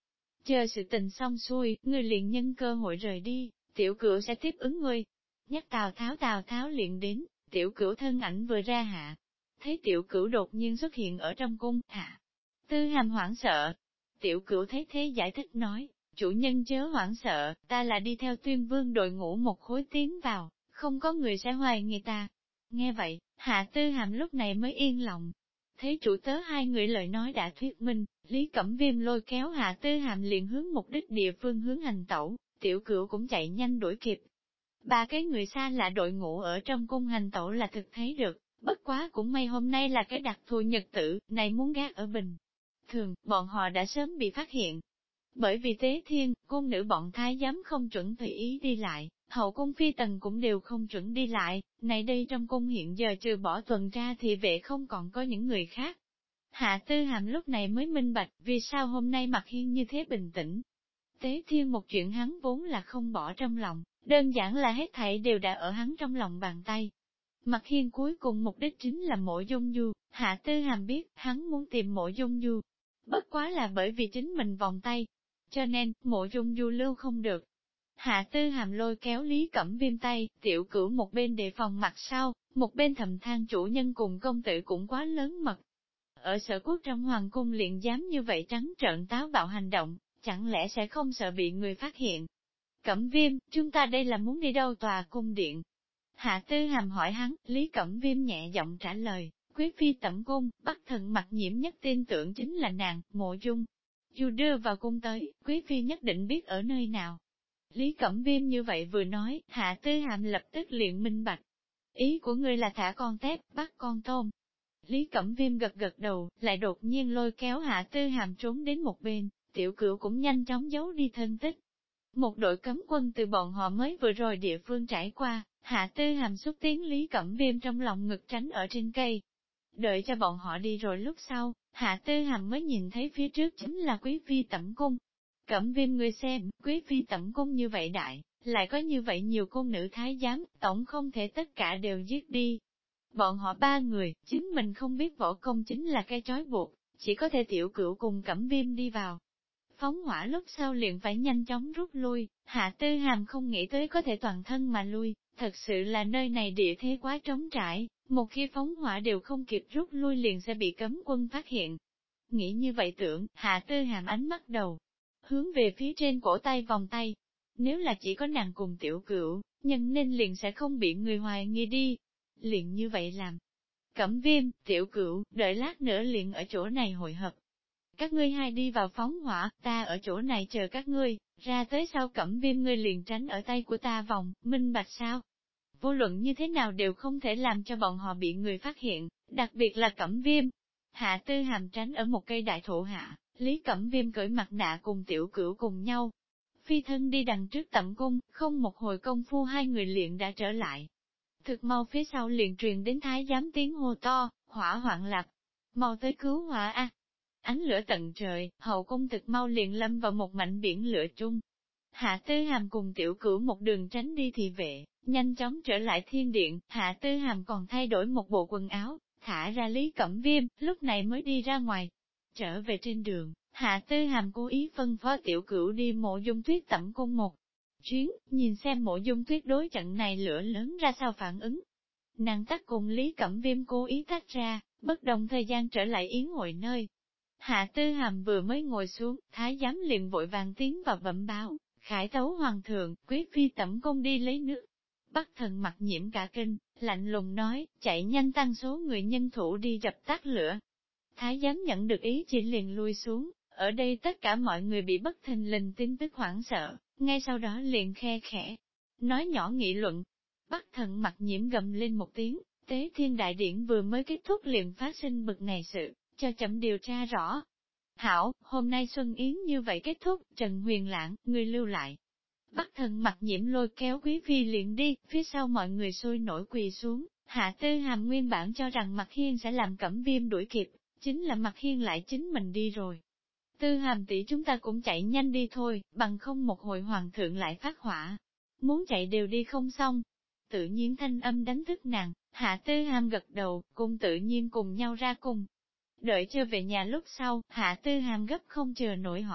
chờ sự tình xong xuôi, ngươi liền nhân cơ hội rời đi, tiểu cửu sẽ tiếp ứng ngươi. Nhắc Tào Tháo liền đến, tiểu cửu thân ảnh vừa ra hạ. Thấy tiểu cửu đột nhiên xuất hiện ở trong cung, hạ. Tư Hàm hoảng sợ. Tiểu cửu thấy thế giải thích nói, chủ nhân chớ hoảng sợ, ta là đi theo Tuyên Vương đội ngũ một khối tiến vào, không có người sẽ hoài nghi ta. Nghe vậy, Hạ Tư Hàm lúc này mới yên lòng. Thấy chủ tớ hai người lời nói đã thuyết minh, Lý Cẩm Viêm lôi kéo Hạ Tư Hàm liền hướng mục đích địa phương hướng hành tẩu, tiểu cửu cũng chạy nhanh đuổi kịp. Ba cái người xa lạ đội ngũ ở trong cung hành tẩu là thực thấy được, bất quá cũng may hôm nay là cái đặc thù nhật tử, này muốn gác ở bình. Thường, bọn họ đã sớm bị phát hiện. Bởi vì Tế Thiên, cung nữ bọn thái giám không chuẩn tùy ý đi lại, hậu cung phi tần cũng đều không chuẩn đi lại, này đây trong cung hiện giờ trừ bỏ tuần tra thì vệ không còn có những người khác. Hạ Tư Hàm lúc này mới minh bạch vì sao hôm nay Mạc Hiên như thế bình tĩnh. Tế Thiên một chuyện hắn vốn là không bỏ trong lòng, đơn giản là hết thảy đều đã ở hắn trong lòng bàn tay. Mạc Hiên cuối cùng mục đích chính là Mộ Dung Du, Hạ Tư Hàm biết hắn muốn tìm Mộ Dung Du. Bất quá là bởi vì chính mình vòng tay, cho nên Mộ Dung Du lưu không được. Hạ Tư Hàm lôi kéo Lý Cẩm Viêm tay, tiểu cửu một bên đề phòng mặt sau, một bên thầm than chủ nhân cùng công tử cũng quá lớn mật. Ở Sở Quốc trong hoàng cung liền dám như vậy trắng trợn táo bạo hành động, chẳng lẽ sẽ không sợ bị người phát hiện? Cẩm Viêm, chúng ta đây là muốn đi đâu tòa cung điện? Hạ Tư Hàm hỏi hắn, Lý Cẩm Viêm nhẹ giọng trả lời, quý phi tẩm cung, Bắc Thần Mặc Nhiễm nhất tin tưởng chính là nàng, Mộ Dung. Dù đưa vào cung tới, quý phi nhất định biết ở nơi nào. Lý Cẩm Viêm như vậy vừa nói, Hạ Tư Hàm lập tức liền minh bạch. Ý của ngươi là thả con tép, bắt con tôm. Lý Cẩm Viêm gật gật đầu, lại đột nhiên lôi kéo Hạ Tư Hàm trốn đến một bên, tiểu cửu cũng nhanh chóng giấu đi thân tích. Một đội cấm quân từ bọn họ mới vừa rồi địa phương trải qua, Hạ Tư Hàm xúc tiến Lý Cẩm Viêm trong lòng ngực tránh ở trên cây. Đợi cho bọn họ đi rồi lúc sau, Hạ Tư Hàm mới nhìn thấy phía trước chính là quý phi tẩm cung. Cẩm Viêm người xem, quý phi tẩm cung như vậy đại, lại có như vậy nhiều cung nữ thái giám, tổng không thể tất cả đều giết đi. Bọn họ ba người, chính mình không biết võ công chính là cái trói buộc, chỉ có thể tiểu cửu cùng Cẩm Viêm đi vào. Phóng hỏa lúc sau liền phải nhanh chóng rút lui, Hạ Tư Hàm không nghĩ tới có thể toàn thân mà lui, thật sự là nơi này địa thế quá trống trải, một khi phóng hỏa đều không kịp rút lui liền sẽ bị cấm quân phát hiện. Nghĩ như vậy tưởng, Hạ Tư Hàm ánh mắt đầu, hướng về phía trên cổ tay vòng tay. Nếu là chỉ có nàng cùng tiểu cửu, nhân nên liền sẽ không bị người hoài nghi đi. Liền như vậy làm. Cẩm Viêm, tiểu cửu, đợi lát nữa liền ở chỗ này hội hợp. Các ngươi hai đi vào phóng hỏa, ta ở chỗ này chờ các ngươi, ra tới sau Cẩm Viêm ngươi liền tránh ở tay của ta vòng, minh bạch sao? Vô luận như thế nào đều không thể làm cho bọn họ bị người phát hiện, đặc biệt là Cẩm Viêm. Hạ Tư Hàm tránh ở một cây đại thụ hạ, Lý Cẩm Viêm cởi mặt nạ cùng tiểu cửu cùng nhau. Phi thân đi đằng trước tẩm cung, không một hồi công phu hai người liền đã trở lại. Thực mau phía sau liền truyền đến thái giám tiếng hô to, hỏa hoạn lạc. Mau tới cứu hỏa a! Ánh lửa tận trời, hậu cung thực mau liền lâm vào một mảnh biển lửa trung. Hạ Tư Hàm cùng tiểu cửu một đường tránh đi thị vệ, nhanh chóng trở lại thiên điện, Hạ Tư Hàm còn thay đổi một bộ quần áo, thả ra Lý Cẩm Viêm, lúc này mới đi ra ngoài. Trở về trên đường, Hạ Tư Hàm cố ý phân phó tiểu cửu đi Mộ Dung Tuyết tẩm cung một chuyến, nhìn xem Mộ Dung Tuyết đối trận này lửa lớn ra sao phản ứng. Nàng tắt cùng Lý Cẩm Viêm cố ý tách ra, bất đồng thời gian trở lại yến hội nơi. Hạ Tư Hàm vừa mới ngồi xuống, thái giám liền vội vàng tiến vào bẩm báo, khải tấu hoàng thượng, quý phi tẩm cung đi lấy nước. Bắc Thần Mặc Nhiễm cả kinh, lạnh lùng nói, chạy nhanh tăng số người nhân thủ đi dập tắt lửa. Thái giám nhận được ý chỉ liền lui xuống, ở đây tất cả mọi người bị bất thình lình tin tức hoảng sợ, ngay sau đó liền khe khẽ, nói nhỏ nghị luận. Bắc Thần Mặc Nhiễm gầm lên một tiếng, Tế Thiên Đại Điển vừa mới kết thúc liền phát sinh bực này sự, cho chậm điều tra rõ. Hảo, hôm nay Xuân Yến như vậy kết thúc, Trần Huyền Lãng, người lưu lại. Bắc Thần Mặc Nhiễm lôi kéo quý phi liền đi, phía sau mọi người sôi nổi quỳ xuống, Hạ Tư Hàm nguyên bản cho rằng Mạc Hiên sẽ làm Cẩm Viêm đuổi kịp, chính là Mạc Hiên lại chính mình đi rồi. Tư Hàm tỷ chúng ta cũng chạy nhanh đi thôi, bằng không một hồi hoàng thượng lại phát hỏa. Muốn chạy đều đi không xong. Tự nhiên thanh âm đánh thức nàng, Hạ Tư Hàm gật đầu, cùng tự nhiên cùng nhau ra cùng. Đợi cho về nhà lúc sau, Hạ Tư Hàm gấp không chờ nổi hỏi,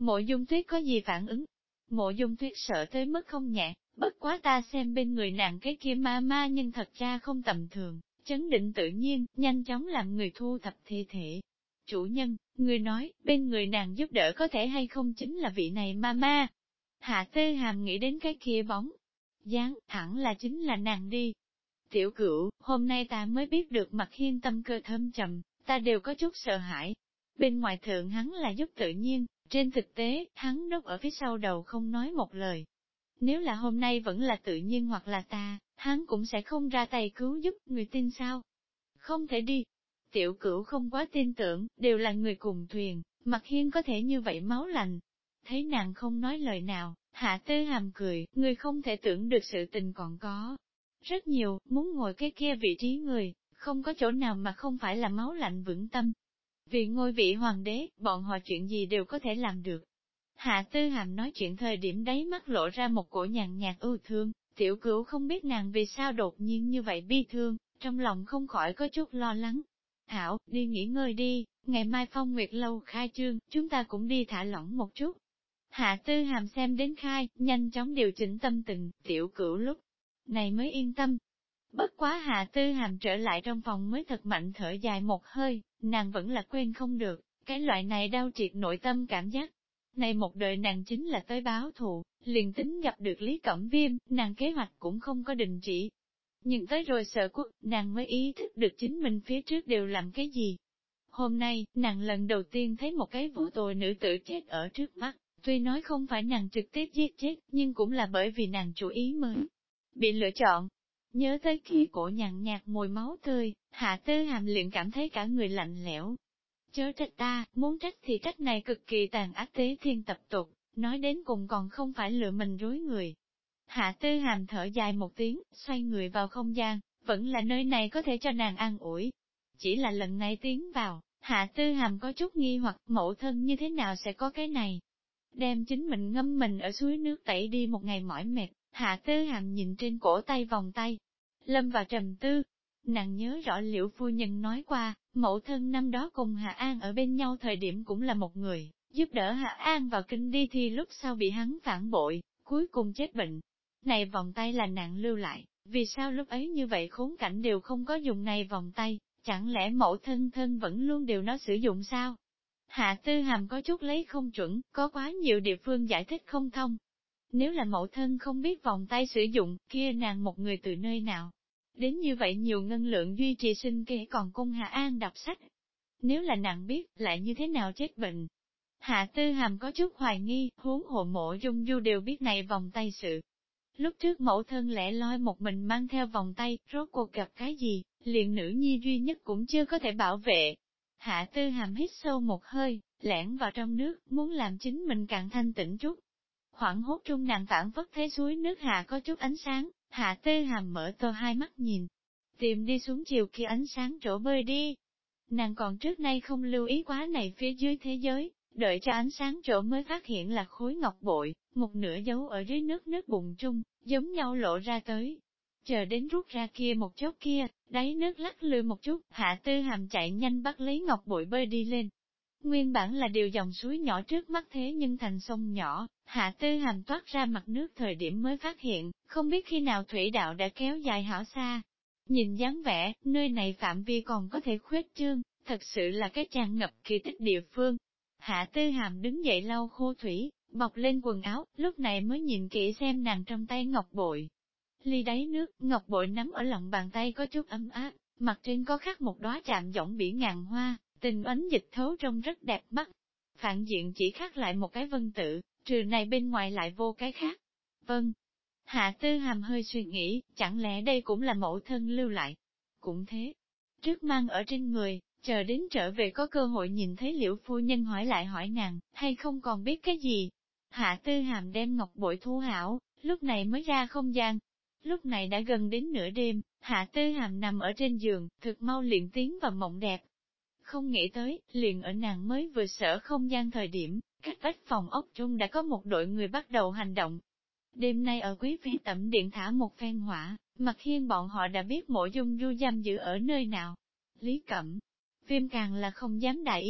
Mộ Dung Tuyết có gì phản ứng? Mộ Dung Tuyết sợ tới mức không nhẹ, bất quá ta xem bên người nàng cái kia ma ma nhưng thật ra không tầm thường, chấn định tự nhiên, nhanh chóng làm người thu thập thi thể. Chủ nhân, người nói, bên người nàng giúp đỡ có thể hay không chính là vị này ma ma. Hạ Tư Hàm nghĩ đến cái kia bóng dáng, hẳn là chính là nàng đi. Tiểu Cửu, hôm nay ta mới biết được Mặc Hiên tâm cơ thâm trầm, ta đều có chút sợ hãi. Bên ngoài thượng hắn là giúp tự nhiên, trên thực tế, hắn núp ở phía sau đầu không nói một lời. Nếu là hôm nay vẫn là tự nhiên hoặc là ta, hắn cũng sẽ không ra tay cứu giúp, người tin sao? Không thể đi. Tiểu Cửu không quá tin tưởng, đều là người cùng thuyền, Mặc Hiên có thể như vậy máu lạnh. Thấy nàng không nói lời nào, Hạ Tư Hàm cười, người không thể tưởng được sự tình còn có. Rất nhiều, muốn ngồi cái kia vị trí người, không có chỗ nào mà không phải là máu lạnh vững tâm. Vì ngôi vị hoàng đế, bọn họ chuyện gì đều có thể làm được. Hạ Tư Hàm nói chuyện thời điểm đấy mắt lộ ra một cổ nhàn nhạt ưu thương, Tiểu Cửu không biết nàng vì sao đột nhiên như vậy bi thương, trong lòng không khỏi có chút lo lắng. Hảo, đi nghỉ ngơi đi, ngày mai Phong Nguyệt Lâu khai trương, chúng ta cũng đi thả lỏng một chút. Hạ Tư Hàm xem đến khai, nhanh chóng điều chỉnh tâm tình, Tiểu Cửu lúc này mới yên tâm. Bất quá Hạ Tư Hàm trở lại trong phòng mới thật mạnh thở dài một hơi, nàng vẫn là quên không được, cái loại này đau triệt nội tâm cảm giác. Này một đời nàng chính là tới báo thù, liền tính gặp được Lý Cẩm Viêm, nàng kế hoạch cũng không có đình chỉ. Nhưng tới rồi sợ quốc, nàng mới ý thức được chính mình phía trước đều làm cái gì. Hôm nay, nàng lần đầu tiên thấy một cái vô tội nữ tử chết ở trước mắt, tuy nói không phải nàng trực tiếp giết chết, nhưng cũng là bởi vì nàng chủ ý mới bị lựa chọn. Nhớ tới khi cổ nhàn nhạt mùi máu tươi, Hạ Tư Hàm liền cảm thấy cả người lạnh lẽo. Chớ trách ta, muốn trách thì trách này cực kỳ tàn ác tế thiên tập tục, nói đến cùng còn không phải lựa mình rối người. Hạ Tư Hàm thở dài một tiếng, xoay người vào không gian, vẫn là nơi này có thể cho nàng an ủi. Chỉ là lần này tiến vào, Hạ Tư Hàm có chút nghi hoặc mẫu thân như thế nào sẽ có cái này. Đem chính mình ngâm mình ở suối nước tẩy đi một ngày mỏi mệt, Hạ Tư Hàm nhìn trên cổ tay vòng tay, lâm vào trầm tư. Nàng nhớ rõ Liễu phu nhân nói qua, mẫu thân năm đó cùng Hạ An ở bên nhau thời điểm cũng là một người, giúp đỡ Hạ An vào kinh đi thi lúc sau bị hắn phản bội, cuối cùng chết bệnh. Này vòng tay là nàng lưu lại, vì sao lúc ấy như vậy khốn cảnh đều không có dùng này vòng tay, chẳng lẽ mẫu thân thân vẫn luôn đều nó sử dụng sao? Hạ Tư Hàm có chút lấy không chuẩn, có quá nhiều địa phương giải thích không thông. Nếu là mẫu thân không biết vòng tay sử dụng, kia nàng một người từ nơi nào? Đến như vậy nhiều ngân lượng duy trì sinh kế còn cung Hạ An đọc sách. Nếu là nàng biết, lại như thế nào chết bệnh? Hạ Tư Hàm có chút hoài nghi, huống hộ Mộ Dung Du đều biết này vòng tay sự. Lúc trước mẫu thân lẻ loi một mình mang theo vòng tay, rốt cuộc gặp cái gì, liền nữ nhi duy nhất cũng chưa có thể bảo vệ. Hạ Tư Hàm hít sâu một hơi, lẻn vào trong nước, muốn làm chính mình càng thanh tĩnh chút. Hoảng hốt trung nàng phản phất thấy suối nước hạ có chút ánh sáng, Hạ Tư Hàm mở to hai mắt nhìn, tìm đi xuống chiều kia ánh sáng chỗ bơi đi. Nàng còn trước nay không lưu ý quá này phía dưới thế giới, đợi cho ánh sáng chỗ mới phát hiện là khối ngọc bội, một nửa dấu ở dưới nước bùn trung, giống nhau lộ ra tới. Chờ đến rút ra kia một chốc kia, đáy nước lắc lư một chút, Hạ Tư Hàm chạy nhanh bắt lấy ngọc bội bơi đi lên. Nguyên bản là điều dòng suối nhỏ trước mắt thế nhưng thành sông nhỏ, Hạ Tư Hàm toát ra mặt nước thời điểm mới phát hiện, không biết khi nào thủy đạo đã kéo dài hảo xa. Nhìn dáng vẻ, nơi này phạm vi còn có thể khuyết trương, thật sự là cái tràn ngập kỳ tích địa phương. Hạ Tư Hàm đứng dậy lau khô thủy, bọc lên quần áo, lúc này mới nhìn kỹ xem nàng trong tay ngọc bội. Ly đáy nước, ngọc bội nắm ở lòng bàn tay có chút ấm áp, mặt trên có khắc một đóa chạm dõng bỉ ngàn hoa, tình ánh dịch thấu trông rất đẹp mắt. Phản diện chỉ khắc lại một cái vân tự, trừ này bên ngoài lại vô cái khác. Vâng. Hạ Tư Hàm hơi suy nghĩ, chẳng lẽ đây cũng là mẫu thân lưu lại? Cũng thế. Trước mang ở trên người, chờ đến trở về có cơ hội nhìn thấy Liễu phu nhân hỏi lại hỏi nàng, hay không còn biết cái gì. Hạ Tư Hàm đem ngọc bội thu hảo, lúc này mới ra không gian. Lúc này đã gần đến nửa đêm, Hạ Tư Hàm nằm ở trên giường, thực mau liền tiến vào mộng đẹp. Không nghĩ tới, liền ở nàng mới vừa sở không gian thời điểm, cách vách phòng ốc trung đã có một đội người bắt đầu hành động. Đêm nay ở Quý Phi Tẩm Điện thả một phen hỏa, Mặc Hiên bọn họ đã biết Mộ Dung Du giam giữ ở nơi nào. Lý Cẩm Viêm càng là không dám đại ý,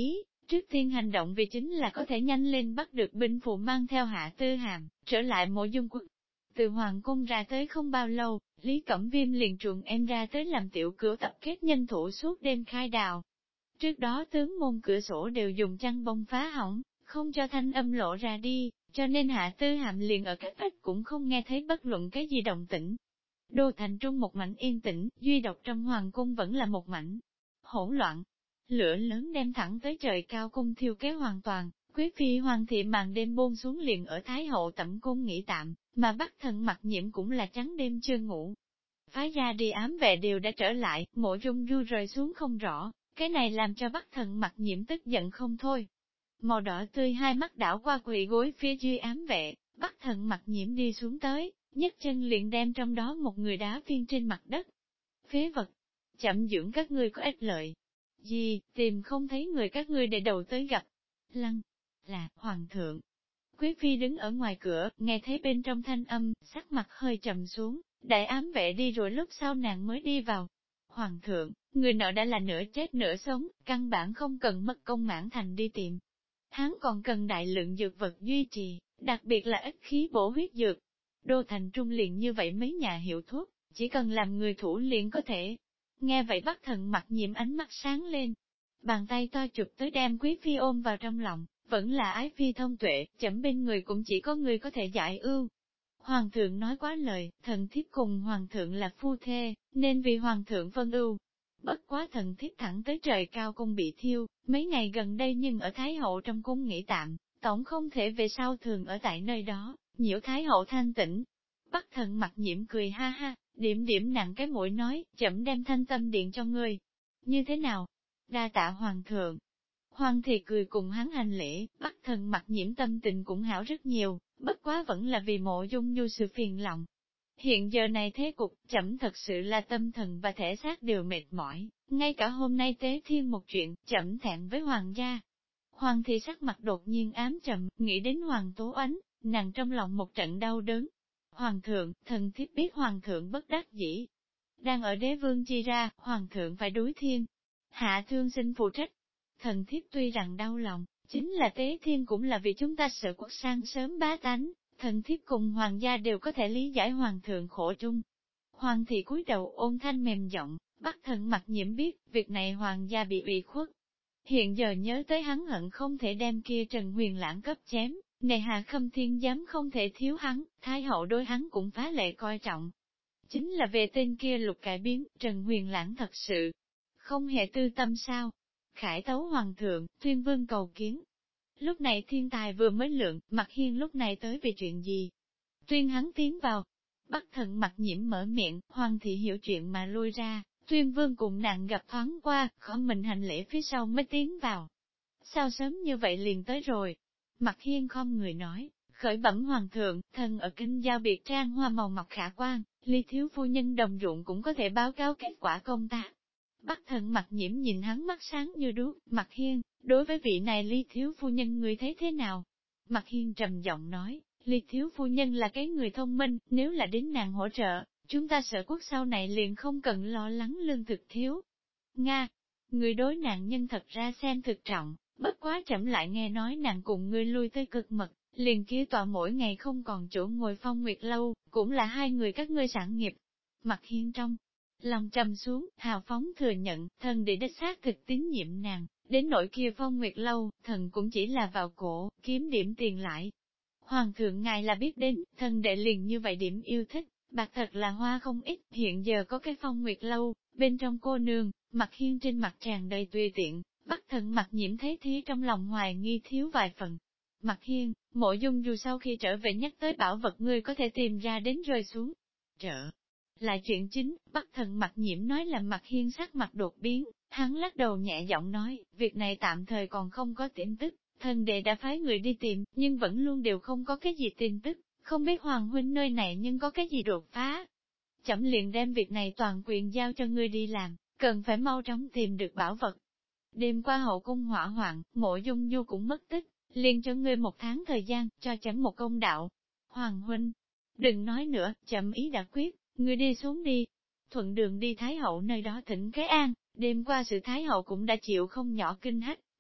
Trước tiên hành động vì chính là có thể nhanh lên bắt được binh phụ mang theo Hạ Tư Hàm, trở lại Mộ Dung Quốc. Từ Hoàng Cung ra tới không bao lâu, Lý Cẩm Viêm liền truồng em ra tới làm tiểu cửu tập kết nhân thủ suốt đêm khai đào. Trước đó tướng môn cửa sổ đều dùng chăn bông phá hỏng, không cho thanh âm lộ ra đi, cho nên Hạ Tư Hàm liền ở cách vách cũng không nghe thấy bất luận cái gì động tĩnh. Đô thành trung một mảnh yên tĩnh, duy độc trong Hoàng Cung vẫn là một mảnh hỗn loạn. Lửa lớn đem thẳng tới trời cao cung thiêu kế hoàn toàn, quý phi hoàng thị màn đêm buông xuống liền ở Thái hậu tẩm cung nghỉ tạm, mà Bắc Thần Mặc Nhiễm cũng là trắng đêm chưa ngủ. Phái ra đi ám vệ đều đã trở lại, Mộ Dung Du rơi xuống không rõ, cái này làm cho Bắc Thần Mặc Nhiễm tức giận không thôi. Màu đỏ tươi hai mắt đảo qua quỳ gối phía dưới ám vệ, Bắc Thần Mặc Nhiễm đi xuống tới, nhấc chân liền đem trong đó một người đá phiên trên mặt đất. Phế vật, chậm dưỡng các ngươi có ích lợi gì, tìm không thấy người các ngươi để đầu tới gặp. Lăng, là, hoàng thượng. Quý phi đứng ở ngoài cửa, nghe thấy bên trong thanh âm, sắc mặt hơi trầm xuống, đại ám vệ đi rồi lúc sau nàng mới đi vào. Hoàng thượng, người nọ đã là nửa chết nửa sống, căn bản không cần mất công mãn thành đi tìm. Hắn còn cần đại lượng dược vật duy trì, đặc biệt là ít khí bổ huyết dược. Đô thành trung liền như vậy mấy nhà hiệu thuốc, chỉ cần làm người thủ liền có thể. Nghe vậy Bắc Thần Mặc Nhiễm ánh mắt sáng lên. Bàn tay to chụp tới đem quý phi ôm vào trong lòng, vẫn là ái phi thông tuệ, chấm bên người cũng chỉ có người có thể giải ưu. Hoàng thượng nói quá lời, thần thiếp cùng hoàng thượng là phu thê, nên vì hoàng thượng phân ưu. Bất quá thần thiếp thẳng tới trời cao cung bị thiêu, mấy ngày gần đây nhưng ở Thái hậu trong cung nghỉ tạm, tổng không thể về sau thường ở tại nơi đó, nhiễu Thái hậu thanh tĩnh. Bắc Thần Mặc Nhiễm cười ha ha, điểm điểm nặng cái mũi nói, chậm đem thanh tâm điện cho ngươi. Như thế nào? Đa tạ hoàng thượng. Hoàng thì cười cùng hắn hành lễ, Bắc Thần Mặc Nhiễm tâm tình cũng hảo rất nhiều, bất quá vẫn là vì Mộ Dung Du sự phiền lòng. Hiện giờ này thế cục, chậm thật sự là tâm thần và thể xác đều mệt mỏi, ngay cả hôm nay tế thiên một chuyện, chậm thẹn với hoàng gia. Hoàng thì sắc mặt đột nhiên ám trầm, nghĩ đến hoàng tố ánh, nàng trong lòng một trận đau đớn. Hoàng thượng, thần thiếp biết hoàng thượng bất đắc dĩ. Đang ở đế vương chi ra, hoàng thượng phải đối thiên. Hạ thương xin phụ trách. Thần thiếp tuy rằng đau lòng, chính là tế thiên cũng là vì chúng ta sợ quốc sang sớm bá tánh, thần thiếp cùng hoàng gia đều có thể lý giải hoàng thượng khổ trung. Hoàng thị cúi đầu ôn thanh mềm giọng, Bắc Thần Mặc Nhiễm biết, việc này hoàng gia bị ủy khuất. Hiện giờ nhớ tới hắn hận không thể đem kia Trần Huyền Lãng cấp chém, này Hạ Khâm Thiên dám không thể thiếu hắn, Thái hậu đối hắn cũng phá lệ coi trọng. Chính là về tên kia lục cải biến, Trần Huyền Lãng thật sự không hề tư tâm sao. Khải tấu hoàng thượng, Tuyên Vương cầu kiến. Lúc này thiên tài vừa mới lượng, Mặc Hiên lúc này tới vì chuyện gì? Tuyên hắn tiến vào. Bắc Thần Mặc Nhiễm mở miệng, hoàng thị hiểu chuyện mà lui ra, Tuyên Vương cùng nàng gặp thoáng qua, khó mình hành lễ phía sau mới tiến vào. Sao sớm như vậy liền tới rồi? Mặc Hiên không người nói, khởi bẩm hoàng thượng, thần ở kinh giao biệt trang hoa màu ngọc khả quan, Ly thiếu phu nhân đồng ruộng cũng có thể báo cáo kết quả công tác. Bắc Thần Mặc Nhiễm nhìn hắn mắt sáng như đuốc, Mặc Hiên, đối với vị này Ly thiếu phu nhân người thấy thế nào? Mặc Hiên trầm giọng nói, Ly thiếu phu nhân là cái người thông minh, nếu là đến nàng hỗ trợ, chúng ta sợ quốc sau này liền không cần lo lắng lương thực thiếu. Nga, người đối nạn nhân thật ra xem thực trọng, bất quá chậm lại nghe nói nàng cùng ngươi lui tới cực mật, liền kia tọa mỗi ngày không còn chỗ ngồi Phong Nguyệt lâu, cũng là hai người các ngươi sản nghiệp. Mặc Hiên trong lòng trầm xuống, hào phóng thừa nhận, thần để đích xác thực tín nhiệm nàng, đến nỗi kia Phong Nguyệt lâu, thần cũng chỉ là vào cổ, kiếm điểm tiền lại. Hoàng thượng ngài là biết đến, thần đệ liền như vậy điểm yêu thích, bạc thật là hoa không ít, hiện giờ có cái Phong Nguyệt lâu, bên trong cô nương, Mặc Hiên trên mặt tràn đầy tùy tiện, Bắc Thần Mặc Nhiễm thấy thí trong lòng hoài nghi thiếu vài phần. Mặc Hiên, Mộ Dung dù sau khi trở về nhắc tới bảo vật ngươi có thể tìm ra đến rơi xuống. Trở lại chuyện chính, Bắc Thần Mặc Nhiễm nói là Mặc Hiên sắc mặt đột biến, hắn lắc đầu nhẹ giọng nói, việc này tạm thời còn không có tin tức, thần đệ đã phái người đi tìm, nhưng vẫn luôn đều không có cái gì tin tức, không biết Hoàng huynh nơi này nhưng có cái gì đột phá. Chậm liền đem việc này toàn quyền giao cho ngươi đi làm, cần phải mau chóng tìm được bảo vật. Đêm qua hậu cung hỏa hoạn, Mộ Dung Du cũng mất tích, liền cho ngươi 1 tháng thời gian, cho chấm một công đạo. Hoàng huynh, đừng nói nữa, chậm ý đã quyết, ngươi đi xuống đi. Thuận đường đi Thái hậu nơi đó thỉnh cái an, đêm qua sự Thái hậu cũng đã chịu không nhỏ kinh hách,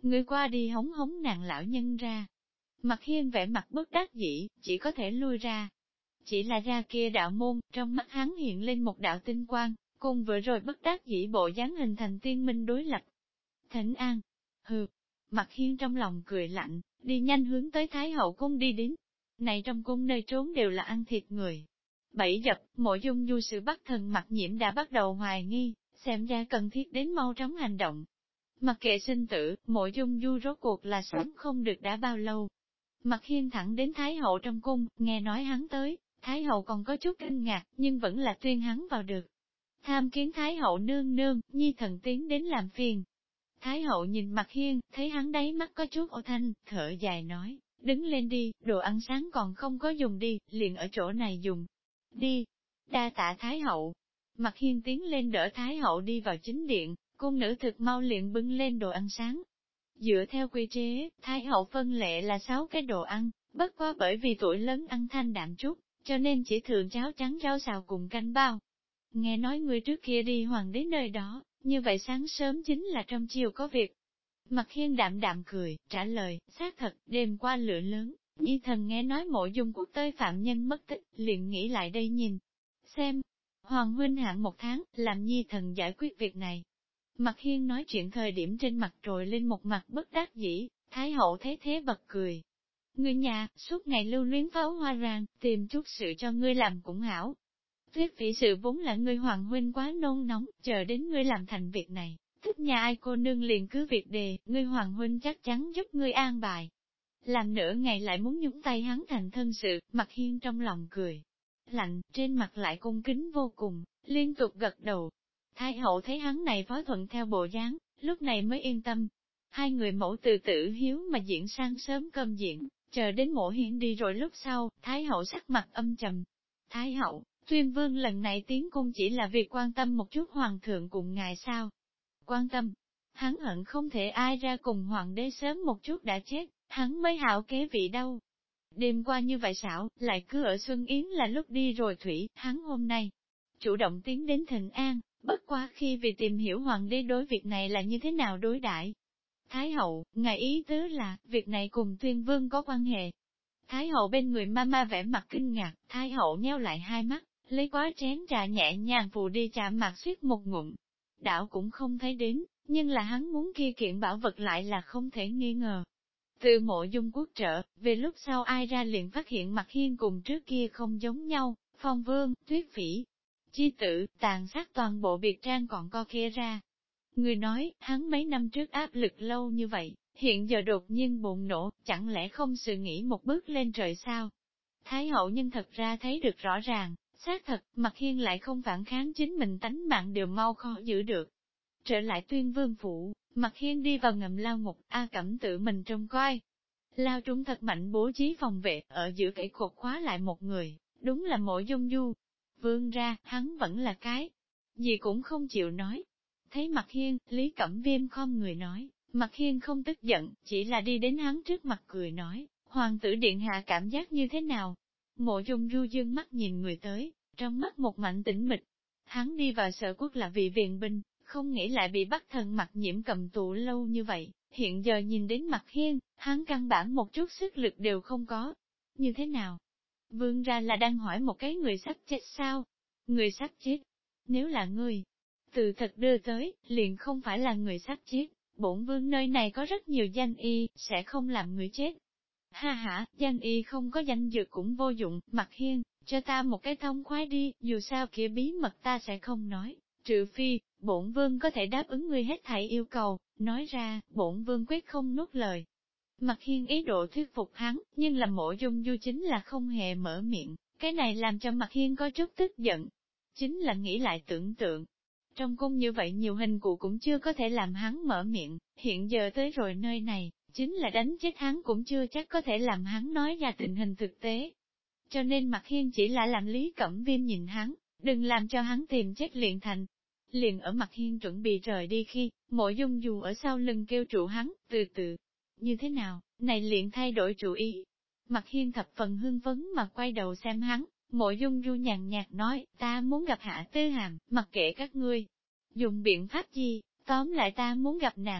Ngươi qua đi hống hống nàng lão nhân ra. Mặc Hiên vẻ mặt bất đắc dĩ, chỉ có thể lui ra. Chỉ là ra kia đạo môn, trong mắt hắn hiện lên một đạo tinh quang, cùng vừa rồi bất đắc dĩ bộ dáng hình thành tiên minh đối lập. Thỉnh an, hừ, Mặc Hiên trong lòng cười lạnh, đi nhanh hướng tới Thái hậu cung đi đến. Này trong cung nơi trốn đều là ăn thịt người. Bẫy dập, Mộ Dung Du sự bắt thần Mặc Nhiễm đã bắt đầu hoài nghi, xem ra cần thiết đến mau chóng hành động. Mặc kệ sinh tử, Mộ Dung Du rốt cuộc là sống không được đã bao lâu. Mặc Hiên thẳng đến Thái hậu trong cung, nghe nói hắn tới, Thái hậu còn có chút kinh ngạc, nhưng vẫn là tuyên hắn vào được. Tham kiến Thái hậu nương nương, nhi thần tiến đến làm phiền. Thái hậu nhìn Mặc Hiên, thấy hắn đáy mắt có chút ô thanh, thở dài nói, đứng lên đi, đồ ăn sáng còn không có dùng đi, liền ở chỗ này dùng. Đi, đa tạ Thái hậu. Mặc Hiên tiến lên đỡ Thái hậu đi vào chính điện, cung nữ thực mau liền bưng lên đồ ăn sáng. Dựa theo quy chế, Thái hậu phân lệ là 6 cái đồ ăn, bất quá bởi vì tuổi lớn ăn thanh đạm chút, cho nên chỉ thường cháo trắng rau xào cùng canh bao. Nghe nói người trước kia đi hoàng đế nơi đó, như vậy sáng sớm chính là trong chiều có việc. Mặc Hiên đạm đạm cười, trả lời, xác thật, đêm qua lửa lớn, nhi thần nghe nói Mộ Dung Quốc tới phạm nhân mất tích, liền nghĩ lại đây nhìn. Xem, Hoàng huynh hạn 1 tháng, làm nhi thần giải quyết việc này. Mặc Hiên nói chuyện thời điểm trên mặt trồi lên một mặt bất đắc dĩ, Thái hậu thấy thế bật cười. Người nhà, suốt ngày lưu luyến pháo hoa ràng, tìm chút sự cho ngươi làm cũng hảo. Tuyết Phỉ sự vốn là ngươi Hoàng huynh quá nôn nóng, chờ đến ngươi làm thành việc này, thích nhà ai cô nương liền cứ việc đề, ngươi Hoàng huynh chắc chắn giúp ngươi an bài. Làm nửa ngày lại muốn nhúng tay hắn thành thân sự, Mặc Hiên trong lòng cười. Lạnh, trên mặt lại cung kính vô cùng, liên tục gật đầu. Thái hậu thấy hắn này phó thuận theo bộ dáng, lúc này mới yên tâm. Hai người mẫu từ tử hiếu mà diễn sang sớm cơm diện, chờ đến Mộ Hiên đi rồi lúc sau, Thái hậu sắc mặt âm trầm. Thái hậu, Tuyên Vương lần này tiến cung chỉ là việc quan tâm một chút hoàng thượng cùng ngài sao? Quan tâm, hắn hận không thể ai ra cùng hoàng đế sớm một chút đã chết, hắn mới hảo kế vị đâu. Đêm qua như vậy xảo, lại cứ ở Xuân Yến là lúc đi rồi thủy, hắn hôm nay chủ động tiến đến Thịnh An, bất quá khi vì tìm hiểu hoàng đế đối việc này là như thế nào đối đãi. Thái hậu, ngài ý tứ là, việc này cùng Tuyên Vương có quan hệ. Thái hậu bên người mama vẻ mặt kinh ngạc, Thái hậu nheo lại hai mắt, lấy quá chén trà nhẹ nhàng phù đi chạm mặt suýt một ngụm. Đảo cũng không thấy đến, nhưng là hắn muốn kia kiện bảo vật lại là không thể nghi ngờ. Từ Mộ Dung Quốc trở, về lúc sau ai ra liền phát hiện Mặc Hiên cùng trước kia không giống nhau, Phong Vương, Tuyết Phỉ, chi tử, tàn sát toàn bộ biệt trang còn co kia ra. Người nói, hắn mấy năm trước áp lực lâu như vậy, hiện giờ đột nhiên bùng nổ, chẳng lẽ không sự nghĩ một bước lên trời sao? Thái hậu nhưng thật ra thấy được rõ ràng, xác thật, Mặc Hiên lại không phản kháng chính mình tánh mạng đều mau khó giữ được. Trở lại Tuyên Vương phủ, Mặc Hiên đi vào ngầm lao ngục, A Cẩm tự mình trông coi. Lao trung thật mạnh bố trí phòng vệ, ở giữa kẻ cột khóa lại một người, đúng là Mộ Dung Du. Vương ra, hắn vẫn là cái gì cũng không chịu nói. Thấy Mặc Hiên, Lý Cẩm Viêm khom người nói, Mặc Hiên không tức giận, chỉ là đi đến hắn trước mặt cười nói, hoàng tử điện hạ cảm giác như thế nào? Mộ Dung Du dương mắt nhìn người tới, trong mắt một mảnh tĩnh mịch. Hắn đi vào Sở Quốc là vì viện binh, không nghĩ lại bị bắt thần Mặc Nhiễm cầm tù lâu như vậy, hiện giờ nhìn đến Mặc Hiên, hắn căn bản một chút sức lực đều không có. Như thế nào? Vương ra là đang hỏi một cái người sắp chết sao? Người sắp chết? Nếu là người từ thật đưa tới, liền không phải là người sắp chết. Bổn vương nơi này có rất nhiều danh y, sẽ không làm người chết. Ha ha, danh y không có danh dược cũng vô dụng, Mặc Hiên, cho ta một cái thông khoái đi, dù sao kia bí mật ta sẽ không nói, trừ phi, bổn vương có thể đáp ứng ngươi hết thảy yêu cầu, nói ra, bổn vương quyết không nuốt lời. Mặc Hiên ý đồ thuyết phục hắn, nhưng là Mộ Dung Du chính là không hề mở miệng, cái này làm cho Mặc Hiên có chút tức giận. Chính là nghĩ lại tưởng tượng. Trong cung như vậy nhiều hình cụ cũng chưa có thể làm hắn mở miệng, hiện giờ tới rồi nơi này, chính là đánh chết hắn cũng chưa chắc có thể làm hắn nói ra tình hình thực tế. Cho nên Mặc Hiên chỉ là làm Lý Cẩm Viêm nhìn hắn, đừng làm cho hắn tìm chết liền thành. Liền ở Mặc Hiên chuẩn bị rời đi khi, Mộ Dung Du ở sau lưng kêu trụ hắn, từ từ. Như thế nào, này liền thay đổi chủ ý. Mặc Hiên thập phần hưng phấn mà quay đầu xem hắn, Mộ Dung Du nhàn nhạt nói, ta muốn gặp Hạ Tư Hàm, mặc kệ các ngươi dùng biện pháp gì, tóm lại ta muốn gặp nàng.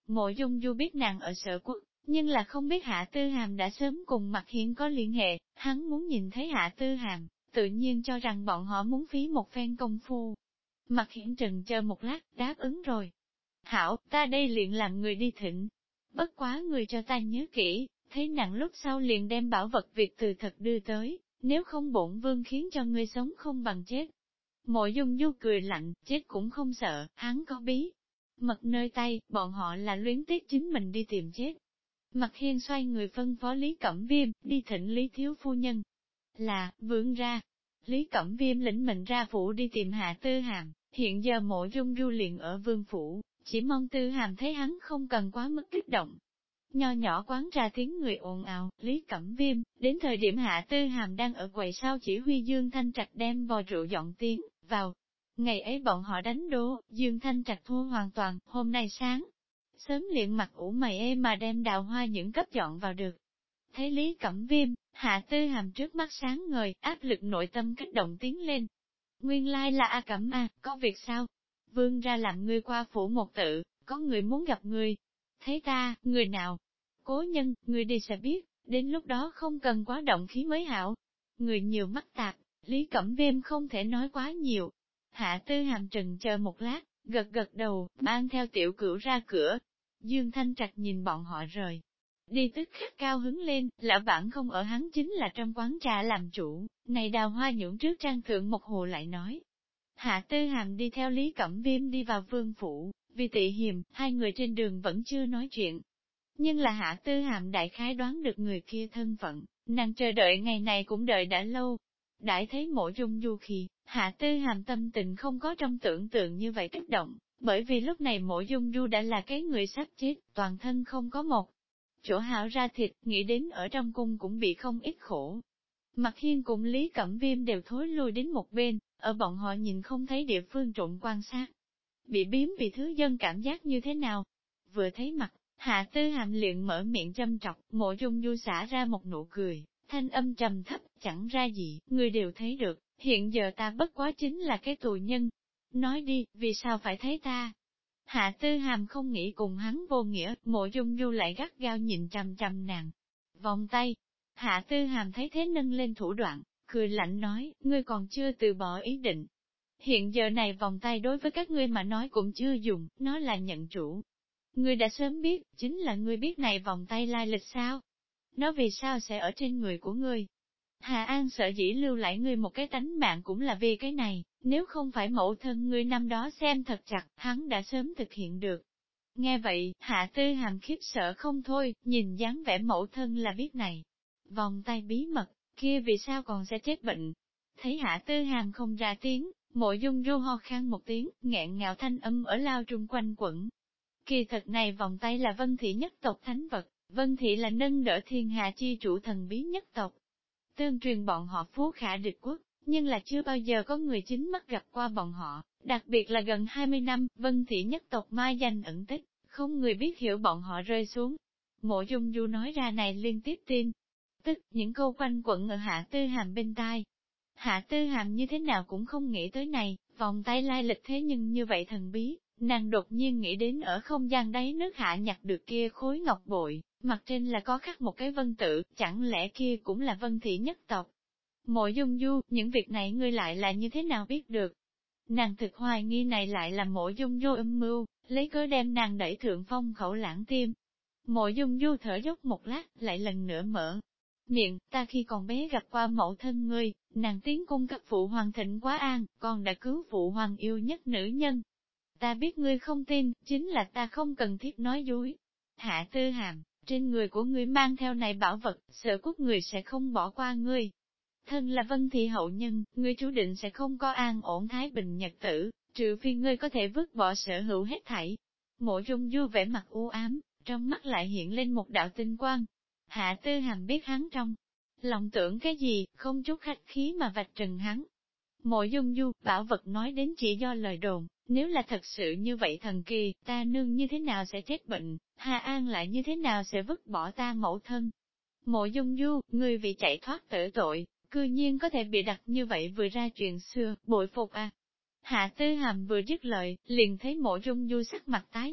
Mộ Dung Du biết nàng ở Sở Quốc, nhưng là không biết Hạ Tư Hàm đã sớm cùng Mạc Hiên có liên hệ, hắn muốn nhìn thấy Hạ Tư Hàm, tự nhiên cho rằng bọn họ muốn phí một phen công phu. Mạc Hiên trần chờ một lát, đáp ứng rồi. Hảo, ta đây liền làm người đi thịnh. Bất quá người cho ta nhớ kỹ, thấy nặng lúc sau liền đem bảo vật việc từ thật đưa tới, nếu không bổn vương khiến cho ngươi sống không bằng chết. Mộ Dung Du cười lạnh, chết cũng không sợ, hắn có bí mật nơi tay, bọn họ là luyến tiếc chính mình đi tìm chết. Mạc Hiên xoay người phân phó Lý Cẩm Viêm, đi thỉnh Lý Thiếu Phu Nhân. Là, vương ra. Lý Cẩm Viêm lĩnh mệnh ra phủ đi tìm Hạ Tư Hàm, hiện giờ Mộ Dung Du liền ở vương phủ, chỉ mong Tư Hàm thấy hắn không cần quá mức kích động. Nho nhỏ quán trà tiếng người ồn ào, Lý Cẩm Viêm, đến thời điểm Hạ Tư Hàm đang ở quầy sau chỉ huy Dương Thanh Trạch đem vò rượu dọn tiến vào. Ngày ấy bọn họ đánh đố, Dương Thanh Trạch thua hoàn toàn, hôm nay sáng. Sớm liền mặt ủ mày ê mà đem đào hoa những cấp dọn vào được. Thấy Lý Cẩm Viêm, Hạ Tư Hàm trước mắt sáng ngời, áp lực nội tâm kích động tiến lên. Nguyên lai là A Cẩm A, có việc sao? Vương ra làm ngươi qua phủ một tự, có người muốn gặp ngươi. Thấy ta, người nào? Cố nhân, người đi sẽ biết, đến lúc đó không cần quá động khí mới hảo. Người nhiều mắc tạp, Lý Cẩm Viêm không thể nói quá nhiều. Hạ Tư Hàm trần chờ một lát, gật gật đầu, mang theo tiểu cửu ra cửa. Dương Thanh Trạch nhìn bọn họ rời. Đi tức khắc cao hứng lên, lão bản không ở hắn chính là trong quán trà làm chủ, này đào hoa nhũng trước trang thượng một hồ lại nói. Hạ Tư Hàm đi theo Lý Cẩm Viêm đi vào vương phủ, vì tị hiềm, hai người trên đường vẫn chưa nói chuyện. Nhưng là Hạ Tư Hàm đại khái đoán được người kia thân phận, nàng chờ đợi ngày này cũng đợi đã lâu. Đại thấy Mộ Dung Du khi, Hạ Tư Hàm tâm tình không có trong tưởng tượng như vậy kích động, bởi vì lúc này Mộ Dung Du đã là cái người sắp chết, toàn thân không có một chỗ hảo ra thịt, nghĩ đến ở trong cung cũng bị không ít khổ. Mạc Hiên cùng Lý Cẩm Viêm đều thối lui đến một bên, ở bọn họ nhìn không thấy địa phương trộn quan sát. Bị biếm vì thứ dân cảm giác như thế nào? Vừa thấy mặt, Hạ Tư Hàm liền mở miệng châm trọc, Mộ Dung Du xả ra một nụ cười, thanh âm trầm thấp, chẳng ra gì, người đều thấy được, hiện giờ ta bất quá chính là cái tù nhân. Nói đi, vì sao phải thấy ta? Hạ Tư Hàm không nghĩ cùng hắn vô nghĩa, Mộ Dung Du lại gắt gao nhìn chằm chằm nàng. Vòng tay. Hạ Tư Hàm thấy thế nâng lên thủ đoạn, cười lạnh nói, ngươi còn chưa từ bỏ ý định. Hiện giờ này vòng tay đối với các ngươi mà nói cũng chưa dùng, nó là nhận chủ. Ngươi đã sớm biết, chính là ngươi biết này vòng tay lai lịch sao? Nó vì sao sẽ ở trên người của ngươi? Hà An sợ dĩ lưu lại ngươi một cái tánh mạng cũng là vì cái này, nếu không phải mẫu thân ngươi năm đó xem thật chặt, hắn đã sớm thực hiện được. Nghe vậy, Hạ Tư Hàm khiếp sợ không thôi, nhìn dáng vẻ mẫu thân là biết này. Vòng tay bí mật, kia vì sao còn sẽ chết bệnh? Thấy Hạ Tư Hàm không ra tiếng, Mộ Dung Du ho khan một tiếng, nghẹn ngào thanh âm ở lao trung quanh quẩn. Kỳ thật này vòng tay là Vân Thị nhất tộc thánh vật, Vân Thị là nâng đỡ thiên hạ chi chủ thần bí nhất tộc. Tương truyền bọn họ phú khả địch quốc, nhưng là chưa bao giờ có người chính mắt gặp qua bọn họ, đặc biệt là gần 20 năm, Vân Thị nhất tộc mai danh ẩn tích, không người biết hiểu bọn họ rơi xuống. Mộ Dung Du nói ra này liên tiếp tin, tức những câu quanh quẩn ở Hạ Tư Hàm bên tai. Hạ Tư Hàm như thế nào cũng không nghĩ tới này, vòng tay lai lịch thế nhưng như vậy thần bí, nàng đột nhiên nghĩ đến ở không gian đáy nước hạ nhặt được kia khối ngọc bội, mặt trên là có khắc một cái vân tự, chẳng lẽ kia cũng là Vân Thị nhất tộc. Mộ Dung Du, những việc này ngươi lại là như thế nào biết được? Nàng thực hoài nghi này lại là Mộ Dung Du âm mưu, lấy cớ đem nàng đẩy thượng phong khẩu lãng tim. Mộ Dung Du thở dốc một lát, lại lần nữa mở miệng, ta khi còn bé gặp qua mẫu thân ngươi, nàng tiến cung cấp phụ hoàng thịnh quá an, còn đã cứu phụ hoàng yêu nhất nữ nhân. Ta biết ngươi không tin, chính là ta không cần thiết nói dối. Hạ Tư Hàm, trên người của ngươi mang theo này bảo vật, sợ quốc người sẽ không bỏ qua ngươi. Thân là Vân Thị hậu nhân, ngươi chú định sẽ không có an ổn thái bình nhật tử, trừ phi ngươi có thể vứt bỏ sở hữu hết thảy. Mộ Dung Du vẻ mặt u ám, trong mắt lại hiện lên một đạo tinh quang. Hạ Tư Hàm biết hắn trong lòng tưởng cái gì, không chút khách khí mà vạch trần hắn. Mộ Dung Du, bảo vật nói đến chỉ do lời đồn, nếu là thật sự như vậy thần kỳ, ta nương như thế nào sẽ chết bệnh, Hà An lại như thế nào sẽ vứt bỏ ta mẫu thân. Mộ Dung Du, người vì chạy thoát tử tội, cư nhiên có thể bị đặt như vậy vừa ra chuyện xưa, bội phục à. Hạ Tư Hàm vừa dứt lời, liền thấy Mộ Dung Du sắc mặt tái nhợt,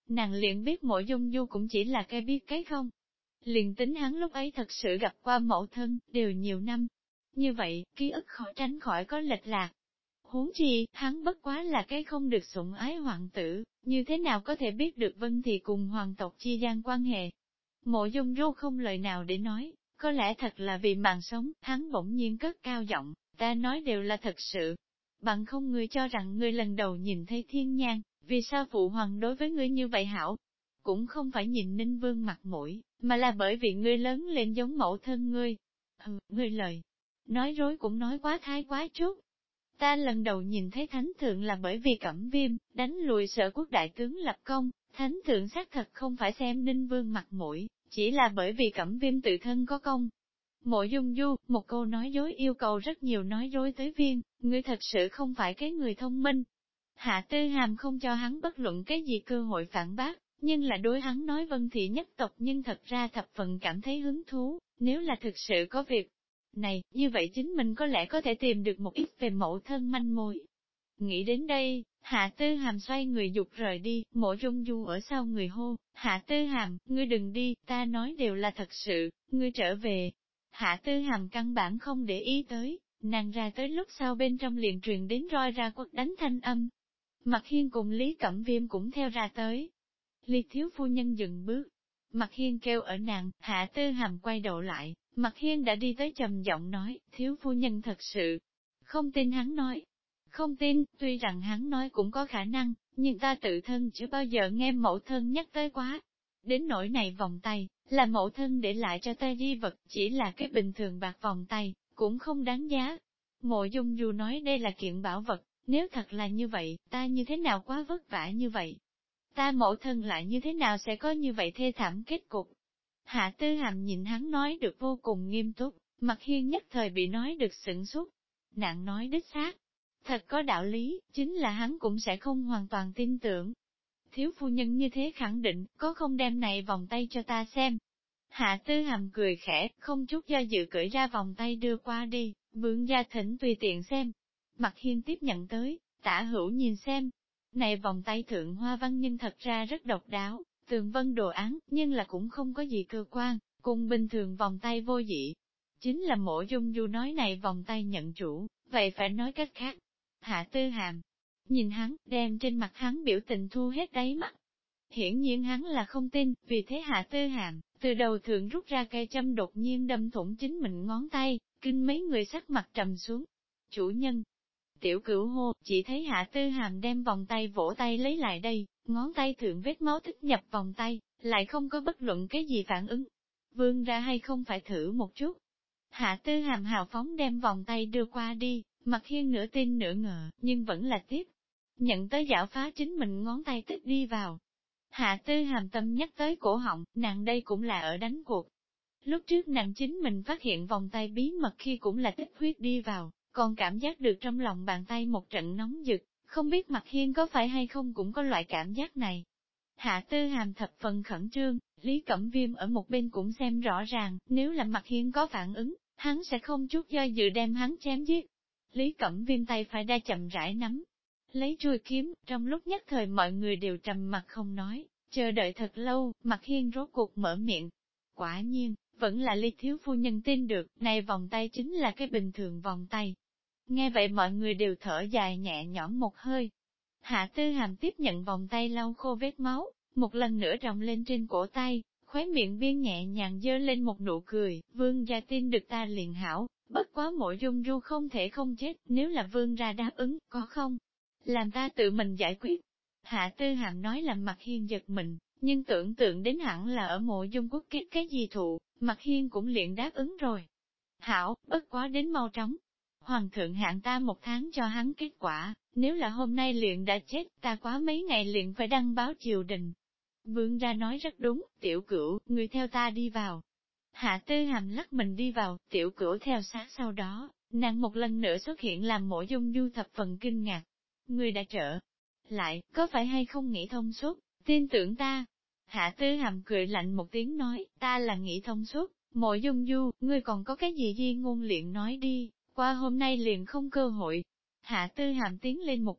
nàng liền biết Mộ Dung Du cũng chỉ là cái biết cái không. Liền tính hắn lúc ấy thật sự gặp qua mẫu thân, đều nhiều năm. Như vậy, ký ức khó tránh khỏi có lệch lạc. Huống chi, hắn bất quá là cái không được sủng ái hoàng tử, như thế nào có thể biết được Vân Thị cùng hoàng tộc chi gian quan hệ. Mộ Dung Du không lời nào để nói, có lẽ thật là vì mạng sống, hắn bỗng nhiên cất cao giọng, ta nói đều là thật sự. Bằng không ngươi cho rằng ngươi lần đầu nhìn thấy thiên nhang, vì sao phụ hoàng đối với ngươi như vậy hảo? Cũng không phải nhìn Ninh Vương mặt mũi, mà là bởi vì ngươi lớn lên giống mẫu thân ngươi. Ngươi lời nói dối cũng nói quá thái quá chút. Ta lần đầu nhìn thấy thánh thượng là bởi vì Cẩm Viêm, đánh lùi Sở Quốc đại tướng lập công, thánh thượng xác thật không phải xem Ninh Vương mặt mũi, chỉ là bởi vì Cẩm Viêm tự thân có công. Mộ Dung Du, một câu nói dối yêu cầu rất nhiều nói dối tới viên, ngươi thật sự không phải cái người thông minh. Hạ Tư Hàm không cho hắn bất luận cái gì cơ hội phản bác, nhưng là đối hắn nói Vân Thị nhất tộc nhưng thật ra thập phần cảm thấy hứng thú, nếu là thực sự có việc này, như vậy chính mình có lẽ có thể tìm được một ít về mẫu thân manh mối. Nghĩ đến đây, Hạ Tư Hàm xoay người dục rời đi, Mộ Dung Du ở sau người hô, Hạ Tư Hàm, ngươi đừng đi, ta nói đều là thật sự, ngươi trở về. Hạ Tư Hàm căn bản không để ý tới, nàng ra tới lúc sau bên trong liền truyền đến roi ra quất đánh thanh âm. Mạc Hiên cùng Lý Cẩm Viêm cũng theo ra tới. Lý thiếu phu nhân dừng bước. Mạc Hiên kêu ở nàng, Hạ Tư Hàm quay đầu lại, Mạc Hiên đã đi tới trầm giọng nói, thiếu phu nhân thật sự. Không tin hắn nói. Không tin, tuy rằng hắn nói cũng có khả năng, nhưng ta tự thân chưa bao giờ nghe mẫu thân nhắc tới quá. Đến nỗi này vòng tay, là mẫu thân để lại cho ta di vật, chỉ là cái bình thường bạc vòng tay, cũng không đáng giá. Mộ Dung Du nói đây là kiện bảo vật, nếu thật là như vậy, ta như thế nào quá vất vả như vậy? Ta mẫu thân lại như thế nào sẽ có như vậy thê thảm kết cục? Hạ Tư Hàm nhìn hắn nói được vô cùng nghiêm túc, Mạc Hiên nhất thời bị nói được sửng sốt. Nàng nói đích xác, thật có đạo lý, chính là hắn cũng sẽ không hoàn toàn tin tưởng. Thiếu phu nhân như thế khẳng định, có không đem này vòng tay cho ta xem. Hạ Tư Hàm cười khẽ, không chút do dự cởi ra vòng tay đưa qua đi, vương gia thỉnh tùy tiện xem. Mạc Hiên tiếp nhận tới, Tả Hữu nhìn xem. Này vòng tay thượng hoa văn nhưng thật ra rất độc đáo, tường vân đồ án, nhưng là cũng không có gì cơ quan, cùng bình thường vòng tay vô dị. Chính là Mộ Dung Du nói này vòng tay nhận chủ, vậy phải nói cách khác. Hạ Tư Hàm nhìn hắn, đem trên mặt hắn biểu tình thu hết đáy mắt. Hiển nhiên hắn là không tin, vì thế Hạ Tư Hàm từ đầu thượng rút ra cây châm đột nhiên đâm thủng chính mình ngón tay, kinh mấy người sắc mặt trầm xuống. Chủ nhân, tiểu cửu hô, chỉ thấy Hạ Tư Hàm đem vòng tay vỗ tay lấy lại đây, ngón tay thượng vết máu tích nhập vòng tay, lại không có bất luận cái gì phản ứng. Vương ra hay không phải thử một chút. Hạ Tư Hàm hào phóng đem vòng tay đưa qua đi, Mạc Hiên nửa tin nửa ngờ, nhưng vẫn là tiếp. Nhận tới giảo phá chính mình ngón tay tích đi vào. Hạ Tư Hàm tâm nhắc tới cổ họng, nàng đây cũng là ở đánh cuộc. Lúc trước nàng chính mình phát hiện vòng tay bí mật khi cũng là tích huyết đi vào, còn cảm giác được trong lòng bàn tay một trận nóng rực, không biết Mạc Hiên có phải hay không cũng có loại cảm giác này. Hạ Tư Hàm thập phần khẩn trương, Lý Cẩm Viêm ở một bên cũng xem rõ ràng, nếu là Mạc Hiên có phản ứng, hắn sẽ không chút do dự đem hắn chém giết. Lý Cẩm Viêm tay phải đa chậm rãi nắm, lấy chuôi kiếm, trong lúc nhất thời mọi người đều trầm mặt không nói, chờ đợi thật lâu, Mạc Hiên rốt cuộc mở miệng. Quả nhiên, vẫn là Lý thiếu phu nhân tin được, này vòng tay chính là cái bình thường vòng tay. Nghe vậy mọi người đều thở dài nhẹ nhõm một hơi. Hạ Tư Hàm tiếp nhận vòng tay lau khô vết máu, một lần nữa tròng lên trên cổ tay, khóe miệng biên nhẹ nhàng dơ lên một nụ cười, vương gia tin được ta liền hảo, bất quá Mộ Dung Du không thể không chết, nếu là vương ra đáp ứng, có không? Làm ta tự mình giải quyết. Hạ Tư Hàm nói làm Mạc Hiên giật mình, nhưng tưởng tượng đến hẳn là ở Mộ Dung Quốc kết cái gì thụ, Mạc Hiên cũng liền đáp ứng rồi. Hảo, bất quá đến mau chóng. Hoàng thượng hạn ta 1 tháng cho hắn kết quả, nếu là hôm nay liền đã chết, ta quá mấy ngày liền phải đăng báo triều đình. Vương ra nói rất đúng, tiểu cửu, người theo ta đi vào. Hạ Tư Hàm lắc mình đi vào, tiểu cửu theo sát sau đó, nàng một lần nữa xuất hiện làm Mộ Dung Du thập phần kinh ngạc. Người đã trở lại, có phải hay không nghĩ thông suốt, tin tưởng ta. Hạ Tư Hàm cười lạnh một tiếng nói, ta là nghĩ thông suốt, Mộ Dung Du, ngươi còn có cái gì di ngôn luyện nói đi, qua hôm nay liền không cơ hội. Hạ Tư Hàm tiến lên một bước,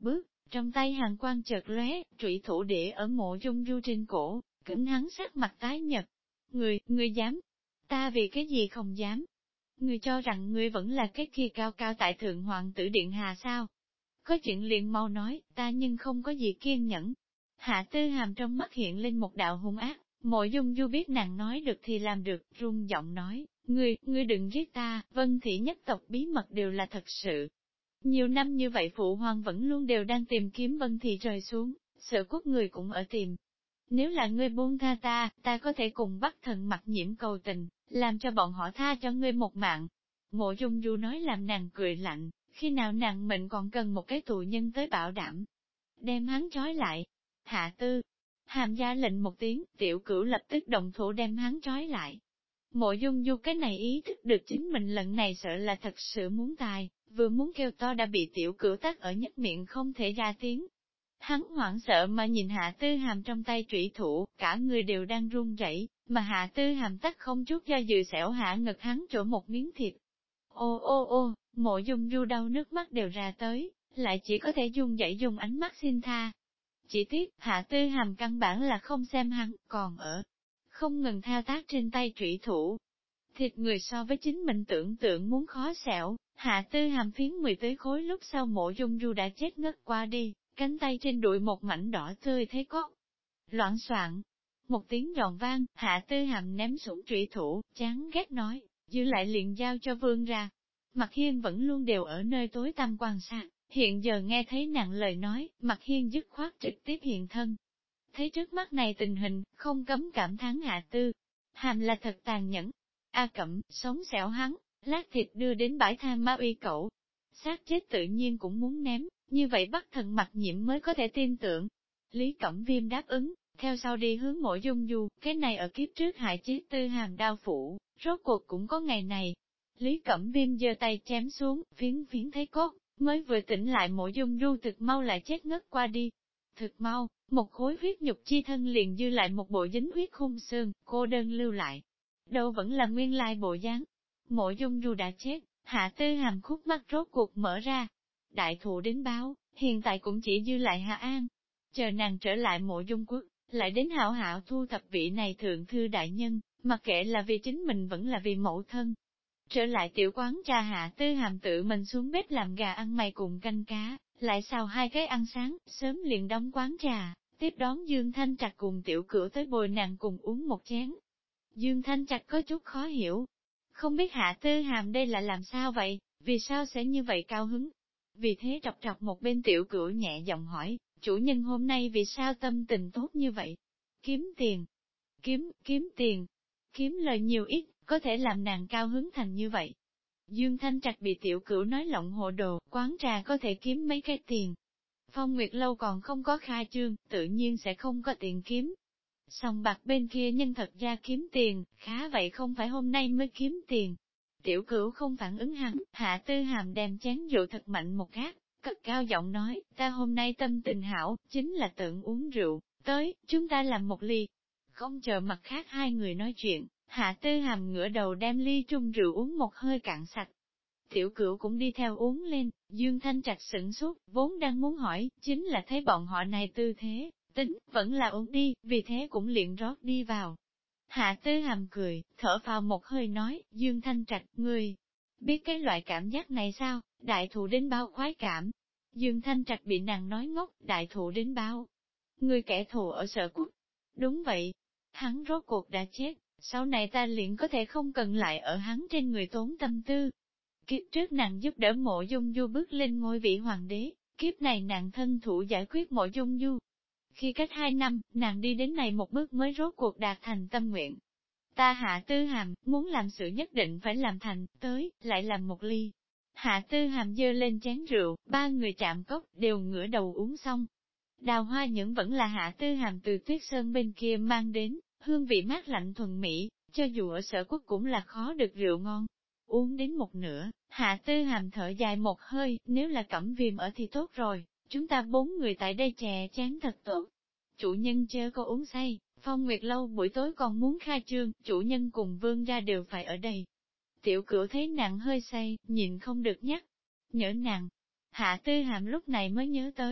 Trong tay hàn quang chợt lóe, trụy thủ để ở Mộ Dung Du trên cổ, cứng hắn sắc mặt tái nhợt. Ngươi dám? Ta vì cái gì không dám? Ngươi cho rằng ngươi vẫn là cái kia cao cao tại thượng hoàng tử điện hạ sao? Có chuyện liền mau nói, ta nhưng không có gì kiên nhẫn. Hạ Tư Hàm trong mắt hiện lên một đạo hung ác, Mộ Dung Du biết nàng nói được thì làm được, run giọng nói, ngươi đừng giết ta, Vân Thị nhất tộc bí mật đều là thật sự. Nhiều năm như vậy phụ hoàng vẫn luôn đều đang tìm kiếm Vân Thị rơi xuống, Sở Quốc người cũng ở tìm. Nếu là ngươi buông tha ta có thể cùng Bắc Thần Mặc Nhiễm cầu tình, làm cho bọn họ tha cho ngươi một mạng. Mộ Dung Du nói làm nàng cười lạnh, khi nào nàng mệnh còn cần một cái tù nhân tới bảo đảm. Đem hắn trói lại. Hạ Tư Hàm ra lệnh một tiếng, Tiểu Cửu lập tức động thủ đem hắn trói lại. Mộ Dung Du cái này ý thức được chính mình lần này sợ là thật sự muốn tài, vừa muốn kêu to đã bị Tiểu Cửu tắt ở nhất miệng không thể ra tiếng. Hắn hoảng sợ mà nhìn Hạ Tư Hàm trong tay trụy thủ, cả người đều đang run rẩy, mà Hạ Tư Hàm tắt không chút do dự xẻo hạ ngực hắn chỗ một miếng thịt. Ô ô ô, Mộ Dung Du đau nước mắt đều ra tới, lại chỉ có thể dùng dãy dùng ánh mắt xin tha. Chỉ tiếc, Hạ Tư Hàm căn bản là không xem hắn, còn ở, không ngừng thao tác trên tay trụy thủ. Thịt người so với chính mình tưởng tượng muốn khó xẻo, Hạ Tư Hàm phiến 10 tới khối lúc sau Mộ Dung Du đã chết ngất qua đi, cánh tay trên đùi một mảnh đỏ tươi thấy có. Loạn soạn, một tiếng giòn vang, Hạ Tư Hàm ném sủng trụy thủ, chán ghét nói, giữ lại liền giao cho vương ra. Mặt Hiên vẫn luôn đều ở nơi tối tăm quan sát, hiện giờ nghe thấy nàng lời nói, Mặt Hiên dứt khoát trực tiếp hiện thân. Thấy trước mắt này tình hình, không cấm cảm thán Hạ Tư Hàm là thật tàn nhẫn. A Cẩm, sống xẻo hắn, lát thịt đưa đến bãi tha ma uy cẩu. Xác chết tự nhiên cũng muốn ném, như vậy Bắc Thần Mặc Nhiễm mới có thể tin tưởng. Lý Cẩm Viêm đáp ứng, theo sau đi hướng Mộ Dung Du, cái này ở kiếp trước hại chết Tư Hàm đao phủ, rốt cuộc cũng có ngày này. Lý Cẩm Viêm giơ tay chém xuống, phiến phiến thấy cốt, mới vừa tỉnh lại Mộ Dung Du thực mau lại chết ngất qua đi. Thực mau, một khối huyết nhục chi thân liền dư lại một bộ dính huyết khung xương, cô đơn lưu lại. Đâu vẫn là nguyên lai bộ dáng. Mộ Dung Du đã chết, Hạ Tư Hàm khúc mắt rốt cuộc mở ra. Đại thụ đến báo, hiện tại cũng chỉ dư lại Hạ An. Chờ nàng trở lại Mộ Dung Quốc, lại đến hảo hảo thu thập vị này thượng thư đại nhân, mặc kệ là vì chính mình vẫn là vì mẫu thân. Trở lại tiểu quán trà, Hạ Tư Hàm tự mình xuống bếp làm gà ăn mày cùng canh cá, lại xào 2 cái ăn sáng, sớm liền đóng quán trà, tiếp đón Dương Thanh Trạch cùng Tiểu Cửu tới bồi nàng cùng uống một chén. Dương Thanh Trạch có chút khó hiểu, không biết Hạ Tư Hàm đây là làm sao vậy, vì sao sẽ như vậy cao hứng. Vì thế trọc trọc một bên Tiểu Cửu nhẹ giọng hỏi, chủ nhân hôm nay vì sao tâm tình tốt như vậy? Kiếm tiền. Kiếm tiền. Kiếm lời nhiều ít, có thể làm nàng cao hứng thành như vậy. Dương Thanh Trạch bị Tiểu Cửu nói lộng hồ đồ, quán trà có thể kiếm mấy cái tiền. Phong Nguyệt Lâu còn không có khai trương, tự nhiên sẽ không có tiền kiếm. Sòng bạc bên kia nhân thật ra kiếm tiền, khá vậy không phải hôm nay mới kiếm tiền. Tiểu Cửu không phản ứng hắn, Hạ Tư Hàm đem chén rượu thật mạnh một gác, cất cao giọng nói, ta hôm nay tâm tình hảo, chính là tưởng uống rượu, tới, chúng ta làm một ly. Không chờ mặt khác hai người nói chuyện, Hạ Tư Hàm ngửa đầu đem ly trung rượu uống một hơi cạn sạch. Tiểu Cửu cũng đi theo uống lên, Dương Thanh Trạch sửng sốt, vốn đang muốn hỏi, chính là thấy bọn họ này tư thế, tính, vẫn là uống đi, vì thế cũng liền rót đi vào. Hạ Tư Hàm cười, thở vào một hơi nói, Dương Thanh Trạch, ngươi biết cái loại cảm giác này sao, đại thụ đến bao khoái cảm. Dương Thanh Trạch bị nàng nói ngốc, đại thụ đến bao. Ngươi kẻ thù ở Sở Quốc. Đúng vậy, hắn rốt cuộc đã chết, sau này ta liền có thể không cần lại ở hắn trên người tốn tâm tư. Kiếp trước nàng giúp đỡ Mộ Dung Du bước lên ngôi vị hoàng đế, kiếp này nàng thân thủ giải quyết Mộ Dung Du. Khi cách 2 năm, nàng đi đến này một bước mới rốt cuộc đạt thành tâm nguyện. Ta Hạ Tư Hàm, muốn làm sự nhất định phải làm thành, tới, lại làm một ly. Hạ Tư Hàm dơ lên chén rượu, 3 người chạm cốc, đều ngửa đầu uống xong. Đào hoa nhẫn vẫn là Hạ Tư Hàm từ Tuyết Sơn bên kia mang đến, hương vị mát lạnh thuần mỹ, cho dù ở Sở Quốc cũng là khó được rượu ngon. Uống đến một nửa, Hạ Tư Hàm thở dài một hơi, nếu là Cẩm Viêm ở thì tốt rồi, chúng ta 4 người tại đây chè chén thật tốt. Chủ nhân chớ có uống say, Phong Nguyệt Lâu buổi tối còn muốn khai trương, chủ nhân cùng vương ra đều phải ở đây. Tiểu Cửu thấy nàng hơi say, nhìn không được nhắc, nhớ nàng. Hạ Tư Hàm lúc này mới nhớ tới,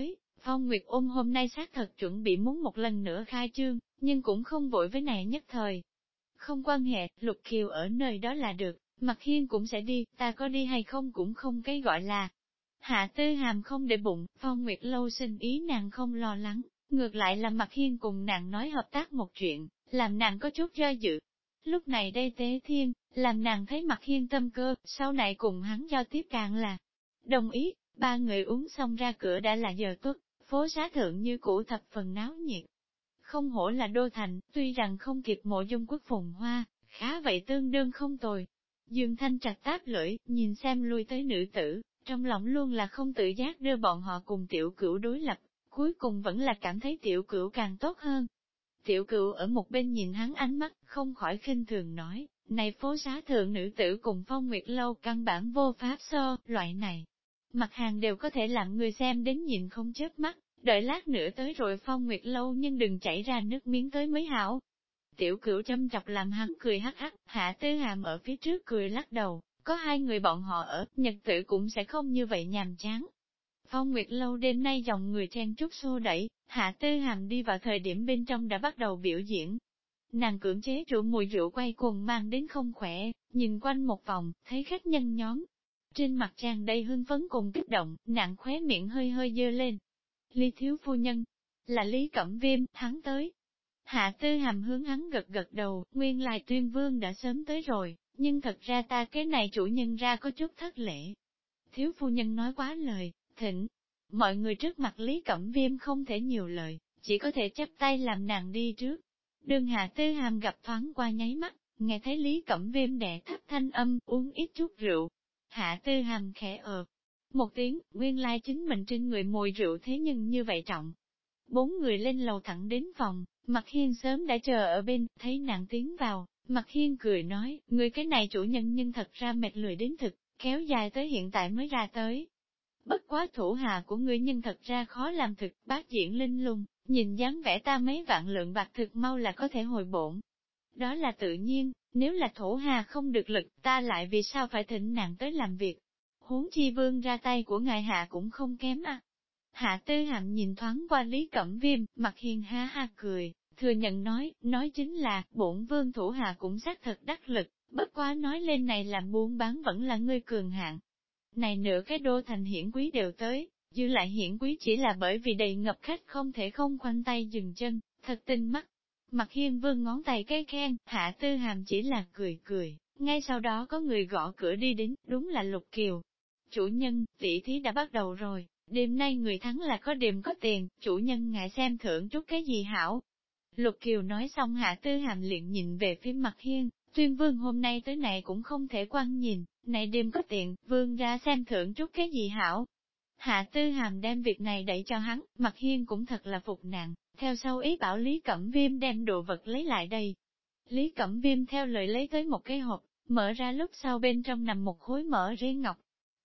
Phong Nguyệt ôm hôm nay xác thật chuẩn bị muốn một lần nữa khai trương, nhưng cũng không vội với này nhất thời. Không quan hệ, Lục Kiều ở nơi đó là được, Mạc Hiên cũng sẽ đi, ta có đi hay không cũng không cái gọi là. Hạ Tư Hàm không để bụng, Phong Nguyệt lâu sinh ý nàng không lo lắng, ngược lại là Mạc Hiên cùng nàng nói hợp tác một chuyện, làm nàng có chút do dự. Lúc này đây Tế Thiên, làm nàng thấy Mạc Hiên tâm cơ, sau này cùng hắn giao tiếp càng là đồng ý, ba người uống xong ra cửa đã là giờ tuất, phố xá thượng như cũ thập phần náo nhiệt. Không hổ là đô thành, tuy rằng không kịp Mộ Dung Quốc phồn hoa, khá vậy tương đương không tồi. Dương Thanh Trạch táp lưỡi, nhìn xem lui tới nữ tử, trong lòng luôn là không tự giác đưa bọn họ cùng tiểu cửu đối lập, cuối cùng vẫn là cảm thấy tiểu cửu càng tốt hơn. Tiểu cửu ở một bên nhìn hắn ánh mắt, không khỏi khinh thường nói, này phố xá thượng nữ tử cùng Phong Nguyệt lâu căn bản vô pháp so, loại này. Mặt hàng đều có thể làm người xem đến nhìn không chớp mắt, đợi lát nữa tới rồi Phong Nguyệt lâu nhưng đừng chảy ra nước miếng tới mới hảo. Tiểu cửu châm chọc làm hắn cười hắc hắc, Hạ Tư Hàm ở phía trước cười lắc đầu, có hai người bọn họ ở, nhật tử cũng sẽ không như vậy nhàm chán. Phong Nguyệt lâu đêm nay dòng người chen trúc xô đẩy, Hạ Tư Hàm đi vào thời điểm bên trong đã bắt đầu biểu diễn. Nàng cưỡng chế trụ mùi rượu quay cuồng mang đến không khỏe, nhìn quanh một vòng, thấy khách nhân nhóm. Trên mặt tràn đầy hưng phấn cùng kích động, nàng khóe miệng hơi hơi dơ lên. Lý thiếu phu nhân, là Lý Cẩm Viêm, hắn tới. Hạ Tư Hàm hướng hắn gật gật đầu, nguyên lai Tuyên Vương đã sớm tới rồi, nhưng thật ra ta cái này chủ nhân ra có chút thất lễ. Thiếu phu nhân nói quá lời, thỉnh. Mọi người trước mặt Lý Cẩm Viêm không thể nhiều lời, chỉ có thể chắp tay làm nàng đi trước. Đường Hạ Tư Hàm gặp thoáng qua nháy mắt, nghe thấy Lý Cẩm Viêm đè thấp thanh âm, uống ít chút rượu. Hạ Tư Hàm khẽ một tiếng, nguyên lai chính mình trên người mùi rượu thế nhưng như vậy trọng. Bốn người lên lầu thẳng đến phòng, Mạc Hiên sớm đã chờ ở bên, thấy nàng tiến vào, Mạc Hiên cười nói, người cái này chủ nhân nhưng thật ra mệt lười đến thực, kéo dài tới hiện tại mới ra tới. Bất quá thủ hạ của ngươi nhưng thật ra khó làm thực, bác diễn linh lung, nhìn dáng vẻ ta mấy vạn lượng bạc thực mau là có thể hồi bổn. Đó là tự nhiên, nếu là thủ hạ không được lực, ta lại vì sao phải thỉnh nàng tới làm việc. Huống chi vương ra tay của ngài hạ cũng không kém à. Hạ Tư Hàm nhìn thoáng qua Lý Cẩm Viêm, Mạc Hiên ha ha cười, thừa nhận nói chính là, bổn vương thủ hạ cũng xác thật đắc lực, bất quá nói lên này làm buôn bán vẫn là ngươi cường hạng. Này nửa cái đô thành hiển quý đều tới, dư lại hiển quý chỉ là bởi vì đầy ngập khách không thể không khoanh tay dừng chân, thật tinh mắt. Mạc Hiên vương ngón tay cái khen, Hạ Tư Hàm chỉ là cười cười, ngay sau đó có người gõ cửa đi đến, đúng là Lục Kiều. Chủ nhân, tỷ thí đã bắt đầu rồi. Đêm nay người thắng là có điểm có tiền, chủ nhân ngại xem thưởng chút cái gì hảo. Lục Kiều nói xong Hạ Tư Hàm liền nhìn về phía Mạc Hiên, Tuyên Vương hôm nay tới này cũng không thể quan nhìn, này đêm có tiền, Vương ra xem thưởng chút cái gì hảo. Hạ Tư Hàm đem việc này đẩy cho hắn, Mạc Hiên cũng thật là phục nạn, theo sau ý bảo Lý Cẩm Viêm đem đồ vật lấy lại đây. Lý Cẩm Viêm theo lời lấy tới một cái hộp, mở ra lúc sau bên trong nằm một khối mỡ riêng ngọc.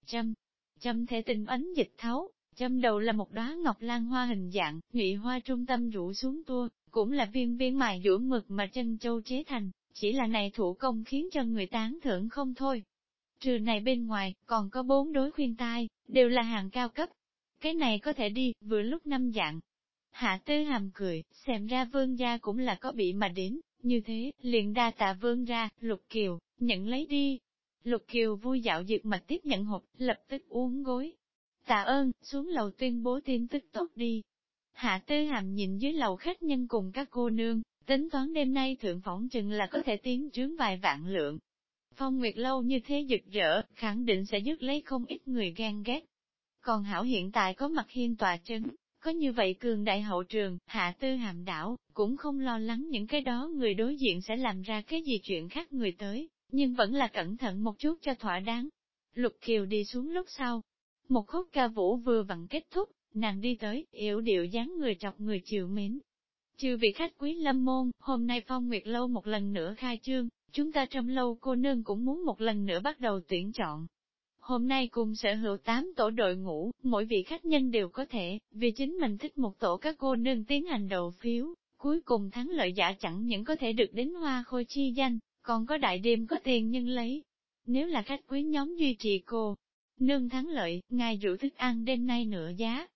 Châm thể tình ánh dịch thấu. Châm đầu là một đóa ngọc lan hoa hình dạng, nhụy hoa trung tâm rủ xuống tua, cũng là viên viên mài dũa mực mà chân châu chế thành, chỉ là này thủ công khiến cho người tán thưởng không thôi. Trừ này bên ngoài, còn có 4 đối khuyên tai, đều là hàng cao cấp. Cái này có thể đi, vừa lúc 5 dạng. Hạ Tư Hàm cười, xem ra vương gia cũng là có bị mà đến, như thế, liền đa tạ vương ra, Lục Kiều, nhận lấy đi. Lục Kiều vui dạo dược mà tiếp nhận hộp, lập tức uống gối. Tạ ơn, xuống lầu tuyên bố tin tức tốt đi. Hạ Tư Hàm nhìn dưới lầu khách nhân cùng các cô nương, tính toán đêm nay thượng phỏng chừng là có thể tiến trướng vài vạn lượng. Phong Nguyệt lâu như thế rực rỡ, khẳng định sẽ dứt lấy không ít người ghen ghét. Còn hảo hiện tại có Mạc Hiên tòa trấn, có như vậy cường đại hậu trường, Hạ Tư Hàm đảo, cũng không lo lắng những cái đó người đối diện sẽ làm ra cái gì chuyện khác người tới, nhưng vẫn là cẩn thận một chút cho thỏa đáng. Lục Kiều đi xuống lúc sau. Một khúc ca vũ vừa vặn kết thúc, nàng đi tới, yểu điệu dáng người chọc người chiều mến. Trừ vị khách quý lâm môn, hôm nay Phong Nguyệt lâu một lần nữa khai trương, chúng ta trong lâu cô nương cũng muốn một lần nữa bắt đầu tuyển chọn. Hôm nay cùng sở hữu 8 tổ đội ngũ, mỗi vị khách nhân đều có thể, vì chính mình thích một tổ các cô nương tiến hành đầu phiếu, cuối cùng thắng lợi giả chẳng những có thể được đến hoa khôi chi danh, còn có đại đêm có tiền nhân lấy. Nếu là khách quý nhóm duy trì cô nương thắng lợi, ngài rượu thức ăn đêm nay nửa giá.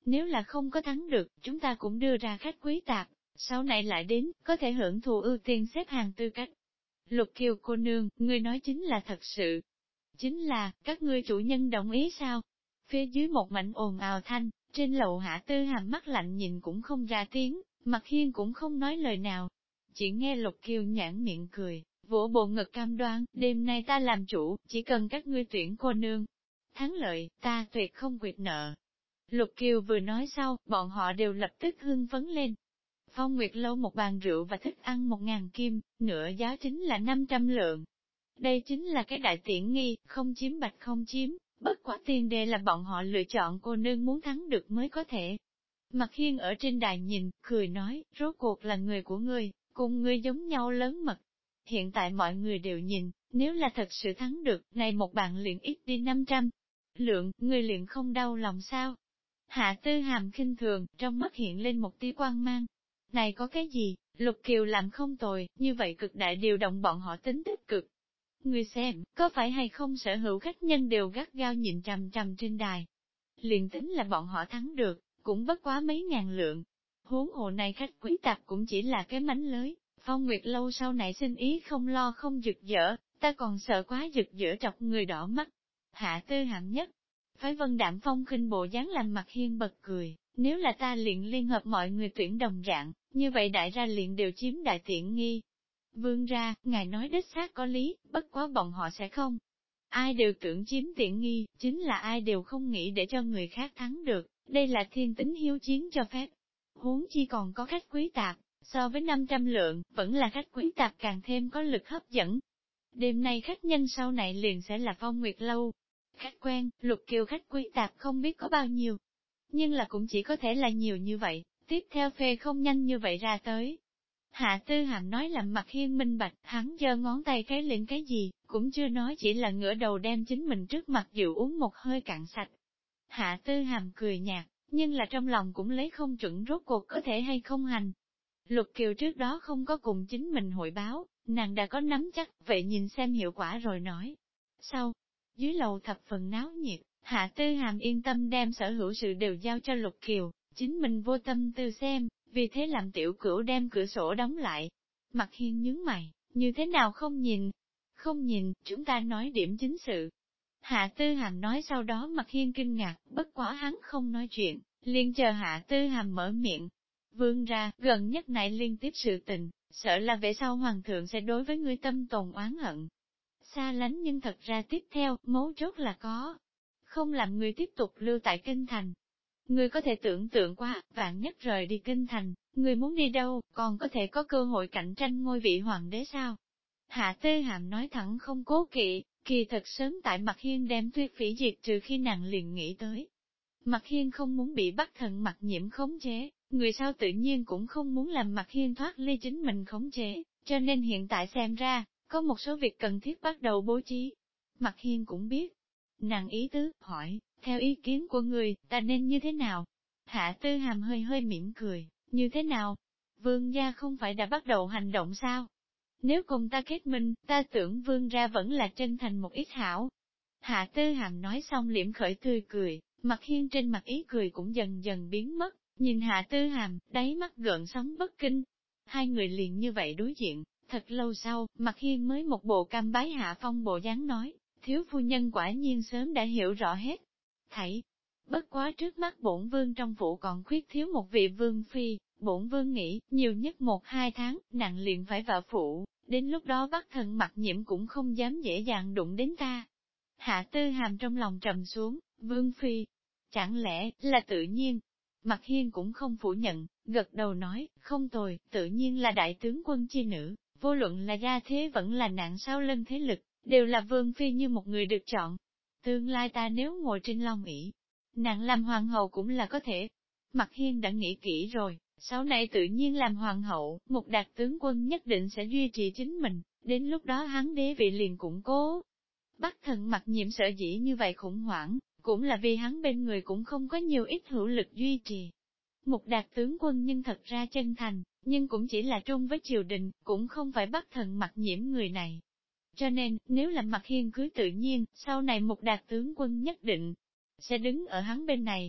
Nếu là không có thắng được, chúng ta cũng đưa ra khách quý tạp, sau này lại đến, có thể hưởng thụ ưu tiên xếp hàng tư cách. Lục Kiều cô nương, ngươi nói chính là thật sự. Chính là, các ngươi chủ nhân đồng ý sao? Phía dưới một mảnh ồn ào thanh, trên lầu Hạ Tư Hàm mắt lạnh nhìn cũng không ra tiếng, Mặt Hiên cũng không nói lời nào. Chỉ nghe Lục Kiều nhãn miệng cười, vỗ bộ ngực cam đoan, đêm nay ta làm chủ, chỉ cần các ngươi tuyển cô nương. Thắng lợi, ta tuyệt không quyệt nợ. Lục Kiều vừa nói sau, bọn họ đều lập tức hưng phấn lên. Phong Nguyệt Lâu một bàn rượu và thức ăn 1.000 kim, nửa giá chính là 500 lượng. Đây chính là cái đại tiện nghi, không chiếm bạch không chiếm, bất quá tiền đề là bọn họ lựa chọn cô nương muốn thắng được mới có thể. Mặt Hiên ở trên đài nhìn, cười nói, rốt cuộc là người của ngươi, cùng ngươi giống nhau lớn mật. Hiện tại mọi người đều nhìn, nếu là thật sự thắng được, này một bạn liền ít đi 500 lượng, ngươi liền không đau lòng sao? Hạ Tư Hàm khinh thường, trong mắt hiện lên một tia quang mang. Này có cái gì, Lục Kiều làm không tồi, như vậy cực đại điều động bọn họ tính tích cực. Ngươi xem, có phải hay không sở hữu khách nhân đều gắt gao nhìn chằm chằm trên đài. Liền tính là bọn họ thắng được, cũng bất quá mấy ngàn lượng. Huống hồ này khách quý tạp cũng chỉ là cái mánh lới, Phong Nguyệt Lâu sau này sinh ý không lo không rực rỡ, ta còn sợ quá rực rỡ chọc người đỏ mắt. Hạ Tư Hàm nhất, phái Vân Đạm Phong khinh bộ dáng làm Mặt Hiên bật cười, nếu là ta liền liên hợp mọi người tuyển đồng dạng, như vậy đại ra liền đều chiếm đại tiện nghi. Vương ra, ngài nói đích xác có lý, bất quá bọn họ sẽ không. Ai đều tưởng chiếm tiện nghi, chính là ai đều không nghĩ để cho người khác thắng được, đây là thiên tính hiếu chiến cho phép. Huống chi còn có khách quý tạp, so với 500 lượng, vẫn là khách quý tạp càng thêm có lực hấp dẫn. Đêm nay khách nhân sau này liền sẽ là Phong Nguyệt Lâu. Khách quen, Lục Kiều khách quý tạp không biết có bao nhiêu, nhưng là cũng chỉ có thể là nhiều như vậy, tiếp theo phê không nhanh như vậy ra tới. Hạ Tư Hàm nói làm Mặt Hiên minh bạch, hắn giơ ngón tay cái lên cái gì, cũng chưa nói, chỉ là ngửa đầu đem chính mình trước mặt rượu uống một hơi cạn sạch. Hạ Tư Hàm cười nhạt, nhưng là trong lòng cũng lấy không chuẩn rốt cuộc có thể hay không hành. Lục Kiều trước đó không có cùng chính mình hội báo, nàng đã có nắm chắc, vậy nhìn xem hiệu quả rồi nói. Sau, dưới lầu thập phần náo nhiệt, Hạ Tư Hàm yên tâm đem sở hữu sự đều giao cho Lục Kiều, chính mình vô tâm tư xem, vì thế làm tiểu cửu đem cửa sổ đóng lại. Mặt Hiên nhướng mày, như thế nào không nhìn? Không nhìn, chúng ta nói điểm chính sự. Hạ Tư Hàm nói sau đó Mặt Hiên kinh ngạc, bất quá hắn không nói chuyện, liền chờ Hạ Tư Hàm mở miệng. Vương ra, gần nhất này liên tiếp sự tình, sợ là về sau hoàng thượng sẽ đối với ngươi tâm tồn oán hận. Xa lánh nhưng thật ra tiếp theo, mấu chốt là có. Không làm người tiếp tục lưu tại kinh thành. Người có thể tưởng tượng qua, vạn nhất rời đi kinh thành, người muốn đi đâu, còn có thể có cơ hội cạnh tranh ngôi vị hoàng đế sao? Hạ Tư Hàm nói thẳng không cố kỵ, kỳ thật sớm tại Mặt Hiên đem Tuyết Phỉ diệt trừ khi nàng liền nghĩ tới. Mặt Hiên không muốn bị Bắc Thần Mặc Nhiễm khống chế, người sau tự nhiên cũng không muốn làm Mặt Hiên thoát ly chính mình khống chế, cho nên hiện tại xem ra, có một số việc cần thiết bắt đầu bố trí. Mặt Hiên cũng biết, nàng ý tứ, hỏi, theo ý kiến của người, ta nên như thế nào? Hạ Tư Hàm hơi hơi mỉm cười, như thế nào? Vương gia không phải đã bắt đầu hành động sao? Nếu cùng ta kết minh, ta tưởng vương gia vẫn là chân thành một ít hảo. Hạ Tư Hàm nói xong liễm khởi tươi cười, Mặt Hiên trên mặt ý cười cũng dần dần biến mất, nhìn Hạ Tư Hàm, đáy mắt gợn sóng bất kinh. Hai người liền như vậy đối diện, thật lâu sau, Mặt Hiên mới một bộ cam bái hạ phong bộ dáng nói, thiếu phu nhân quả nhiên sớm đã hiểu rõ hết. Thảy, bất quá trước mắt bổn vương trong phủ còn khuyết thiếu một vị vương phi, bổn vương nghĩ, nhiều nhất 1-2 tháng, nặng liền phải vào phủ, đến lúc đó Bắc Thần Mặc Nhiễm cũng không dám dễ dàng đụng đến ta. Hạ Tư Hàm trong lòng trầm xuống, vương phi, chẳng lẽ là tự nhiên? Mặt Hiên cũng không phủ nhận, gật đầu nói, không tồi, tự nhiên là đại tướng quân chi nữ, vô luận là gia thế vẫn là nạn sau lưng thế lực, đều là vương phi như một người được chọn. Tương lai ta nếu ngồi trên long ỷ, nàng làm hoàng hậu cũng là có thể. Mặt Hiên đã nghĩ kỹ rồi, sau này tự nhiên làm hoàng hậu, một đạt tướng quân nhất định sẽ duy trì chính mình, đến lúc đó hắn đế vị liền củng cố. Bắc Thần Mặc Nhiễm sợ dĩ như vậy khủng hoảng, cũng là vì hắn bên người cũng không có nhiều ít hữu lực duy trì. Một đạt tướng quân nhưng thật ra chân thành, nhưng cũng chỉ là trung với triều đình, cũng không phải Bắc Thần Mặc Nhiễm người này. Cho nên, nếu là Mặt Hiên cưới tự nhiên, sau này một đạt tướng quân nhất định sẽ đứng ở hắn bên này.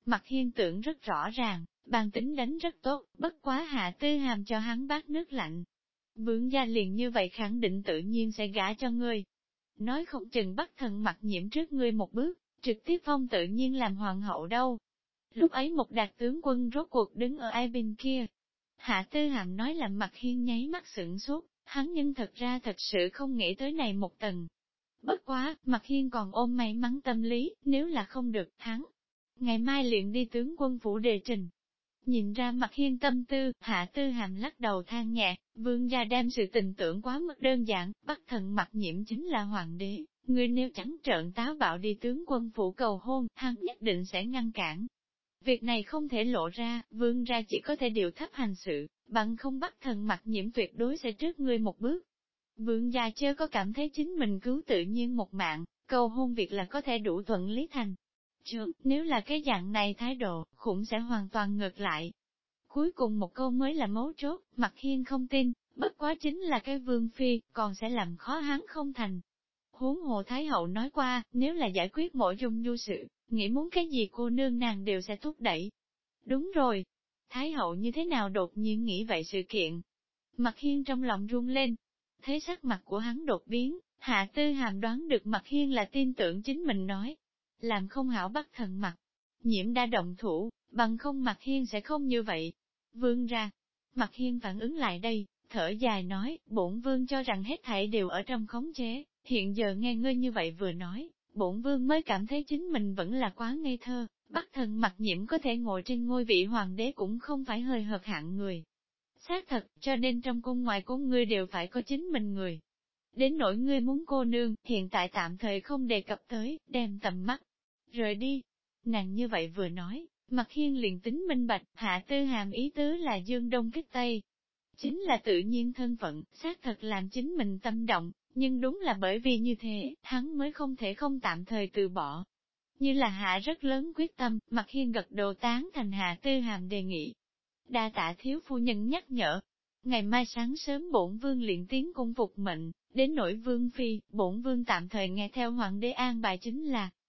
Mặc Hiên tưởng rất rõ ràng, bản tính đánh rất tốt, bất quá Hạ Tư Hàm cho hắn bát nước lạnh. Vương gia liền như vậy khẳng định tự nhiên sẽ gả cho ngươi. Nói không chừng Bắc Thần Mặc Nhiễm trước ngươi một bước, trực tiếp phong tự nhiên làm hoàng hậu đâu. Lúc ấy một đạt tướng quân rốt cuộc đứng ở ai bên kia. Hạ Tư Hàm nói làm Mặc Hiên nháy mắt sửng sốt, hắn nhưng thật ra thật sự không nghĩ tới này một tầng. Bất quá, Mặc Hiên còn ôm may mắn tâm lý, nếu là không được, hắn ngày mai liền đi tướng quân phủ đề trình. Nhìn ra Mặc Hiên tâm tư, Hạ Tư Hàm lắc đầu than nhẹ, vương gia đem sự tình tưởng quá mức đơn giản, Bắc Thần Mặc Nhiễm chính là hoàng đế, người nếu trắng trợn táo bạo đi tướng quân phủ cầu hôn, hắn nhất định sẽ ngăn cản. Việc này không thể lộ ra, vương gia chỉ có thể điều thấp hành sự, bằng không Bắc Thần Mặc Nhiễm tuyệt đối sẽ trước ngươi một bước. Vương gia chớ có cảm thấy chính mình cứu tự nhiên một mạng, cầu hôn việc là có thể đủ thuận lý thành. Trường, nếu là cái dạng này thái độ, cũng sẽ hoàn toàn ngược lại. Cuối cùng một câu mới là mấu chốt, Mặc Hiên không tin, bất quá chính là cái vương phi, còn sẽ làm khó hắn không thành. Huống hồ Thái Hậu nói qua, nếu là giải quyết mỗi dung nhu sự, nghĩ muốn cái gì cô nương nàng đều sẽ thúc đẩy. Đúng rồi. Thái Hậu như thế nào đột nhiên nghĩ vậy sự kiện? Mặc Hiên trong lòng run lên. Thấy sắc mặt của hắn đột biến, Hạ Tư Hàm đoán được Mặc Hiên là tin tưởng chính mình nói. Làm không hảo Bắc Thần Mặc Nhiễm đã động thủ, bằng không Mặc Hiên sẽ không như vậy. Vương ra. Mặc Hiên phản ứng lại đây, thở dài nói, bổn vương cho rằng hết thảy đều ở trong khống chế, hiện giờ nghe ngươi như vậy vừa nói, bổn vương mới cảm thấy chính mình vẫn là quá ngây thơ, Bắc Thần Mặc Nhiễm có thể ngồi trên ngôi vị hoàng đế cũng không phải hơi hợt hạng người. Xác thật, cho nên trong cung ngoài cung ngươi đều phải có chính mình người. Đến nỗi ngươi muốn cô nương, hiện tại tạm thời không đề cập tới, đem tầm mắt rời đi. Nàng như vậy vừa nói, Mặc Hiên liền tính minh bạch, Hạ Tư Hàm ý tứ là dương đông kích tây. Chính là tự nhiên thân phận, xác thật làm chính mình tâm động, nhưng đúng là bởi vì như thế, hắn mới không thể không tạm thời từ bỏ. Như là Hạ rất lớn quyết tâm, Mặc Hiên gật đầu tán thành Hạ Tư Hàm đề nghị. Đa tạ thiếu phu nhân nhắc nhở. Ngày mai sáng sớm bổn vương liền tiến cung phục mệnh, đến nỗi vương phi, bổn vương tạm thời nghe theo hoàng đế an bài chính là,